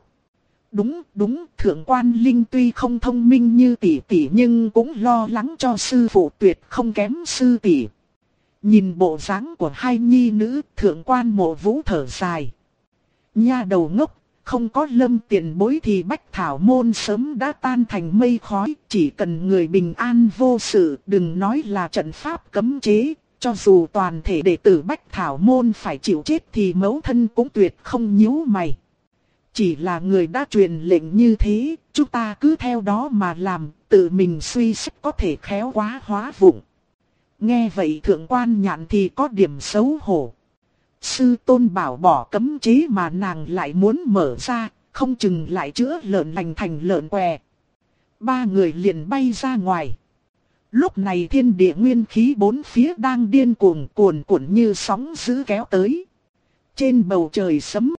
S1: Đúng, Thượng Quan Linh tuy không thông minh như tỷ tỷ nhưng cũng lo lắng cho sư phụ, tuyệt không kém sư tỷ. Nhìn bộ dáng của hai nhi nữ, Thượng Quan Mộ Vũ thở dài. Nha đầu ngốc, không có Lâm tiền bối thì Bách Thảo Môn sớm đã tan thành mây khói, chỉ cần người bình an vô sự, đừng nói là trận pháp cấm chế, cho dù toàn thể đệ tử Bách Thảo Môn phải chịu chết thì mẫu thân cũng tuyệt không nhíu mày. Chỉ là người đã truyền lệnh như thế, chúng ta cứ theo đó mà làm, tự mình suy xét có thể khéo quá hóa vụng. Nghe vậy Thượng Quan Nhạn thì có điểm xấu hổ. Sư tôn bảo bỏ cấm chế mà nàng lại muốn mở ra, không chừng lại chữa lợn lành thành lợn què. Ba người liền bay ra ngoài. Lúc này thiên địa nguyên khí bốn phía đang điên cuồng cuồn cuộn như sóng dữ kéo tới. Trên bầu trời sấm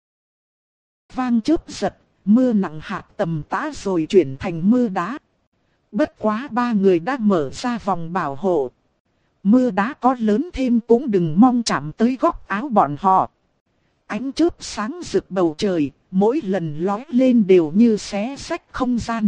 S1: vang chớp giật, mưa nặng hạt tầm tã rồi chuyển thành mưa đá. Bất quá ba người đã mở ra vòng bảo hộ. Mưa đá có lớn thêm cũng đừng mong chạm tới góc áo bọn họ. Ánh chớp sáng rực bầu trời, mỗi lần lóe lên đều như xé rách không gian.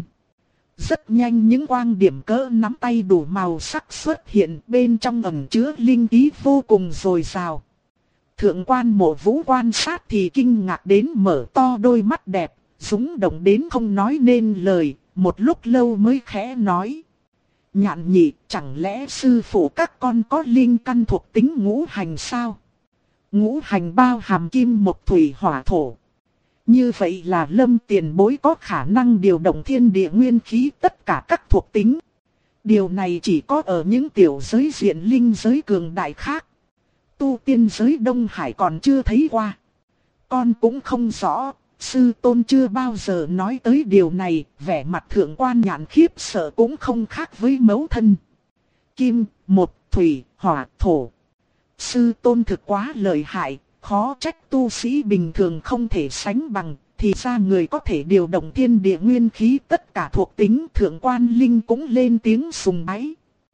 S1: Rất nhanh những quang điểm cỡ nắm tay đủ màu sắc xuất hiện, bên trong ẩn chứa linh khí vô cùng dồi dào. Thượng Quan Mộ Vũ quan sát thì kinh ngạc đến mở to đôi mắt đẹp, rúng động đến không nói nên lời, một lúc lâu mới khẽ nói. Nhạn nhị, chẳng lẽ sư phụ các con có linh căn thuộc tính ngũ hành sao? Ngũ hành bao hàm kim mộc thủy hỏa thổ. Như vậy là Lâm tiền bối có khả năng điều động thiên địa nguyên khí tất cả các thuộc tính. Điều này chỉ có ở những tiểu giới diện linh giới cường đại khác. Tu tiên giới Đông Hải còn chưa thấy qua. Con cũng không rõ, sư tôn chưa bao giờ nói tới điều này, vẻ mặt Thượng Quan Nhạn khiếp sợ cũng không khác với mẫu thân. Kim, mộc, thủy, hỏa, thổ. Sư tôn thực quá lợi hại, khó trách tu sĩ bình thường không thể sánh bằng, thì ra người có thể điều động thiên địa nguyên khí tất cả thuộc tính. Thượng Quan Linh cũng lên tiếng sùng bái.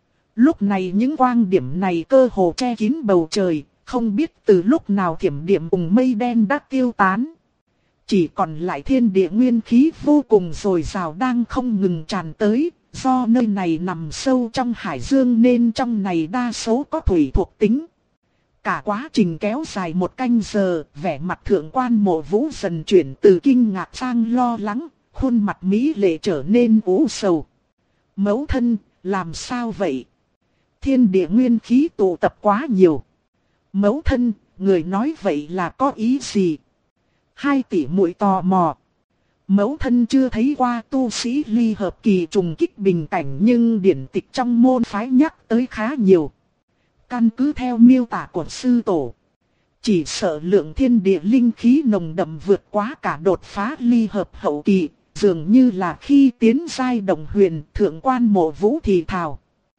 S1: Lúc này những quang điểm này cơ hồ che kín bầu trời, không biết từ lúc nào thiểm điện cùng mây đen đã tiêu tán. Chỉ còn lại thiên địa nguyên khí vô cùng dồi dào đang không ngừng tràn tới, do nơi này nằm sâu trong hải dương nên trong này đa số có thủy thuộc tính. Cả quá trình kéo dài một canh giờ, vẻ mặt Thượng Quan Mộ Vũ dần chuyển từ kinh ngạc sang lo lắng, khuôn mặt mỹ lệ trở nên u sầu. Mẫu thân, làm sao vậy? Thiên địa nguyên khí tụ tập quá nhiều. Mẫu thân, người nói vậy là có ý gì? Hai tỷ muội tò mò. Mẫu thân chưa thấy qua tu sĩ ly hợp kỳ trùng kích bình cảnh nhưng điển tịch trong môn phái nhắc tới khá nhiều. Căn cứ theo miêu tả của sư tổ, chỉ sợ lượng thiên địa linh khí nồng đậm vượt quá cả đột phá ly hợp hậu kỳ, dường như là khi tiến giai đồng huyền. Thượng Quan Mộ Vũ thì thào.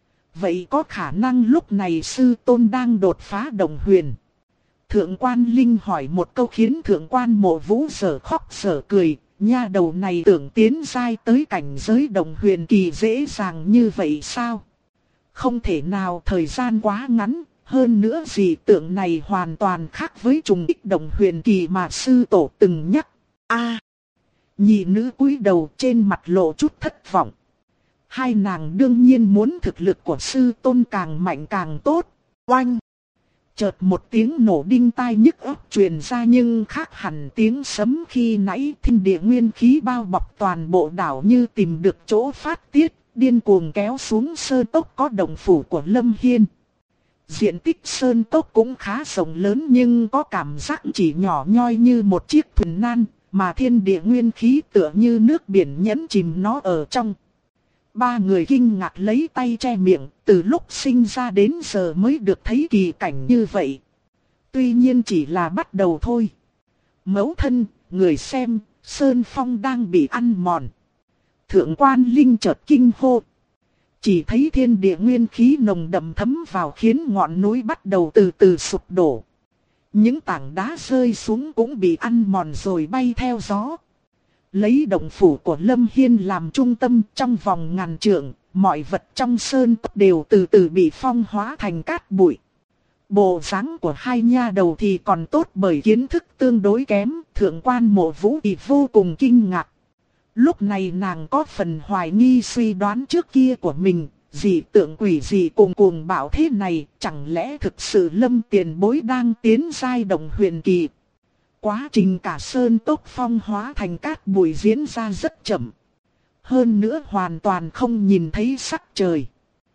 S1: Vậy có khả năng lúc này sư tôn đang đột phá đồng huyền? Thượng Quan Linh hỏi một câu khiến Thượng Quan Mộ Vũ giờ khóc giờ cười. Nha đầu này tưởng tiến giai tới cảnh giới đồng huyền kỳ dễ dàng như vậy sao? Không thể nào, thời gian quá ngắn, hơn nữa dị tượng này hoàn toàn khác với trùng kích đồng huyền kỳ mà sư tổ từng nhắc. Nhị nữ cúi đầu trên mặt lộ chút thất vọng. Hai nàng đương nhiên muốn thực lực của sư tôn càng mạnh càng tốt. Oanh! Chợt một tiếng nổ đinh tai nhức óc truyền ra nhưng khác hẳn tiếng sấm khi nãy. Thiên địa nguyên khí bao bọc toàn bộ đảo như tìm được chỗ phát tiết, điên cuồng kéo xuống sơn tốc có động phủ của Lâm Hiên. Diện tích sơn cốc cũng khá rộng lớn nhưng có cảm giác chỉ nhỏ nhoi như một chiếc thuyền nan, mà thiên địa nguyên khí tựa như nước biển nhấn chìm nó ở trong. Ba người kinh ngạc lấy tay che miệng, từ lúc sinh ra đến giờ mới được thấy kỳ cảnh như vậy. Tuy nhiên chỉ là bắt đầu thôi. Mẫu thân, người xem, sơn phong đang bị ăn mòn. Thượng quan Linh chợt kinh hô. Chỉ thấy thiên địa nguyên khí nồng đậm thấm vào khiến ngọn núi bắt đầu từ từ sụp đổ. Những tảng đá rơi xuống cũng bị ăn mòn rồi bay theo gió. Lấy động phủ của Lâm Hiên làm trung tâm, trong vòng ngàn trượng, mọi vật trong sơn cốc đều từ từ bị phong hóa thành cát bụi. Bộ dáng của hai nha đầu thì còn tốt bởi kiến thức tương đối kém, thượng quan Mộ Vũ thì vô cùng kinh ngạc. Lúc này nàng có phần hoài nghi suy đoán trước kia của mình, dị tượng quỷ dị cuồng bạo thế này, chẳng lẽ thực sự Lâm tiền bối đang tiến giai động huyền kỳ. Quá trình cả sơn cốc phong hóa thành cát bụi diễn ra rất chậm. Hơn nữa hoàn toàn không nhìn thấy sắc trời.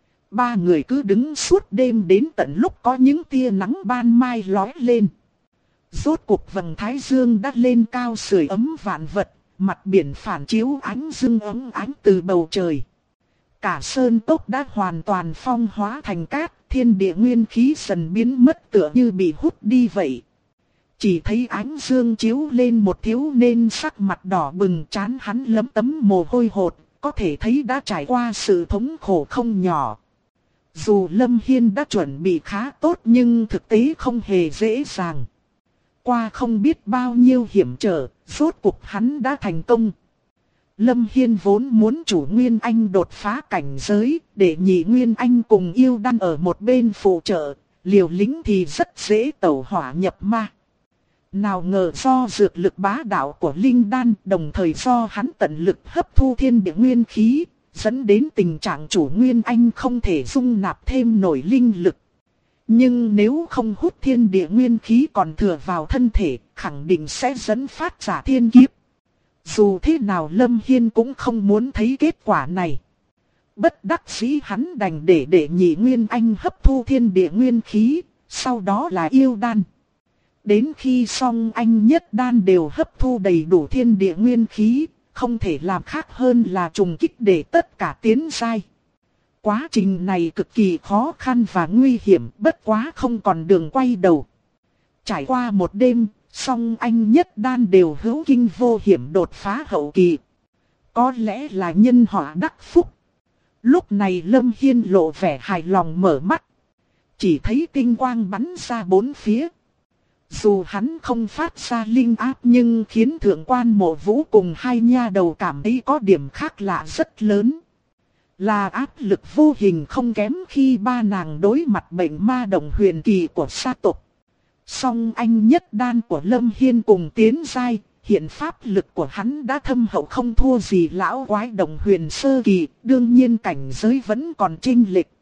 S1: Ba người cứ đứng suốt đêm đến tận lúc có những tia nắng ban mai lóe lên. Rốt cuộc vầng thái dương đã lên cao sưởi ấm vạn vật, mặt biển phản chiếu ánh dương ấm ánh từ bầu trời. Cả sơn cốc đã hoàn toàn phong hóa thành cát, thiên địa nguyên khí dần biến mất tựa như bị hút đi vậy. Chỉ thấy ánh dương chiếu lên một thiếu niên sắc mặt đỏ bừng, trán hắn lấm tấm mồ hôi hột, có thể thấy đã trải qua sự thống khổ không nhỏ. Dù Lâm Hiên đã chuẩn bị khá tốt nhưng thực tế không hề dễ dàng. Qua không biết bao nhiêu hiểm trở, rốt cuộc hắn đã thành công. Lâm Hiên vốn muốn chủ Nguyên Anh đột phá cảnh giới, để nhị Nguyên Anh cùng yêu đan ở một bên phụ trợ, liều lĩnh thì rất dễ tẩu hỏa nhập ma. Nào ngờ do dược lực bá đạo của linh đan, đồng thời do hắn tận lực hấp thu thiên địa nguyên khí, dẫn đến tình trạng chủ Nguyên Anh không thể dung nạp thêm nổi linh lực. Nhưng nếu không hút thiên địa nguyên khí còn thừa vào thân thể, khẳng định sẽ dẫn phát giả thiên kiếp. Dù thế nào Lâm Hiên cũng không muốn thấy kết quả này. Bất đắc dĩ hắn đành để nhị Nguyên Anh hấp thu thiên địa nguyên khí, sau đó là yêu đan. Đến khi song anh nhất đan đều hấp thu đầy đủ thiên địa nguyên khí, không thể làm khác hơn là trùng kích để tất cả tiến giai. Quá trình này cực kỳ khó khăn và nguy hiểm, bất quá không còn đường quay đầu. Trải qua một đêm, song anh nhất đan đều hữu kinh vô hiểm đột phá hậu kỳ. Có lẽ là nhân họa đắc phúc. Lúc này Lâm Hiên lộ vẻ hài lòng mở mắt. Chỉ thấy tinh quang bắn ra bốn phía. Dù hắn không phát ra linh áp nhưng khiến thượng quan Mộ Vũ cùng hai nha đầu cảm thấy có điểm khác lạ rất lớn. Là áp lực vô hình không kém khi ba nàng đối mặt bệnh ma động huyền kỳ của sa tộc. Song anh nhất đan của Lâm Hiên cùng tiến giai, hiện pháp lực của hắn đã thâm hậu không thua gì lão quái động huyền sơ kỳ, đương nhiên cảnh giới vẫn còn chênh lệch.